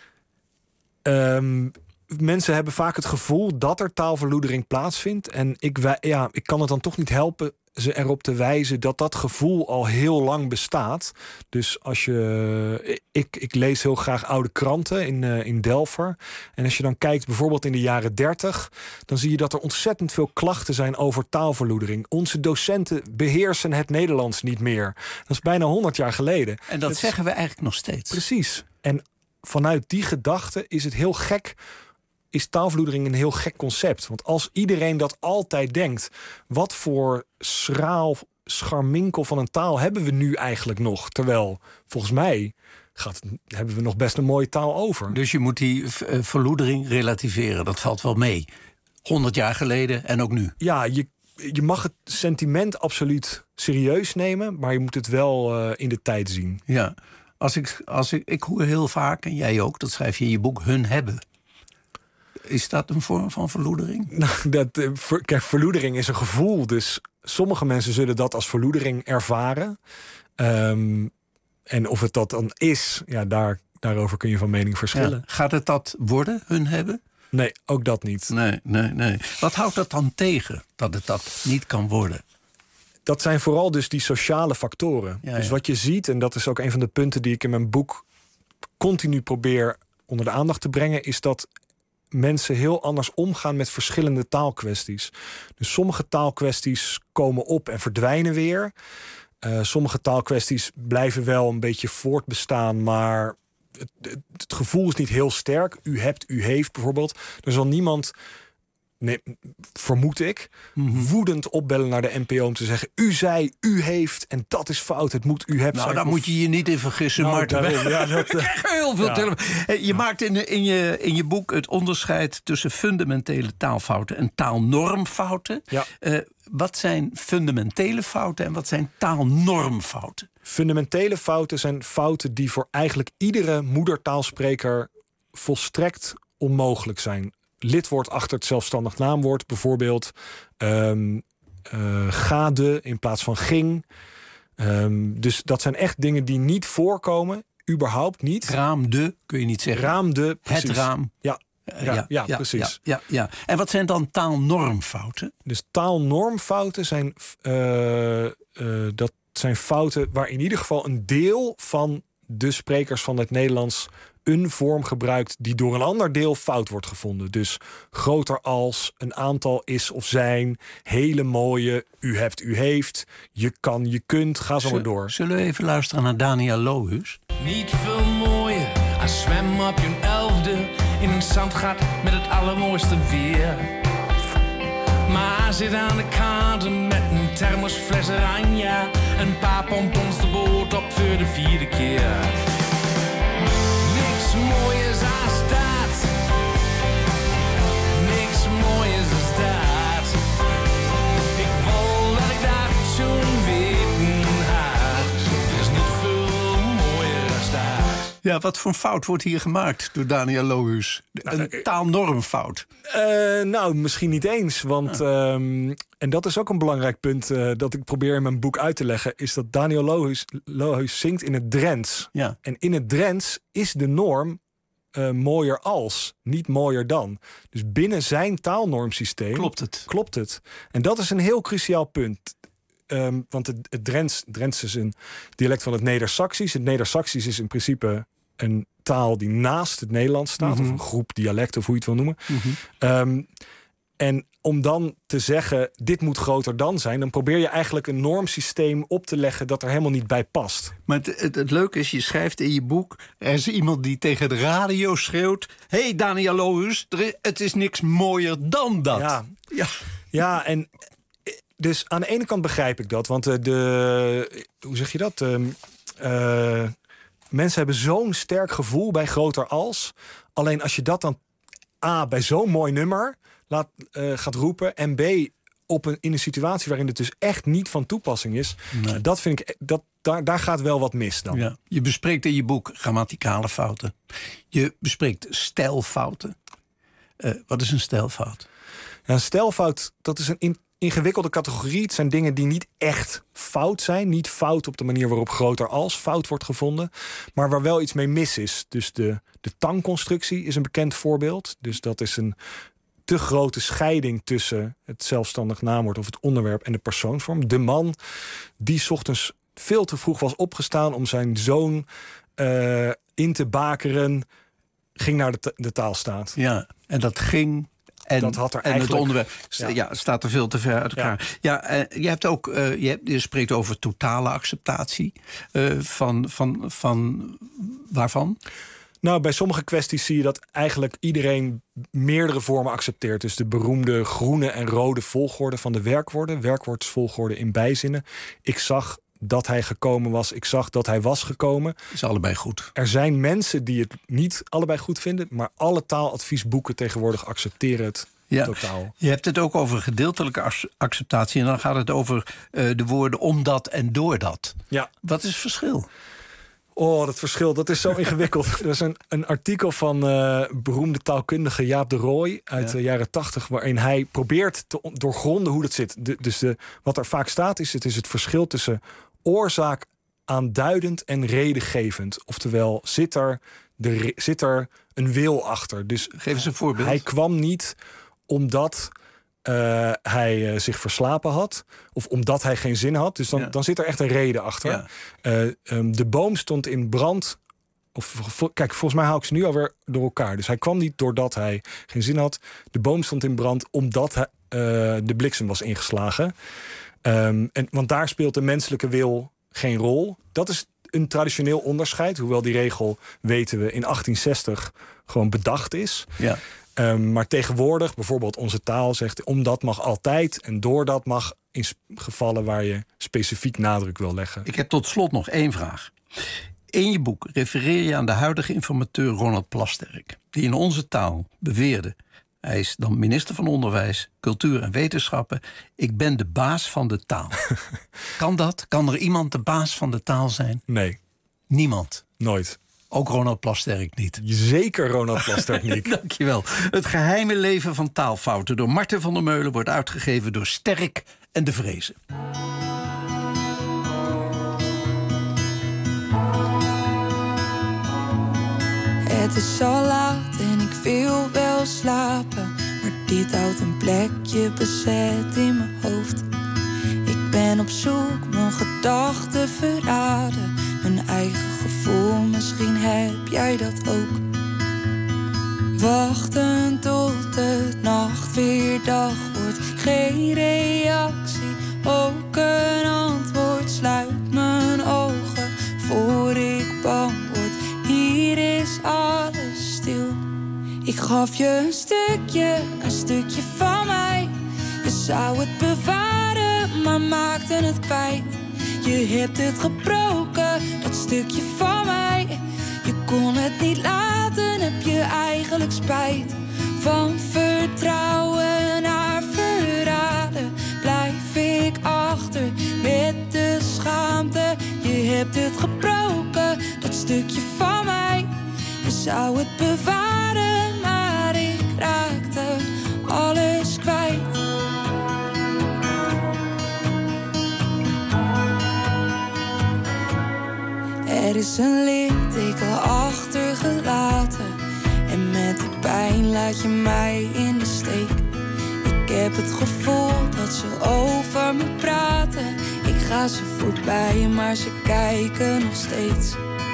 Mensen hebben vaak het gevoel dat er taalverloedering plaatsvindt. En ik kan het dan toch niet helpen ze erop te wijzen dat dat gevoel al heel lang bestaat. Dus als je... Ik lees heel graag oude kranten in Delver. En als je dan kijkt bijvoorbeeld in de jaren 30... dan zie je dat er ontzettend veel klachten zijn over taalverloedering. Onze docenten beheersen het Nederlands niet meer. Dat is bijna 100 jaar geleden. En dat zeggen we eigenlijk nog steeds. Precies. En vanuit die gedachte is het heel gek... is taalverloedering een heel gek concept. Want als iedereen dat altijd denkt... wat voor schraal scharminkel van een taal hebben we nu eigenlijk nog? Terwijl, volgens mij, hebben we nog best een mooie taal over. Dus je moet die verloedering relativeren. Dat valt wel mee. 100 jaar geleden en ook nu. Ja, je mag het sentiment absoluut serieus nemen... maar je moet het wel in de tijd zien. Ja, ik hoor heel vaak, en jij ook, dat schrijf je in je boek, hun hebben... Is dat een vorm van verloedering? Kijk, verloedering is een gevoel. Dus sommige mensen zullen dat als verloedering ervaren. En of het dat dan is, ja, daarover kun je van mening verschillen. Ja. Gaat het dat worden, hun hebben? Nee, ook dat niet. Nee. Wat houdt dat dan tegen, dat het dat niet kan worden? dat zijn vooral dus die sociale factoren. Ja, dus ja. wat je ziet, en dat is ook een van de punten die ik in mijn boek continu probeer onder de aandacht te brengen, is dat mensen heel anders omgaan met verschillende taalkwesties. Dus sommige taalkwesties komen op en verdwijnen weer. Sommige taalkwesties blijven wel een beetje voortbestaan, maar het gevoel is niet heel sterk. U hebt, u heeft bijvoorbeeld. Er zal niemand, nee, vermoed ik, woedend opbellen naar de NPO om te zeggen: u zei, u heeft en dat is fout. Het moet u hebt. Nou, daar moet je je niet in vergissen, Marten. Ik krijg heel veel telefoon. Je maakt in je boek het onderscheid tussen fundamentele taalfouten en taalnormfouten. Ja. Wat zijn fundamentele fouten en wat zijn taalnormfouten? Fundamentele fouten zijn fouten die voor eigenlijk iedere moedertaalspreker volstrekt onmogelijk zijn. Lidwoord achter het zelfstandig naamwoord, bijvoorbeeld gade in plaats van ging. Dus dat zijn echt dingen die niet voorkomen, überhaupt niet. Raamde, kun je niet zeggen. Raamde, precies. Het raam. Ja, precies. Ja. En wat zijn dan taalnormfouten? Dus taalnormfouten zijn, dat zijn fouten waar in ieder geval een deel van de sprekers van het Nederlands een vorm gebruikt die door een ander deel fout wordt gevonden. Dus groter als, een aantal is of zijn, hele mooie, u hebt, u heeft, je kan, je kunt, ga zo maar door. Zullen we even luisteren naar Daniel Lohuus? Niet veel mooier als zwemmen op je 11e in een zandgat met het allermooiste weer. Maar zit aan de kade met een thermosfles oranje, een paar pompons de boot op voor de 4e keer. Niks mooiers als dat. Niks mooiers als dat. Ik wil dat ik dat toen weten had. Er is niet veel mooier als dat. Ja, wat voor een fout wordt hier gemaakt door Daniel Lohuus? Een taalnormfout. Nou, misschien niet eens. Want, en dat is ook een belangrijk punt dat ik probeer in mijn boek uit te leggen, is dat Daniel Lohuus zingt in het Drents. Ja. En in het Drents is de norm mooier als, niet mooier dan. Dus binnen zijn taalnormsysteem klopt het. En dat is een heel cruciaal punt. Want het Drents is een dialect van het Neder-Saxisch. Het Neder-Saxisch is in principe een taal die naast het Nederlands staat, of een groep dialecten, of hoe je het wil noemen. En om dan te zeggen, dit moet groter dan zijn, dan probeer je eigenlijk een normsysteem op te leggen dat er helemaal niet bij past. Maar het leuke is, je schrijft in je boek, er is iemand die tegen de radio schreeuwt: hey Daniel Lohuus, het is niks mooier dan dat. Ja, en dus aan de ene kant begrijp ik dat, want hoe zeg je dat? Mensen hebben zo'n sterk gevoel bij groter als. Alleen als je dat dan A, bij zo'n mooi nummer gaat roepen, en B, in een situatie waarin het dus echt niet van toepassing is, dat vind ik, daar gaat wel wat mis dan. Ja. Je bespreekt in je boek grammaticale fouten. Je bespreekt stijlfouten. Wat is een stijlfout? Ja, een stijlfout, dat is een ingewikkelde categorie. Het zijn dingen die niet echt fout zijn. Niet fout op de manier waarop groter als fout wordt gevonden, maar waar wel iets mee mis is. Dus de tangconstructie is een bekend voorbeeld. Dus dat is een te grote scheiding tussen het zelfstandig naamwoord of het onderwerp en de persoonsvorm. De man die 's ochtends veel te vroeg was opgestaan om zijn zoon in te bakeren, ging naar de taalstaat. Ja, en dat ging. En dat had er en eigenlijk, het onderwerp staat er veel te ver uit elkaar. Ja, je hebt ook, je spreekt over totale acceptatie van waarvan? Nou, bij sommige kwesties zie je dat eigenlijk iedereen meerdere vormen accepteert. Dus de beroemde groene en rode volgorde van de werkwoorden. Werkwoordsvolgorde in bijzinnen. Ik zag dat hij gekomen was. Ik zag dat hij was gekomen. Is allebei goed. Er zijn mensen die het niet allebei goed vinden, maar alle taaladviesboeken tegenwoordig accepteren het totaal. Je hebt het ook over gedeeltelijke acceptatie en dan gaat het over de woorden omdat en doordat. Ja. Wat is het verschil? Oh, dat verschil, dat is zo ingewikkeld. Er is een artikel van beroemde taalkundige Jaap de Rooij uit de jaren 80... waarin hij probeert te doorgronden hoe dat zit. Wat er vaak staat is het verschil tussen oorzaak aanduidend en redengevend. Oftewel, zit er een wil achter. Dus geef eens een voorbeeld. Hij kwam niet omdat hij zich verslapen had. Of omdat hij geen zin had. Dus dan zit er echt een reden achter. Ja. De boom stond in brand. Kijk, volgens mij hou ik ze nu alweer door elkaar. Dus hij kwam niet doordat hij geen zin had. De boom stond in brand omdat de bliksem was ingeslagen. Want daar speelt de menselijke wil geen rol. Dat is een traditioneel onderscheid. Hoewel die regel, weten we, in 1860 gewoon bedacht is. Ja. Maar tegenwoordig, bijvoorbeeld onze taal zegt, omdat mag altijd en doordat mag in gevallen waar je specifiek nadruk wil leggen. Ik heb tot slot nog 1 vraag. In je boek refereer je aan de huidige informateur Ronald Plasterk, die in onze taal beweerde, hij is dan minister van Onderwijs, Cultuur en Wetenschappen, ik ben de baas van de taal. Kan dat? Kan er iemand de baas van de taal zijn? Nee. Niemand? Nooit. Ook Ronald Plasterk niet. Zeker Ronald Plasterk niet. Dankjewel. Het geheime leven van taalfouten door Marten van der Meulen wordt uitgegeven door Sterk en de Vrezen. Het is al laat en ik wil wel slapen, maar dit houdt een plekje bezet in mijn hoofd. Ik ben op zoek, mijn gedachten verraden, mijn eigen gevoel, misschien heb jij dat ook. Wachten tot de nacht weer dag wordt, geen reactie, ook een antwoord. Sluit mijn ogen voor ik bang word, hier is alles stil. Ik gaf je een stukje van mij. Je zou het bewaren, maar maakte het kwijt. Je hebt het gebroken, dat stukje van mij. Je kon het niet laten, heb je eigenlijk spijt. Van vertrouwen naar verraden blijf ik achter met de schaamte. Je hebt het gebroken, dat stukje van mij. Je zou het bewaren, maar ik raakte alles kwijt. Er is een litteken achtergelaten en met de pijn laat je mij in de steek. Ik heb het gevoel dat ze over me praten. Ik ga ze voorbij, maar ze kijken nog steeds.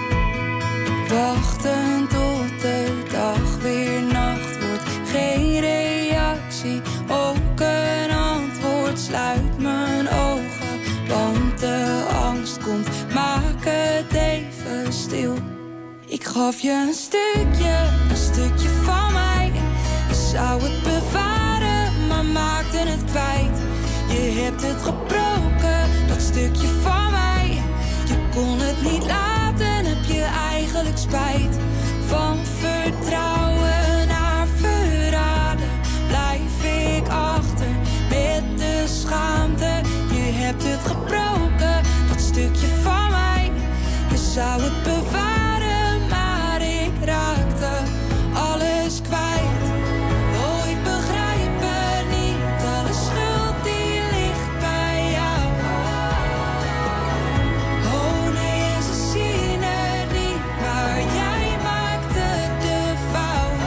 Wachten tot de dag weer nacht wordt, geen reactie, ook een antwoord. Sluit mijn ogen, want de angst komt, maak het even stil. Ik gaf je een stukje van mij. Je zou het bewaren, maar maakte het kwijt. Je hebt het gebroken, dat stukje van mij. Je kon het niet laten, heb je eigenlijk spijt. Van vertrouwen naar verraden blijf ik achter met de schaamte. Je hebt het gebroken, dat stukje van mij. Je zou het bewaren, maar ik raakte alles kwijt. Oh, ik begrijp het niet, alle schuld die ligt bij jou. Oh nee, ze zien het niet, maar jij maakte de fout.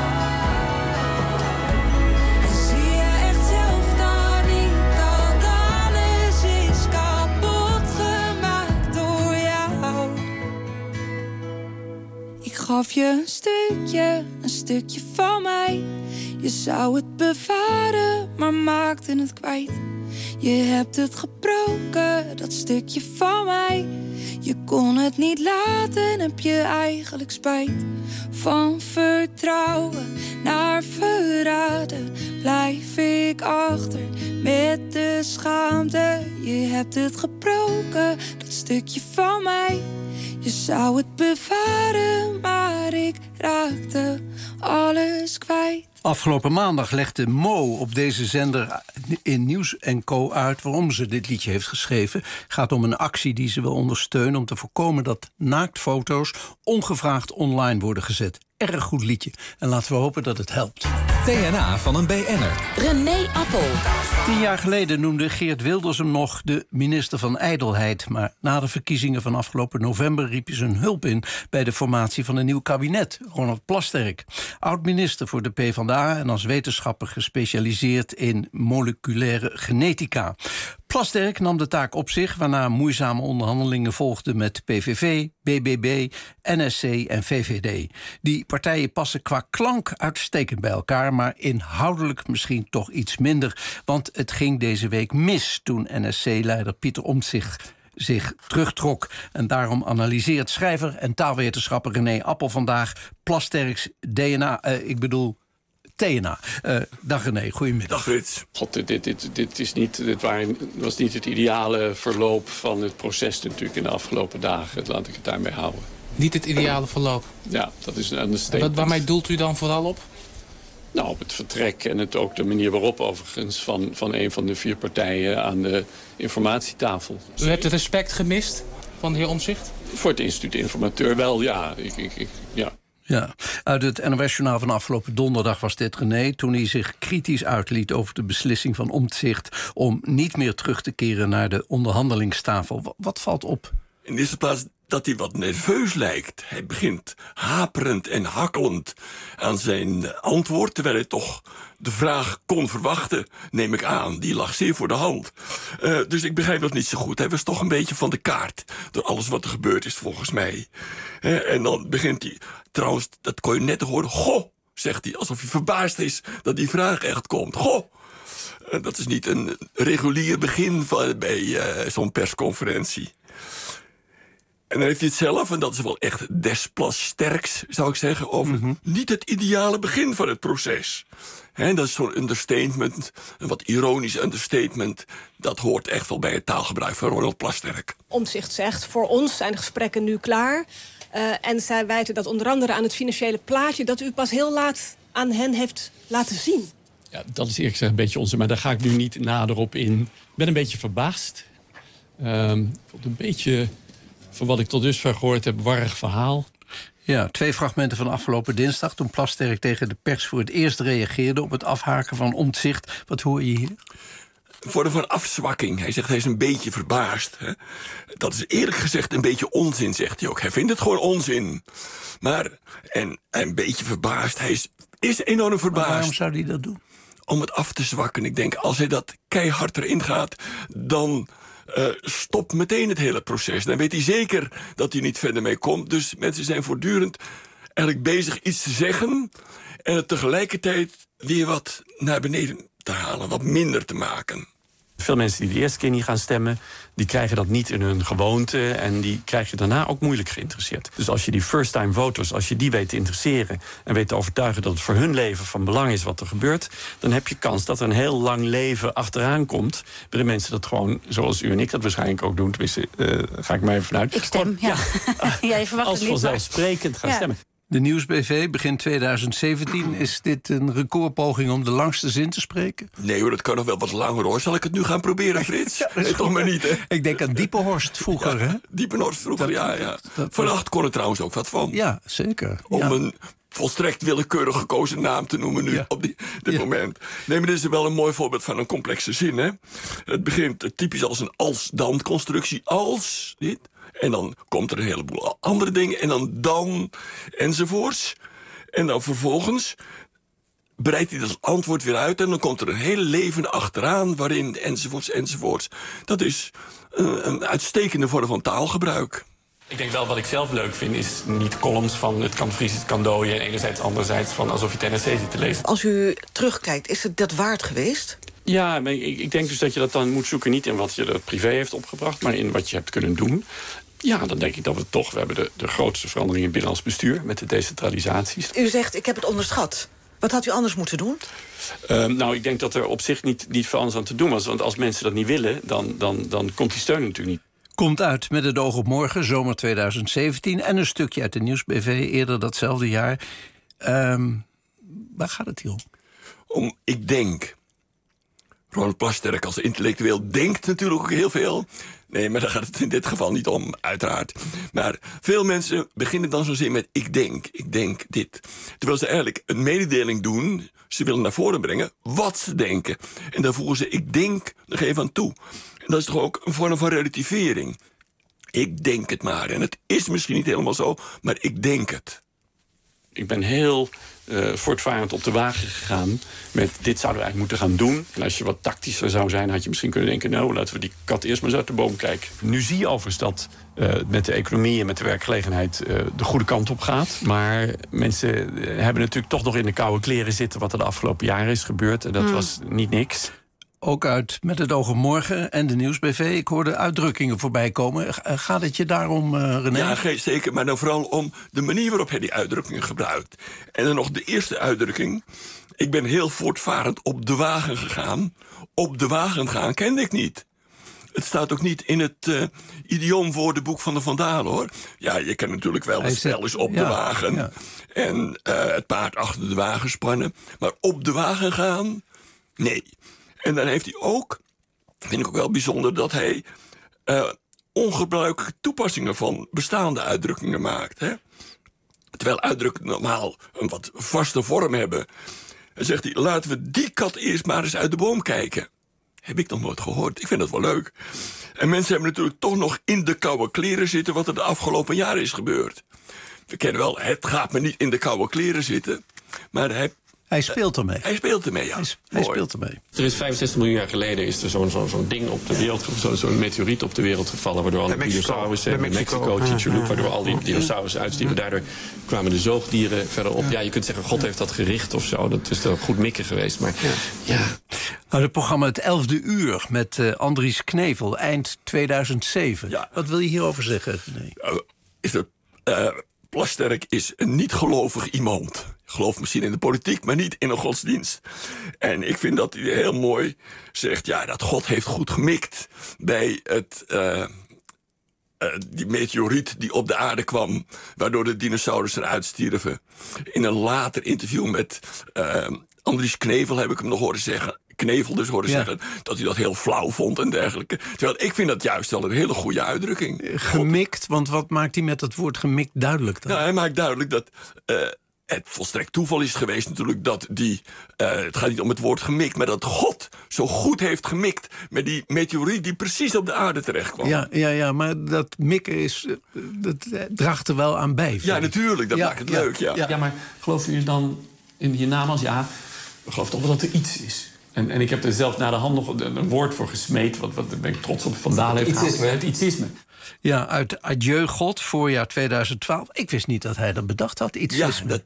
En zie je echt zelf dan niet dat alles is kapot gemaakt door jou. Ik gaf je een stukje van mij. Je zou het bewaren, maar maakte het kwijt. Je hebt het gebroken, dat stukje van mij. Je kon het niet laten, heb je eigenlijk spijt. Van vertrouwen naar verraden blijf ik achter met de schaamte. Je hebt het gebroken, dat stukje van mij. Je zou het bewaren, maar ik raakte alles kwijt. Afgelopen maandag legde Mo op deze zender in Nieuws & Co uit waarom ze dit liedje heeft geschreven. Het gaat om een actie die ze wil ondersteunen om te voorkomen dat naaktfoto's ongevraagd online worden gezet. Erg goed liedje. En laten we hopen dat het helpt. TNA van een BN'er. René Appel. 10 jaar geleden noemde Geert Wilders hem nog de minister van ijdelheid. Maar na de verkiezingen van afgelopen november riep hij zijn hulp in bij de formatie van een nieuw kabinet, Ronald Plasterk. Oud-minister voor de PvdA en als wetenschapper gespecialiseerd in moleculaire genetica. Plasterk nam de taak op zich, waarna moeizame onderhandelingen volgden met PVV, BBB, NSC en VVD. Die partijen passen qua klank uitstekend bij elkaar, maar inhoudelijk misschien toch iets minder. Want het ging deze week mis toen NSC-leider Pieter Omtzigt zich terugtrok. En daarom analyseert schrijver en taalwetenschapper René Appel vandaag Plasterks DNA, TNA. Dag René, goedemiddag. Dag Frits. God, dit was niet het ideale verloop van het proces natuurlijk in de afgelopen dagen. Laat ik het daarmee houden. Niet het ideale verloop? Ja, dat is een understatement. Waarmee doelt u dan vooral op? Nou, op het vertrek en ook de manier waarop overigens van een van de 4 partijen aan de informatietafel. U hebt het respect gemist van de heer Omtzigt? Voor het instituut Informateur wel, ja. Ja, uit het NOS-journaal van afgelopen donderdag was dit René, toen hij zich kritisch uitliet over de beslissing van Omtzigt om niet meer terug te keren naar de onderhandelingstafel. Wat valt op? In de eerste plaats dat hij wat nerveus lijkt. Hij begint haperend en hakkelend aan zijn antwoord, terwijl hij toch de vraag kon verwachten, neem ik aan. Die lag zeer voor de hand. Dus ik begrijp dat niet zo goed. Hij was toch een beetje van de kaart door alles wat er gebeurd is, volgens mij. En dan begint hij, trouwens, dat kon je net horen, goh, zegt hij, alsof hij verbaasd is dat die vraag echt komt. Goh! Dat is niet een regulier begin bij zo'n persconferentie. En dan heeft hij het zelf, en dat is wel echt Plasterks, zou ik zeggen, over niet het ideale begin van het proces. Dat is zo'n understatement, een wat ironisch understatement. Dat hoort echt wel bij het taalgebruik van Ronald Plasterk. Omtzigt zegt, voor ons zijn de gesprekken nu klaar. En zij wijten dat onder andere aan het financiële plaatje dat u pas heel laat aan hen heeft laten zien. Ja, dat is eerlijk gezegd een beetje onzin, maar daar ga ik nu niet nader op in. Ik ben een beetje verbaasd. Een beetje, van wat ik tot dusver gehoord heb, warrig verhaal. Ja, 2 fragmenten van afgelopen dinsdag, toen Plasterk tegen de pers voor het eerst reageerde op het afhaken van Omtzigt. Wat hoor je hier? Een vorm van afzwakking. Hij zegt hij is een beetje verbaasd. Hè? Dat is eerlijk gezegd een beetje onzin, zegt hij ook. Hij vindt het gewoon onzin. Maar, en een beetje verbaasd, hij is enorm verbaasd. Maar waarom zou hij dat doen? Om het af te zwakken. Ik denk, als hij dat keihard erin gaat, dan stopt meteen het hele proces. Dan weet hij zeker dat hij niet verder mee komt. Dus mensen zijn voortdurend eigenlijk bezig iets te zeggen en het tegelijkertijd weer wat naar beneden te halen, wat minder te maken. Veel mensen die de eerste keer niet gaan stemmen, die krijgen dat niet in hun gewoonte en die krijg je daarna ook moeilijk geïnteresseerd. Dus als je die first-time voters, als je die weet te interesseren en weet te overtuigen dat het voor hun leven van belang is wat er gebeurt, dan heb je kans dat er een heel lang leven achteraan komt bij de mensen dat gewoon, zoals u en ik dat waarschijnlijk ook doen, tenminste ga ik mij even vanuit. Ik stem, ja. Jij verwacht als het niet, vanzelfsprekend gaan stemmen. De Nieuwsbv, begin 2017. Is dit een recordpoging om de langste zin te spreken? Nee hoor, dat kan nog wel wat langer hoor. Zal ik het nu gaan proberen, Frits? Ja, nee, toch maar niet, hè? Ik denk aan Diepenhorst vroeger, hè? Diepenhorst vroeger, ja. Vannacht kon er trouwens ook wat van. Ja, zeker. Om een volstrekt willekeurig gekozen naam te noemen nu op dit moment. Nee, maar dit is wel een mooi voorbeeld van een complexe zin, hè? Het begint typisch als een als-dan constructie. Als, dit... En dan komt er een heleboel andere dingen. En dan enzovoorts. En dan vervolgens breidt hij dat antwoord weer uit. En dan komt er een hele leven achteraan waarin enzovoorts. Dat is een uitstekende vorm van taalgebruik. Ik denk wel wat ik zelf leuk vind is niet columns van het kan vriezen, het kan dooien. En enerzijds anderzijds van alsof je het NRC zit te lezen. Als u terugkijkt, is het dat waard geweest? Ja, maar ik denk dus dat je dat dan moet zoeken niet in wat je er privé heeft opgebracht, maar in wat je hebt kunnen doen. Ja, dan denk ik dat we hebben de grootste verandering in binnenlands bestuur met de decentralisaties. U zegt, ik heb het onderschat. Wat had u anders moeten doen? Nou, ik denk dat er op zich niet veel anders aan te doen was. Want als mensen dat niet willen, dan komt die steun natuurlijk niet. Komt uit Met het oog op morgen, zomer 2017. En een stukje uit de Nieuwsbv eerder datzelfde jaar. Waar gaat het hier om? Ik denk Ronald Plasterk als intellectueel denkt natuurlijk ook heel veel. Nee, maar daar gaat het in dit geval niet om, uiteraard. Maar veel mensen beginnen dan zo'n zin met ik denk dit. Terwijl ze eigenlijk een mededeling doen, ze willen naar voren brengen wat ze denken. En dan voegen ze ik denk nog even aan toe. En dat is toch ook een vorm van relativering. Ik denk het maar. En het is misschien niet helemaal zo, maar ik denk het. Ik ben heel voortvarend op de wagen gegaan met dit zouden we eigenlijk moeten gaan doen. En als je wat tactischer zou zijn, had je misschien kunnen denken, nou, laten we die kat eerst maar eens uit de boom kijken. Nu zie je overigens dat met de economie en met de werkgelegenheid de goede kant op gaat. Maar mensen hebben natuurlijk toch nog in de koude kleren zitten wat er de afgelopen jaren is gebeurd. En dat was niet niks. Ook uit Met het oog op morgen en de Nieuwsbv. Ik hoorde uitdrukkingen voorbij komen. Gaat het je daarom, René? Ja, zeker. Maar dan vooral om de manier waarop hij die uitdrukkingen gebruikt. En dan nog de eerste uitdrukking. Ik ben heel voortvarend op de wagen gegaan. Op de wagen gaan kende ik niet. Het staat ook niet in het idioomwoordenboek van de Van Dalen, hoor. Ja, je kan natuurlijk wel het spel is op de wagen. Ja. En het paard achter de wagen spannen. Maar op de wagen gaan, nee. En dan heeft hij ook, vind ik ook wel bijzonder, dat hij ongebruikelijke toepassingen van bestaande uitdrukkingen maakt. Hè? Terwijl uitdrukkingen normaal een wat vaste vorm hebben. Dan zegt hij, laten we die kat eerst maar eens uit de boom kijken. Heb ik nog nooit gehoord. Ik vind dat wel leuk. En mensen hebben natuurlijk toch nog in de koude kleren zitten wat er de afgelopen jaren is gebeurd. We kennen wel, het gaat me niet in de koude kleren zitten. Maar hij speelt ermee. Hij speelt ermee, ja. Hij speelt ermee. Er is 65 miljoen jaar geleden is er zo'n ding op de wereld, zo'n meteoriet op de wereld gevallen, waardoor al die dinosaurussen in Mexico, Chicxulub, waardoor al die dinosaurussen uitstierven. Daardoor kwamen de zoogdieren verder op. Ja, je kunt zeggen, God heeft dat gericht of zo. Dat is toch goed mikken geweest. Maar ja. Nou, het programma Het 11e Uur met Andries Knevel, eind 2007. Ja. Wat wil je hierover zeggen? Nee. Plasterk is een niet-gelovig iemand. Gelooft misschien in de politiek, maar niet in een godsdienst. En ik vind dat hij heel mooi zegt, ja, dat God heeft goed gemikt bij die meteoriet die op de aarde kwam, waardoor de dinosaurussen uitstierven. In een later interview met Andries Knevel heb ik hem nog horen zeggen, zeggen dat hij dat heel flauw vond en dergelijke. Terwijl ik vind dat juist wel een hele goede uitdrukking. Gemikt, want wat maakt hij met dat woord gemikt duidelijk dan? Nou, hij maakt duidelijk dat het volstrekt toeval is geweest natuurlijk dat het gaat niet om het woord gemikt, maar dat God zo goed heeft gemikt met die meteoriet die precies op de aarde terecht kwam. Ja, maar dat mikken dat draagt er wel aan bij. Ja, natuurlijk, dat maakt het leuk. Ja, maar geloven jullie dan in hiernamaals? Ja, we geloven toch wel dat er iets is. En ik heb er zelf na de hand nog een woord voor gesmeed, wat ben ik trots op Van Dalen heeft gehaald. Het ietsisme. Ja, uit Adieu God, voorjaar 2012. Ik wist niet dat hij dat bedacht had, ietsisme.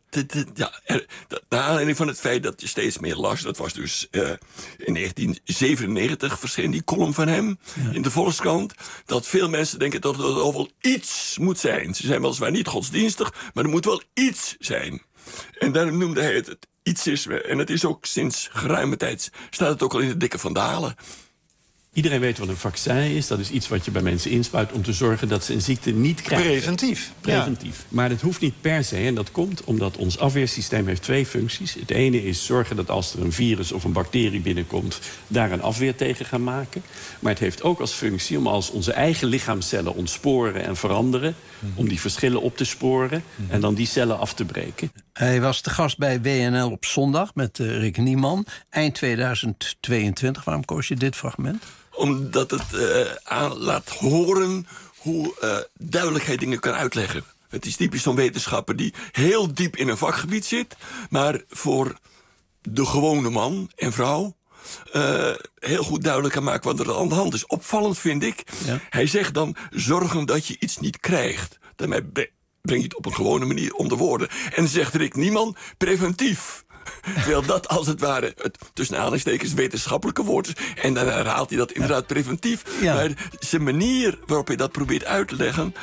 Naar aanleiding van het feit dat je steeds meer las, dat was dus in 1997 verscheen die column van hem in de Volkskrant, dat veel mensen denken dat er wel iets moet zijn. Ze zijn weliswaar niet godsdienstig, maar er moet wel iets zijn. En daarom noemde hij het ietsisme. En het is ook sinds geruime tijd, staat het ook al in de dikke Van Dalen. Iedereen weet wat een vaccin is. Dat is iets wat je bij mensen inspuit om te zorgen dat ze een ziekte niet krijgen. Preventief. Preventief. Ja. Maar dat hoeft niet per se. En dat komt omdat ons afweersysteem heeft twee functies. Het ene is zorgen dat als er een virus of een bacterie binnenkomt, daar een afweer tegen gaan maken. Maar het heeft ook als functie om als onze eigen lichaamscellen ontsporen en veranderen, om die verschillen op te sporen en dan die cellen af te breken. Hij was te gast bij WNL op zondag met Rick Nieman. Eind 2022. Waarom koos je dit fragment? Omdat het laat horen hoe duidelijk hij dingen kan uitleggen. Het is typisch zo'n wetenschapper die heel diep in een vakgebied zit, maar voor de gewone man en vrouw heel goed duidelijk kan maken wat er aan de hand is. Opvallend vind ik, hij zegt dan zorgen dat je iets niet krijgt. Daarmee breng je het op een gewone manier onder woorden. En zegt Rick Nieman, preventief. Terwijl dat als het ware het tussen aanhalingstekens wetenschappelijke woord is. En dan herhaalt hij dat inderdaad preventief. Ja. Maar zijn manier waarop hij dat probeert uit te leggen,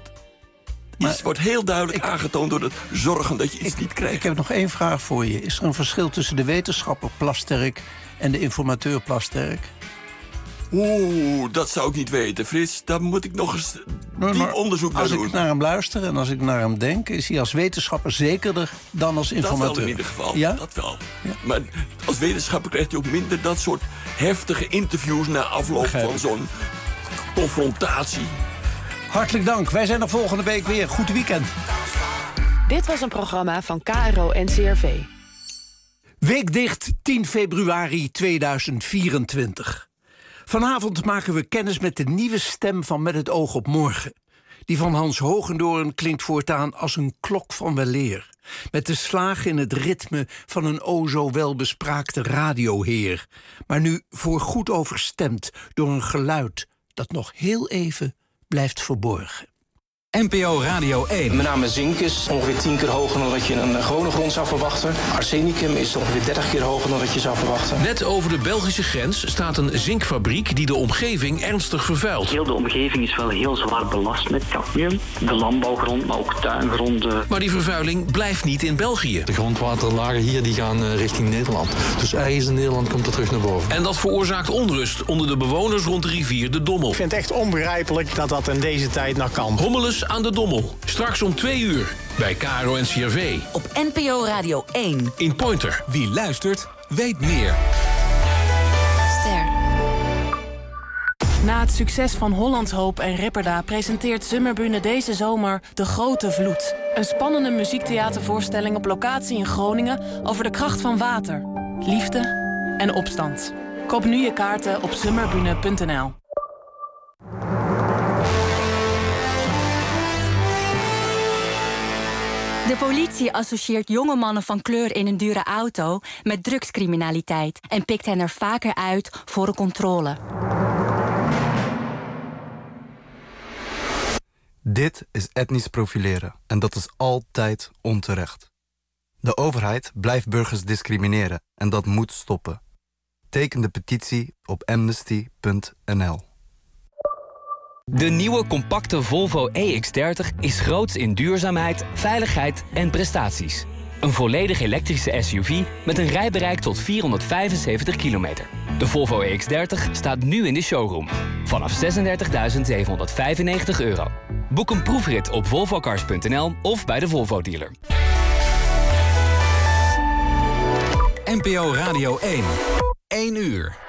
wordt heel duidelijk aangetoond door het zorgen dat je iets niet krijgt. Ik heb nog één vraag voor je. Is er een verschil tussen de wetenschapper Plasterk en de informateur Plasterk? Oeh, dat zou ik niet weten, Frits. Daar moet ik nog eens diep onderzoek naar doen. Als ik naar hem luister en als ik naar hem denk, is hij als wetenschapper zekerder dan als informateur. Dat wel in ieder geval, ja? Dat wel. Ja. Maar als wetenschapper krijgt hij ook minder dat soort heftige interviews na afloop van zo'n confrontatie. Hartelijk dank. Wij zijn er volgende week weer. Goed weekend. Dit was een programma van KRO-NCRV. Weekdicht 10 februari 2024. Vanavond maken we kennis met de nieuwe stem van Met het oog op morgen. Die van Hans Hogendoorn klinkt voortaan als een klok van weleer. Met de slagen in het ritme van een o zo welbespraakte radioheer. Maar nu voorgoed overstemd door een geluid dat nog heel even blijft verborgen. NPO Radio 1. Met name zink is ongeveer 10 keer hoger dan dat je een gewone grond zou verwachten. Arsenicum is ongeveer 30 keer hoger dan dat je zou verwachten. Net over de Belgische grens staat een zinkfabriek die de omgeving ernstig vervuilt. Heel de omgeving is wel heel zwaar belast met cadmium. De landbouwgrond, maar ook tuingronden. Maar die vervuiling blijft niet in België. De grondwaterlagen hier die gaan richting Nederland. Dus ergens in Nederland komt het terug naar boven. En dat veroorzaakt onrust onder de bewoners rond de rivier de Dommel. Ik vind het echt onbegrijpelijk dat dat in deze tijd nog kan. Hommeles aan de Dommel. Straks om 2 uur bij KRO-NCRV. Op NPO Radio 1. In Pointer. Wie luistert, weet meer. Ster. Na het succes van Hollands Hoop en Ripperda presenteert Summerbühne deze zomer De Grote Vloed. Een spannende muziektheatervoorstelling op locatie in Groningen over de kracht van water, liefde en opstand. Koop nu je kaarten op summerbühne.nl. De politie associeert jonge mannen van kleur in een dure auto met drugscriminaliteit en pikt hen er vaker uit voor een controle. Dit is etnisch profileren en dat is altijd onterecht. De overheid blijft burgers discrimineren en dat moet stoppen. Teken de petitie op amnesty.nl. De nieuwe compacte Volvo EX30 is groots in duurzaamheid, veiligheid en prestaties. Een volledig elektrische SUV met een rijbereik tot 475 kilometer. De Volvo EX30 staat nu in de showroom. Vanaf €36.795. Boek een proefrit op volvocars.nl of bij de Volvo dealer. NPO Radio 1. 1 uur.